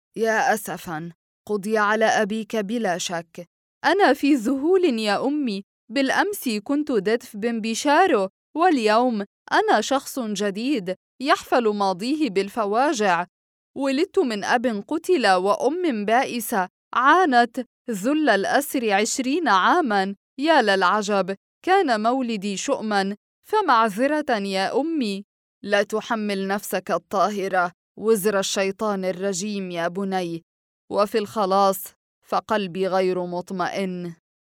يا أسفاً، قضي على أبيك بلا شك. أنا في ذهول يا أمي، بالأمس كنت ددف بن بشارو، واليوم أنا شخص جديد يحفل ماضيه بالفواجع. ولدت من أب قتل وأم بائسة عانت ذل الأسر 20 عاماً. يا للعجب، كان مولدي شؤماً، فمعذرة يا أمي. لا تحمل نفسك الطاهرة وزر الشيطان الرجيم يا بني، وفي الخلاص فقلبي غير مطمئن.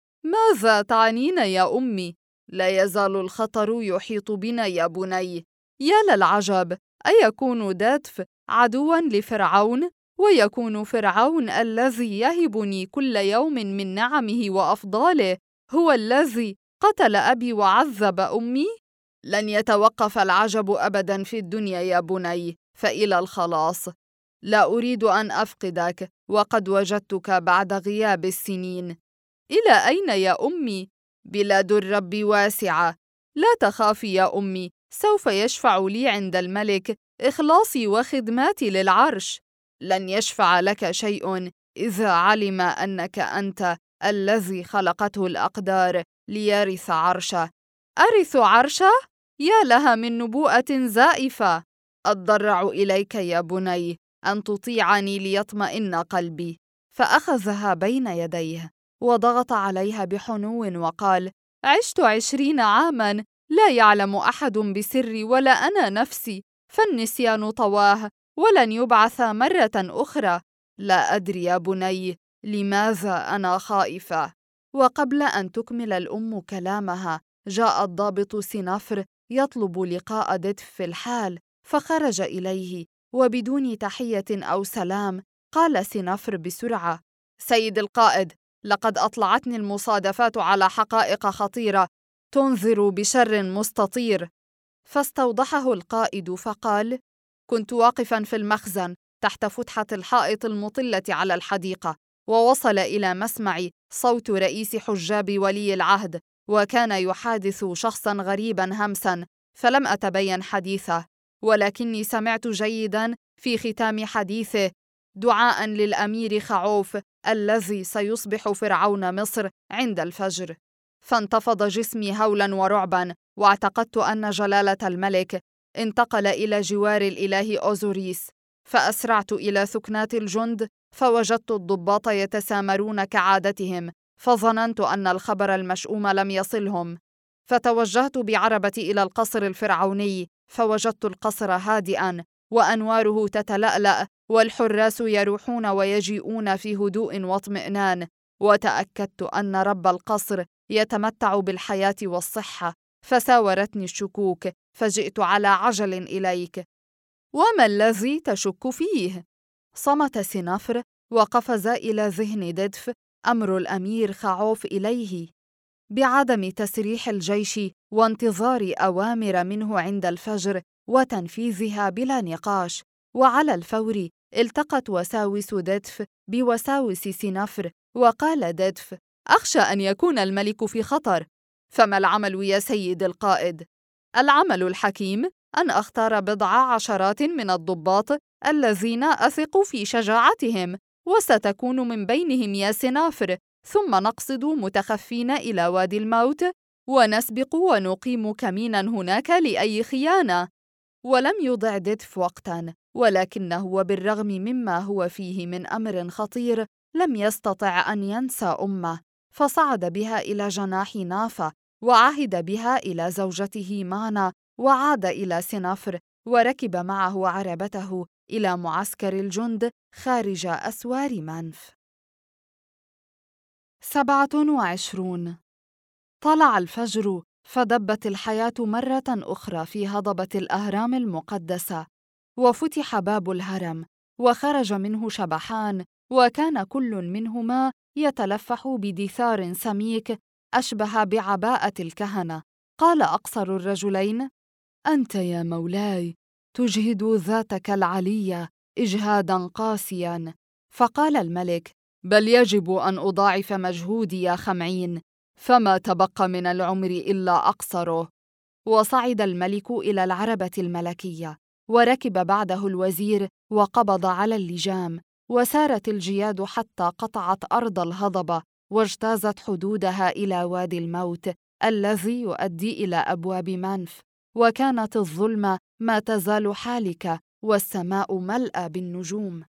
ماذا تعنين يا أمي؟ لا يزال الخطر يحيط بنا يا بني. يا للعجب، أيكون ددف عدواً لفرعون، ويكون فرعون الذي يهبني كل يوم من نعمه وأفضاله هو الذي قتل أبي وعذب أمي؟ لن يتوقف العجب أبداً في الدنيا يا بني، فإلى الخلاص. لا أريد أن أفقدك، وقد وجدتك بعد غياب السنين. إلى أين يا أمي؟ بلاد الرب واسعة. لا تخافي يا أمي، سوف يشفع لي عند الملك إخلاصي وخدماتي للعرش. لن يشفع لك شيء إذا علم أنك أنت الذي خلقته الأقدار ليرث عرشه. أرث عرشه؟ يا لها من نبوءة زائفة. أتضرع إليك يا بني أن تطيعني ليطمئن قلبي. فأخذها بين يديه وضغط عليها بحنو وقال: عشت 20 عاماً لا يعلم أحد بسري ولا أنا نفسي، فالنسيان طواه ولن يبعث مرة أخرى. لا أدري يا بني لماذا أنا خائفة. وقبل أن تكمل الأم كلامها جاء الضابط سينافر يطلب لقاء ديدف في الحال، فخرج إليه وبدون تحية أو سلام قال سينافر بسرعة: سيد القائد، لقد أطلعتني المصادفات على حقائق خطيرة تنذر بشر مستطير. فاستوضحه القائد فقال: كنت واقفاً في المخزن تحت فتحة الحائط المطلة على الحديقة، ووصل إلى مسمعي صوت رئيس حجاب ولي العهد، وكان يحادث شخصاً غريباً همساً، فلم أتبين حديثه، ولكني سمعت جيداً في ختام حديثه دعاءً للأمير خعوف الذي سيصبح فرعون مصر عند الفجر. فانتفض جسمي هولاً ورعباً، واعتقدت أن جلالة الملك انتقل إلى جوار الإله أوزوريس، فأسرعت إلى ثكنات الجند، فوجدت الضباط يتسامرون كعادتهم، فظننت أن الخبر المشؤوم لم يصلهم، فتوجهت بعربتي إلى القصر الفرعوني، فوجدت القصر هادئاً وأنواره تتلألأ، والحراس يروحون ويجيئون في هدوء واطمئنان، وتأكدت أن رب القصر يتمتع بالحياة والصحة، فساورتني الشكوك، فجئت على عجل إليك. وما الذي تشك فيه؟ صمت سينافر، وقفز إلى ذهن ديدف أمر الأمير خعوف إليه بعدم تسريح الجيش وانتظار أوامر منه عند الفجر وتنفيذها بلا نقاش. وعلى الفور التقت وساوس ديدف بوساوس سينافر، وقال ديدف: أخشى أن يكون الملك في خطر. فما العمل يا سيد القائد؟ العمل الحكيم أن أختار بضع عشرات من الضباط الذين أثق في شجاعتهم، وستكون من بينهم يا سينافر، ثم نقصد متخفين إلى وادي الموت، ونسبق ونقيم كمينا هناك لأي خيانة. ولم يضع ديدف وقتا، ولكنه وبالرغم مما هو فيه من أمر خطير لم يستطع أن ينسى أمه، فصعد بها إلى جناح نافا، وعهد بها إلى زوجته مانا، وعاد إلى سينافر، وركب معه عربته إلى معسكر الجند خارج أسوار منف. 27. طلع الفجر، فدبت الحياة مرة أخرى في هضبة الأهرام المقدسة، وفتح باب الهرم، وخرج منه شبحان، وكان كل منهما يتلفح بدثار سميك أشبه بعباءة الكهنة. قال أقصر الرجلين: أنت يا مولاي تجهد ذاتك العلية إجهاداً قاسياً. فقال الملك: بل يجب أن أضاعف مجهودي يا خمعين، فما تبقى من العمر إلا أقصره. وصعد الملك إلى العربة الملكية، وركب بعده الوزير، وقبض على اللجام، وسارت الجياد حتى قطعت أرض الهضبة، واجتازت حدودها إلى وادي الموت الذي يؤدي إلى أبواب منف. وكانت الظلمة ما تزال حالكة، والسماء ملأى بالنجوم.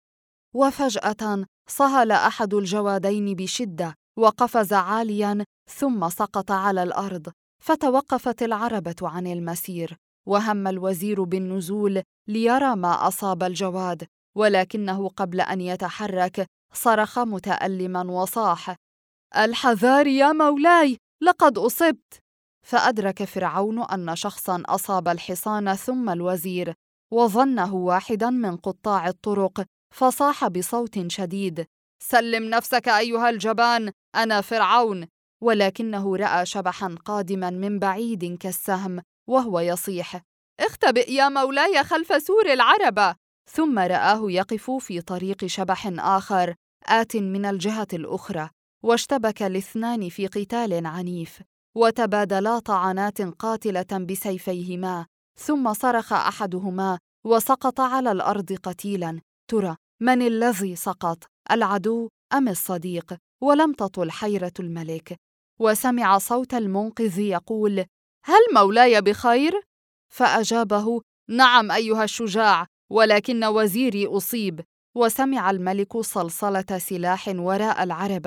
وفجأة صهل أحد الجوادين بشدة، وقفز عالياً، ثم سقط على الأرض، فتوقفت العربة عن المسير، وهم الوزير بالنزول ليرى ما أصاب الجواد، ولكنه قبل أن يتحرك صرخ متألماً وصاح: الحذار يا مولاي، لقد أصبت! فأدرك فرعون أن شخصاً أصاب الحصان ثم الوزير، وظنه واحداً من قطاع الطرق، فصاح بصوت شديد: سلم نفسك أيها الجبان، أنا فرعون. ولكنه رأى شبحاً قادماً من بعيد كالسهم، وهو يصيح: اختبئ يا مولاي خلف سور العربة. ثم رآه يقف في طريق شبح آخر آت من الجهة الأخرى، واشتبك الاثنان في قتال عنيف، وتبادلا طعنات قاتلة بسيفيهما، ثم صرخ أحدهما وسقط على الأرض قتيلاً. ترى من الذي سقط، العدو أم الصديق؟ ولم تطل حيرة الملك، وسمع صوت المنقذ يقول: هل مولاي بخير؟ فأجابه: نعم أيها الشجاع، ولكن وزيري أصيب. وسمع الملك صلصلة سلاح وراء العربة،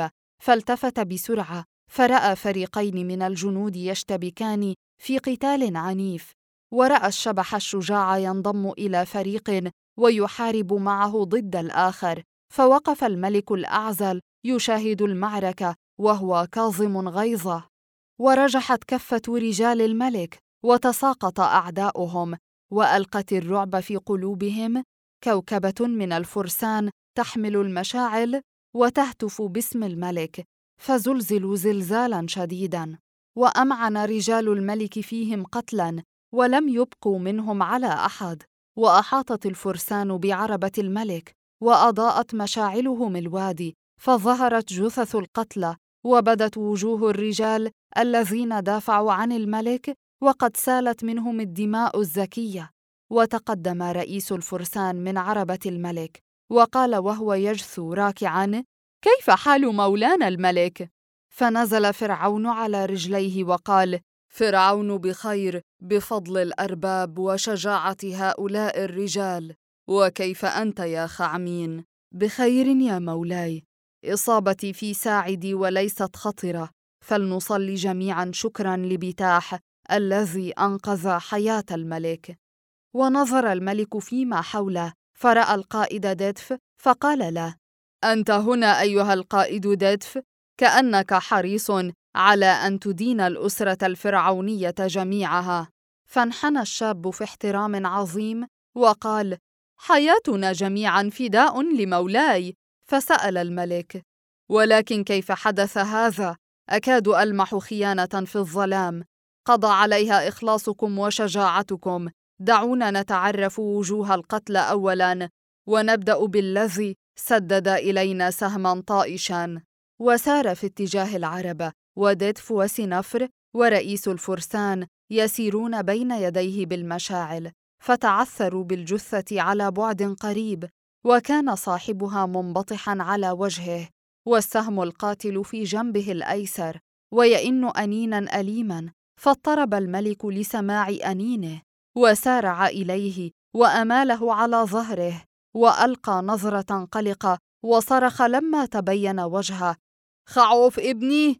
فالتفت بسرعة فرأى فريقين من الجنود يشتبكان في قتال عنيف، ورأى الشبح الشجاع ينضم إلى فريق ويحارب معه ضد الآخر، فوقف الملك الأعزل يشاهد المعركة وهو كاظم غيظه. ورجحت كفة رجال الملك وتساقط أعداؤهم، وألقت الرعب في قلوبهم كوكبة من الفرسان تحمل المشاعل وتهتف باسم الملك، فزلزلوا زلزالا شديدا، وأمعن رجال الملك فيهم قتلا ولم يبقوا منهم على أحد. وأحاطت الفرسان بعربة الملك وأضاءت مشاعلهم الوادي، فظهرت جثث القتلى وبدت وجوه الرجال الذين دافعوا عن الملك وقد سالت منهم الدماء الزكية. وتقدم رئيس الفرسان من عربة الملك وقال وهو يجثو راكعاً: كيف حال مولانا الملك؟ فنزل فرعون على رجليه وقال: فرعون بخير بفضل الأرباب وشجاعة هؤلاء الرجال. وكيف أنت يا خعمين؟ بخير يا مولاي، إصابتي في ساعدي وليست خطرة، فلنصلي جميعا شكرا لبتاح الذي أنقذ حياة الملك. ونظر الملك فيما حوله فرأى القائد ديدف فقال له: أنت هنا أيها القائد ديدف، كأنك حريص على أن تدين الأسرة الفرعونية جميعها. فانحنى الشاب في احترام عظيم وقال: حياتنا جميعا فداء لمولاي. فسأل الملك: ولكن كيف حدث هذا؟ أكاد ألمح خيانة في الظلام، قضى عليها إخلاصكم وشجاعتكم. دعونا نتعرف وجوه القتل أولاً، ونبدأ بالذي سدد إلينا سهماً طائشاً. وسار في اتجاه العربة، وديدف وسنفر ورئيس الفرسان يسيرون بين يديه بالمشاعل، فتعثروا بالجثة على بعد قريب، وكان صاحبها منبطحاً على وجهه، والسهم القاتل في جنبه الأيسر، ويئن أنيناً أليماً. فاضطرب الملك لسماع أنينه، وسارع إليه وأماله على ظهره، وألقى نظرة قلقة وصرخ لما تبين وجهه: خعوف ابني!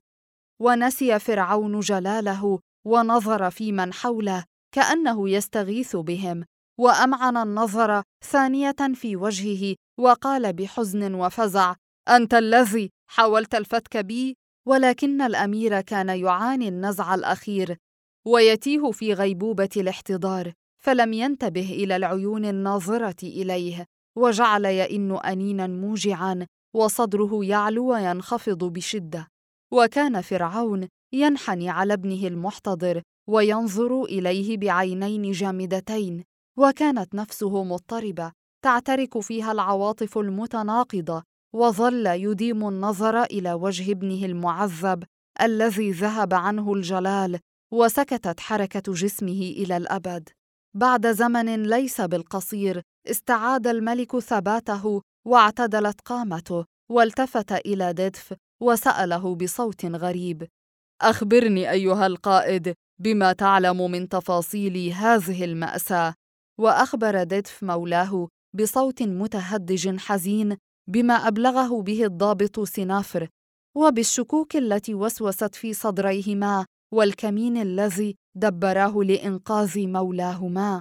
ونسي فرعون جلاله ونظر في من حوله كأنه يستغيث بهم، وأمعن النظر ثانية في وجهه وقال بحزن وفزع: أنت الذي حاولت الفتك بي؟ ولكن الأمير كان يعاني النزع الأخير ويتيه في غيبوبة الاحتضار، فلم ينتبه إلى العيون الناظرة إليه، وجعل يئن أنينا موجعا وصدره يعلو وينخفض بشدة. وكان فرعون ينحني على ابنه المحتضر وينظر إليه بعينين جامدتين، وكانت نفسه مضطربة تعترك فيها العواطف المتناقضة، وظل يديم النظر إلى وجه ابنه المعذب الذي ذهب عنه الجلال، وسكتت حركة جسمه إلى الأبد. بعد زمن ليس بالقصير استعاد الملك ثباته واعتدلت قامته، والتفت إلى ديدف وسأله بصوت غريب: أخبرني أيها القائد بما تعلم من تفاصيل هذه المأساة. وأخبر ديدف مولاه بصوت متهدج حزين بما أبلغه به الضابط سنافر، وبالشكوك التي وسوست في صدريهما، والكمين الذي دبراه لإنقاذ مولاهما.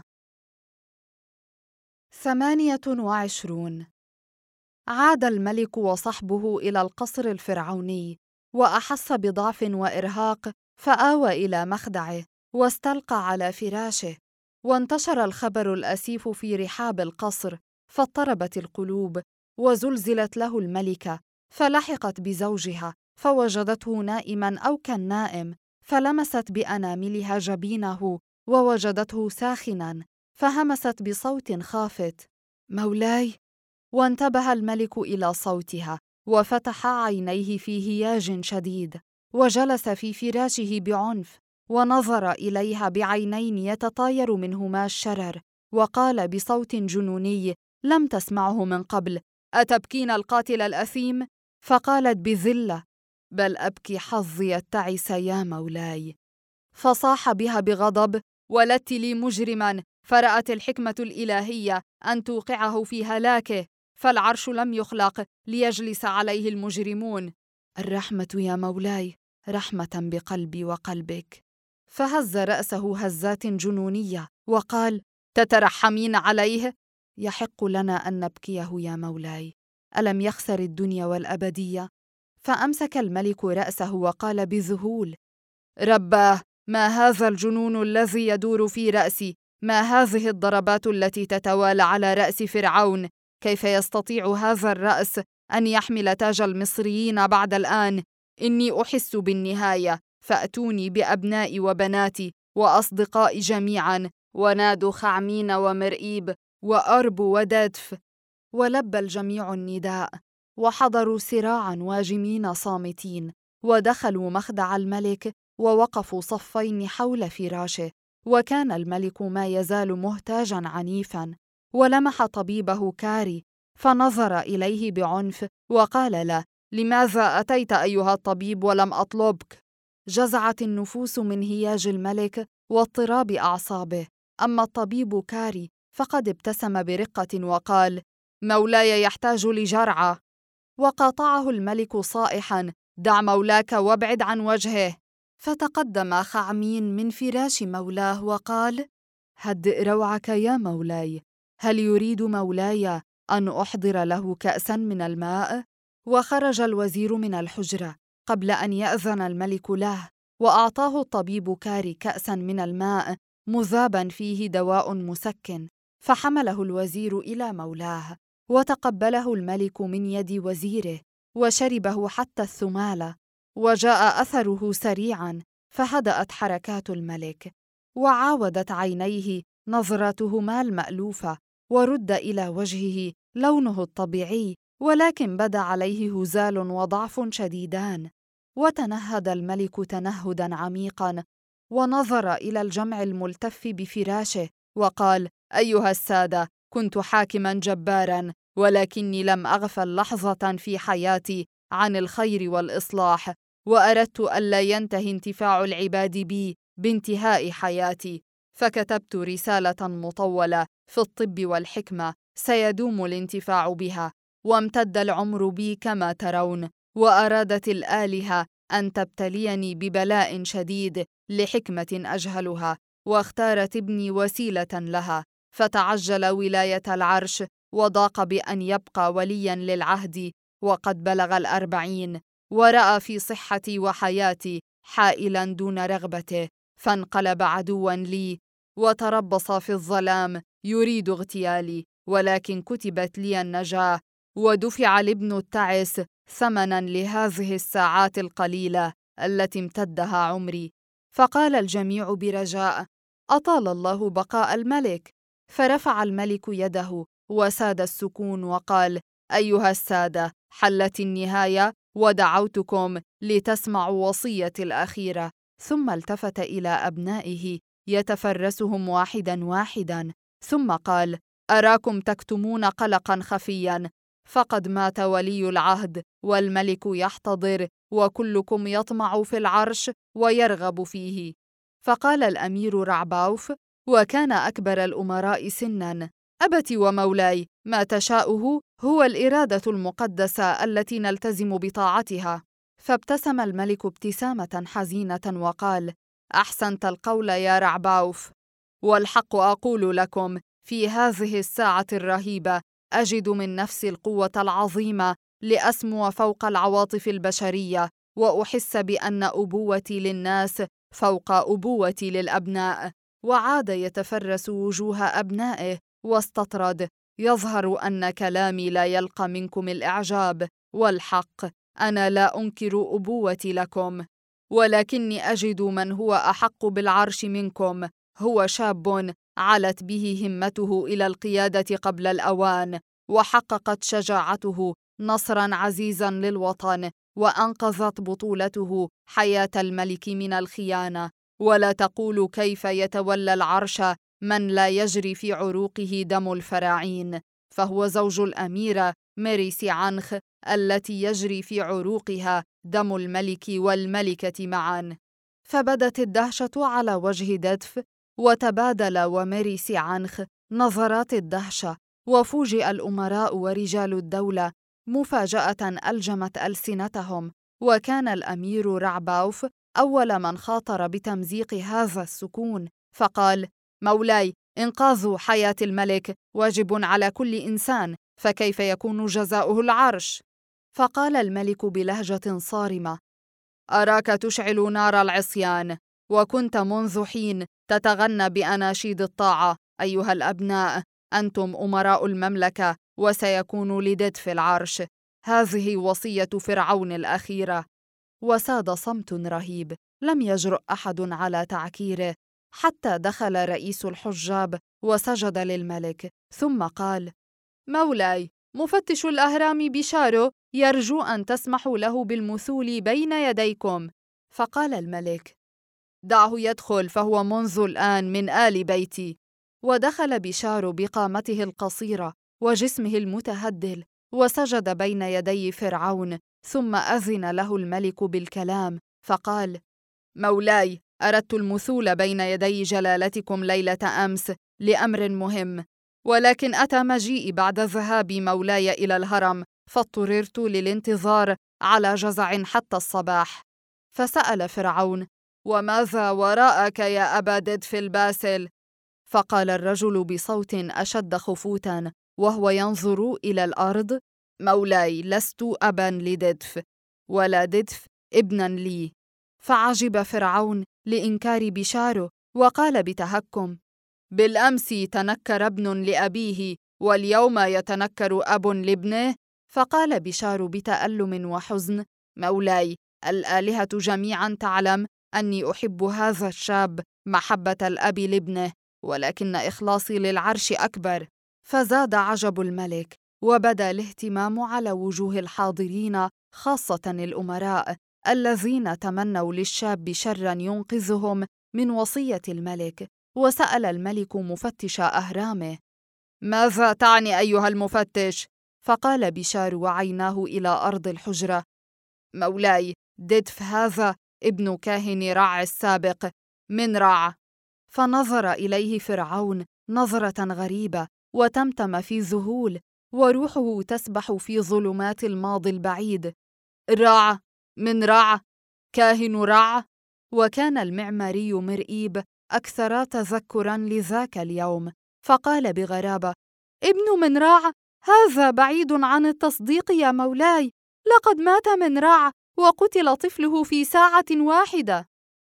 28. عاد الملك وصحبه إلى القصر الفرعوني، وأحس بضعف وإرهاق، فآوى إلى مخدعه واستلقى على فراشه، وانتشر الخبر الأسيف في رحاب القصر، فاضطربت القلوب، وزلزلت له الملكة، فلحقت بزوجها فوجدته نائما أو كالنائم، فلمست بأناملها جبينه ووجدته ساخنا، فهمست بصوت خافت: مولاي. وانتبه الملك إلى صوتها وفتح عينيه في هياج شديد، وجلس في فراشه بعنف ونظر إليها بعينين يتطاير منهما الشرر، وقال بصوت جنوني لم تسمعه من قبل: أتبكين القاتل الأثيم؟ فقالت بذلة: بل أبكي حظي التعس يا مولاي. فصاح بها بغضب: ولدت لي مجرما، فرأت الحكمة الإلهية أن توقعه في هلاكه، فالعرش لم يخلق ليجلس عليه المجرمون. الرحمة يا مولاي رحمة بقلبي وقلبك. فهز رأسه هزات جنونية وقال: تترحمين عليه؟ يحق لنا أن نبكيه يا مولاي، ألم يخسر الدنيا والأبدية؟ فأمسك الملك رأسه وقال بذهول: رباه، ما هذا الجنون الذي يدور في رأسي؟ ما هذه الضربات التي تتوالى على رأس فرعون؟ كيف يستطيع هذا الرأس أن يحمل تاج المصريين بعد الآن؟ إني أحس بالنهاية، فأتوني بأبنائي وبناتي وأصدقائي جميعا، ونادوا خعمين ومرئيب وأرب وددف. ولبى الجميع النداء، وحضروا سراعا واجمين صامتين، ودخلوا مخدع الملك ووقفوا صفين حول فراشه. وكان الملك ما يزال مهتاجا عنيفا، ولمح طبيبه كاري فنظر إليه بعنف وقال له: لماذا أتيت أيها الطبيب ولم أطلبك؟ جزعت النفوس من هياج الملك واضطراب أعصابه، أما الطبيب كاري فقد ابتسم برقة وقال: مولاي يحتاج لجرعة. وقاطعه الملك صائحا: دع مولاك وابعد عن وجهه. فتقدم خعمين من فراش مولاه وقال: هدئ روعك يا مولاي، هل يريد مولاي أن أحضر له كأسا من الماء؟ وخرج الوزير من الحجرة قبل أن يأذن الملك له، وأعطاه الطبيب كاري كأسا من الماء مذابا فيه دواء مسكن، فحمله الوزير إلى مولاه، وتقبله الملك من يد وزيره وشربه حتى الثمال، وجاء أثره سريعا، فهدأت حركات الملك، وعاودت عينيه نظرتهما المألوفة، ورد إلى وجهه لونه الطبيعي، ولكن بدا عليه هزال وضعف شديدان. وتنهد الملك تنهدا عميقا، ونظر إلى الجمع الملتف بفراشه وقال: أيها السادة، كنت حاكما جبارا، ولكني لم أغفل لحظة في حياتي عن الخير والإصلاح، وأردت ألا ينتهي انتفاع العباد بي بانتهاء حياتي، فكتبت رسالة مطولة في الطب والحكمة سيدوم الانتفاع بها، وامتد العمر بي كما ترون، وأرادت الآلهة أن تبتليني ببلاء شديد لحكمة أجهلها، واختارت ابني وسيلة لها، فتعجل ولاية العرش، وضاق بأن يبقى وليا للعهد، وقد بلغ 40، ورأى في صحتي وحياتي حائلا دون رغبته، فانقلب عدوا لي، وتربص في الظلام يريد اغتيالي، ولكن كتبت لي النجاة، ودفع الابن التعس ثمنا لهذه الساعات القليلة التي امتدها عمري. فقال الجميع برجاء: أطال الله بقاء الملك. فرفع الملك يده وساد السكون وقال: أيها السادة، حلت النهاية، ودعوتكم لتسمعوا وصيتي الأخيرة. ثم التفت إلى أبنائه يتفرسهم واحدا واحدا، ثم قال: أراكم تكتمون قلقا خفيا، فقد مات ولي العهد، والملك يحتضر، وكلكم يطمع في العرش ويرغب فيه. فقال الأمير رعباوف، وكان أكبر الأمراء سنا: أبتي ومولاي، ما تشاؤه هو الإرادة المقدسة التي نلتزم بطاعتها. فابتسم الملك ابتسامة حزينة وقال: أحسنت القول يا رعباوف، والحق أقول لكم، في هذه الساعة الرهيبة أجد من نفسي القوة العظيمة لأسمو فوق العواطف البشرية، وأحس بأن أبوتي للناس فوق أبوتي للأبناء. وعاد يتفرس وجوه أبنائه واستطرد: يظهر أن كلامي لا يلقى منكم الإعجاب، والحق أنا لا أنكر أبوتي لكم، ولكني أجد من هو أحق بالعرش منكم، هو شاب علت به همته إلى القيادة قبل الأوان، وحققت شجاعته نصرا عزيزا للوطن، وأنقذت بطولته حياة الملك من الخيانة. ولا تقولوا كيف يتولى العرش من لا يجري في عروقه دم الفراعين، فهو زوج الأميرة ماري سيعنخ التي يجري في عروقها دم الملك والملكة معا. فبدت الدهشة على وجه ددف، وتبادل وماري سيعنخ نظرات الدهشة، وفوجئ الأمراء ورجال الدولة مفاجأة ألجمت ألسنتهم، وكان الأمير رعباوف أول من خاطر بتمزيق هذا السكون، فقال: مولاي، إنقاذ حياة الملك واجب على كل إنسان، فكيف يكون جزاؤه العرش؟ فقال الملك بلهجة صارمة: أراك تشعل نار العصيان، وكنت منذ حين تتغنى بأناشيد الطاعة. أيها الأبناء، أنتم أمراء المملكة، وسيكون لددف العرش. هذه وصية فرعون الأخيرة. وساد صمت رهيب، لم يجرؤ أحد على تعكيره، حتى دخل رئيس الحجاب وسجد للملك، ثم قال: مولاي، مفتش الأهرام بشارو يرجو أن تسمحوا له بالمثول بين يديكم. فقال الملك: دعه يدخل، فهو منذ الآن من آل بيتي. ودخل بشارو بقامته القصيرة وجسمه المتهدل، وسجد بين يدي فرعون، ثم أذن له الملك بالكلام، فقال: مولاي، أردت المثول بين يدي جلالتكم ليلة أمس لأمر مهم، ولكن أتى مجيئي بعد ذهاب مولاي إلى الهرم، فاضطررت للانتظار على جزع حتى الصباح. فسأل فرعون: وماذا وراءك يا أبا ددف الباسل؟ فقال الرجل بصوت أشد خفوتا وهو ينظر إلى الأرض: مولاي، لست أبا لددف، ولا ددف ابنا لي. فعجب فرعون لإنكار بشاره، وقال بتهكم: بالأمس تنكر ابن لأبيه، واليوم يتنكر أب لابنه. فقال بشار بتألم وحزن: مولاي، الآلهة جميعا تعلم أني أحب هذا الشاب محبة الأب لابنه، ولكن إخلاصي للعرش أكبر. فزاد عجب الملك، وبدا الاهتمام على وجوه الحاضرين، خاصة الأمراء الذين تمنوا للشاب شرا ينقذهم من وصية الملك. وسأل الملك مفتش أهرامه: ماذا تعني أيها المفتش؟ فقال بشار وعيناه إلى أرض الحجرة: مولاي، ددف هذا ابن كاهن رع السابق من رع. فنظر إليه فرعون نظرة غريبة، وتمتم في ذهول، وروحه تسبح في ظلمات الماضي البعيد. رع من رع، كاهن رع. وكان المعماري مرئيب أكثر تذكرا لذاك اليوم، فقال بغرابة: ابن من رع؟ هذا بعيد عن التصديق يا مولاي، لقد مات من رع وقتل طفله في ساعة واحدة.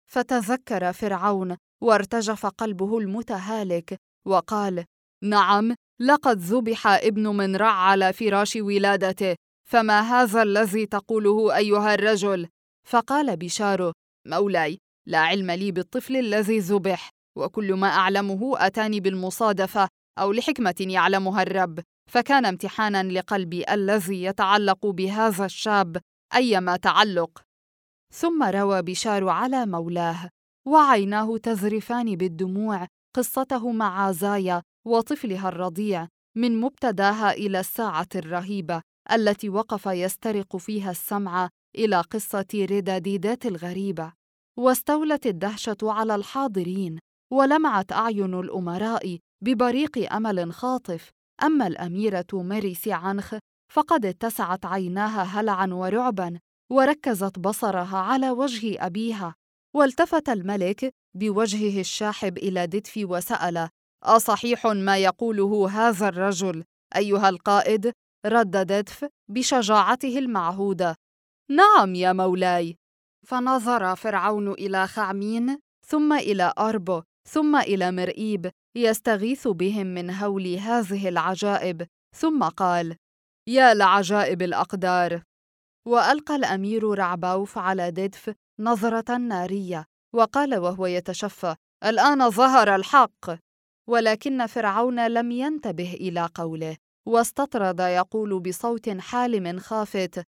فتذكر فرعون وارتجف قلبه المتهالك، وقال: نعم، لقد ذبح ابن من رع على فراش ولادته، فما هذا الذي تقوله أيها الرجل؟ فقال بشار: مولاي، لا علم لي بالطفل الذي ذبح، وكل ما أعلمه أتاني بالمصادفة أو لحكمة يعلمها الرب، فكان امتحانا لقلبي الذي يتعلق بهذا الشاب أيما تعلق. ثم روى بشار على مولاه، وعيناه تذرفان بالدموع، قصته مع زايا وطفلها الرضيع من مبتداها إلى الساعة الرهيبة التي وقف يسترق فيها السمع إلى قصة رداديدات الغريبة. واستولت الدهشة على الحاضرين، ولمعت أعين الأمراء ببريق أمل خاطف. أما الأميرة ميري سيعنخ فقد اتسعت عيناها هلعا ورعبا، وركزت بصرها على وجه أبيها. والتفت الملك بوجهه الشاحب إلى ددف وسأل: أصحيح ما يقوله هذا الرجل أيها القائد؟ رد ددف بشجاعته المعهودة: نعم يا مولاي. فنظر فرعون إلى خعمين، ثم إلى أربو، ثم إلى مرئيب يستغيث بهم من هول هذه العجائب، ثم قال: يا لعجائب الأقدار. وألقى الأمير رعباوف على ددف نظرة نارية، وقال وهو يتشفى: الآن ظهر الحق. ولكن فرعون لم ينتبه إلى قوله، واستطرد يقول بصوت حالم خافت: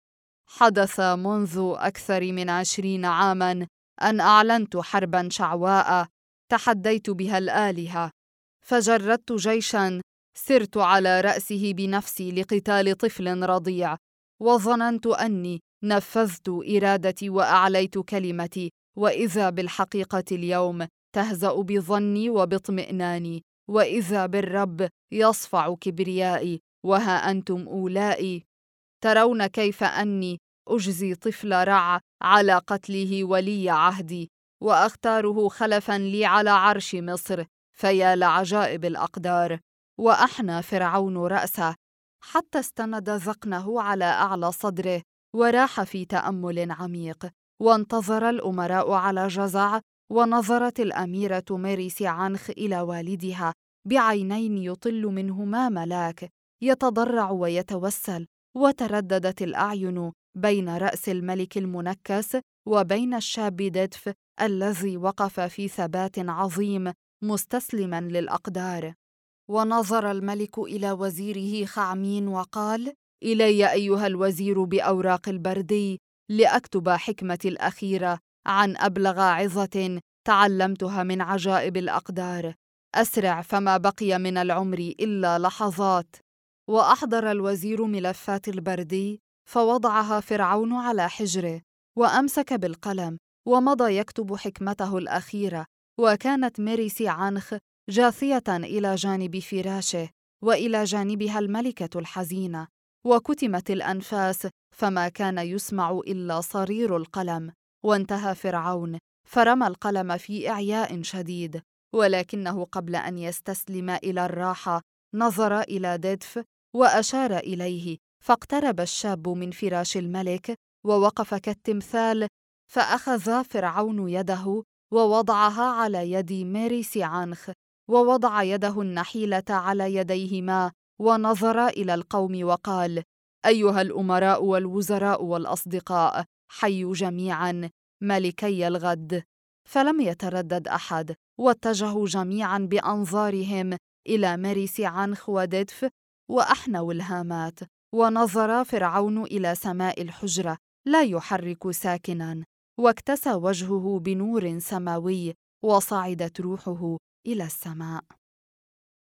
حدث منذ أكثر من 20 عاماً أن أعلنت حرباً شعواء تحديت بها الآلهة، فجردت جيشاً سرت على رأسه بنفسي لقتال طفل رضيع، وظننت أني نفذت إرادتي وأعليت كلمتي، وإذا بالحقيقة اليوم تهزأ بظني وباطمئناني، وإذا بالرب يصفع كبريائي، وها أنتم أولئي ترون كيف أني أجزي طفل رع على قتله ولي عهدي، وأختاره خلفاً لي على عرش مصر، فيا لعجائب الأقدار. وأحنى فرعون رأسه حتى استند ذقنه على أعلى صدره، وراح في تأمل عميق. وانتظر الأمراء على جزع، ونظرت الأميرة ميريسي عنخ إلى والدها بعينين يطل منهما ملاك، يتضرع ويتوسل. وترددت الأعين بين رأس الملك المنكس وبين الشاب ديدف الذي وقف في ثبات عظيم مستسلماً للأقدار. ونظر الملك إلى وزيره خعمين وقال: إلي أيها الوزير بأوراق البردي لأكتب حكمتي الأخيرة عن أبلغ عظة تعلمتها من عجائب الأقدار. أسرع، فما بقي من العمر إلا لحظات. وأحضر الوزير ملفات البردي، فوضعها فرعون على حجره، وأمسك بالقلم ومضى يكتب حكمته الأخيرة. وكانت ميريسي عنخ جاثية إلى جانب فراشه، وإلى جانبها الملكة الحزينة، وكتمت الأنفاس، فما كان يسمع إلا صرير القلم. وانتهى فرعون، فرمى القلم في إعياء شديد، ولكنه قبل أن يستسلم إلى الراحة نظر إلى ديدف وأشار إليه، فاقترب الشاب من فراش الملك ووقف كالتمثال. فأخذ فرعون يده ووضعها على يد ميريسي عنخ، ووضع يده النحيلة على يديهما، ونظر إلى القوم وقال: أيها الأمراء والوزراء والأصدقاء، حيوا جميعاً ملكي الغد. فلم يتردد أحد، واتجهوا جميعاً بأنظارهم إلى ميريسي عنخ وديدف، وأحنوا الهامات. ونظر فرعون إلى سماء الحجرة لا يحرك ساكناً، واكتسى وجهه بنور سماوي، وصعدت روحه إلى السماء.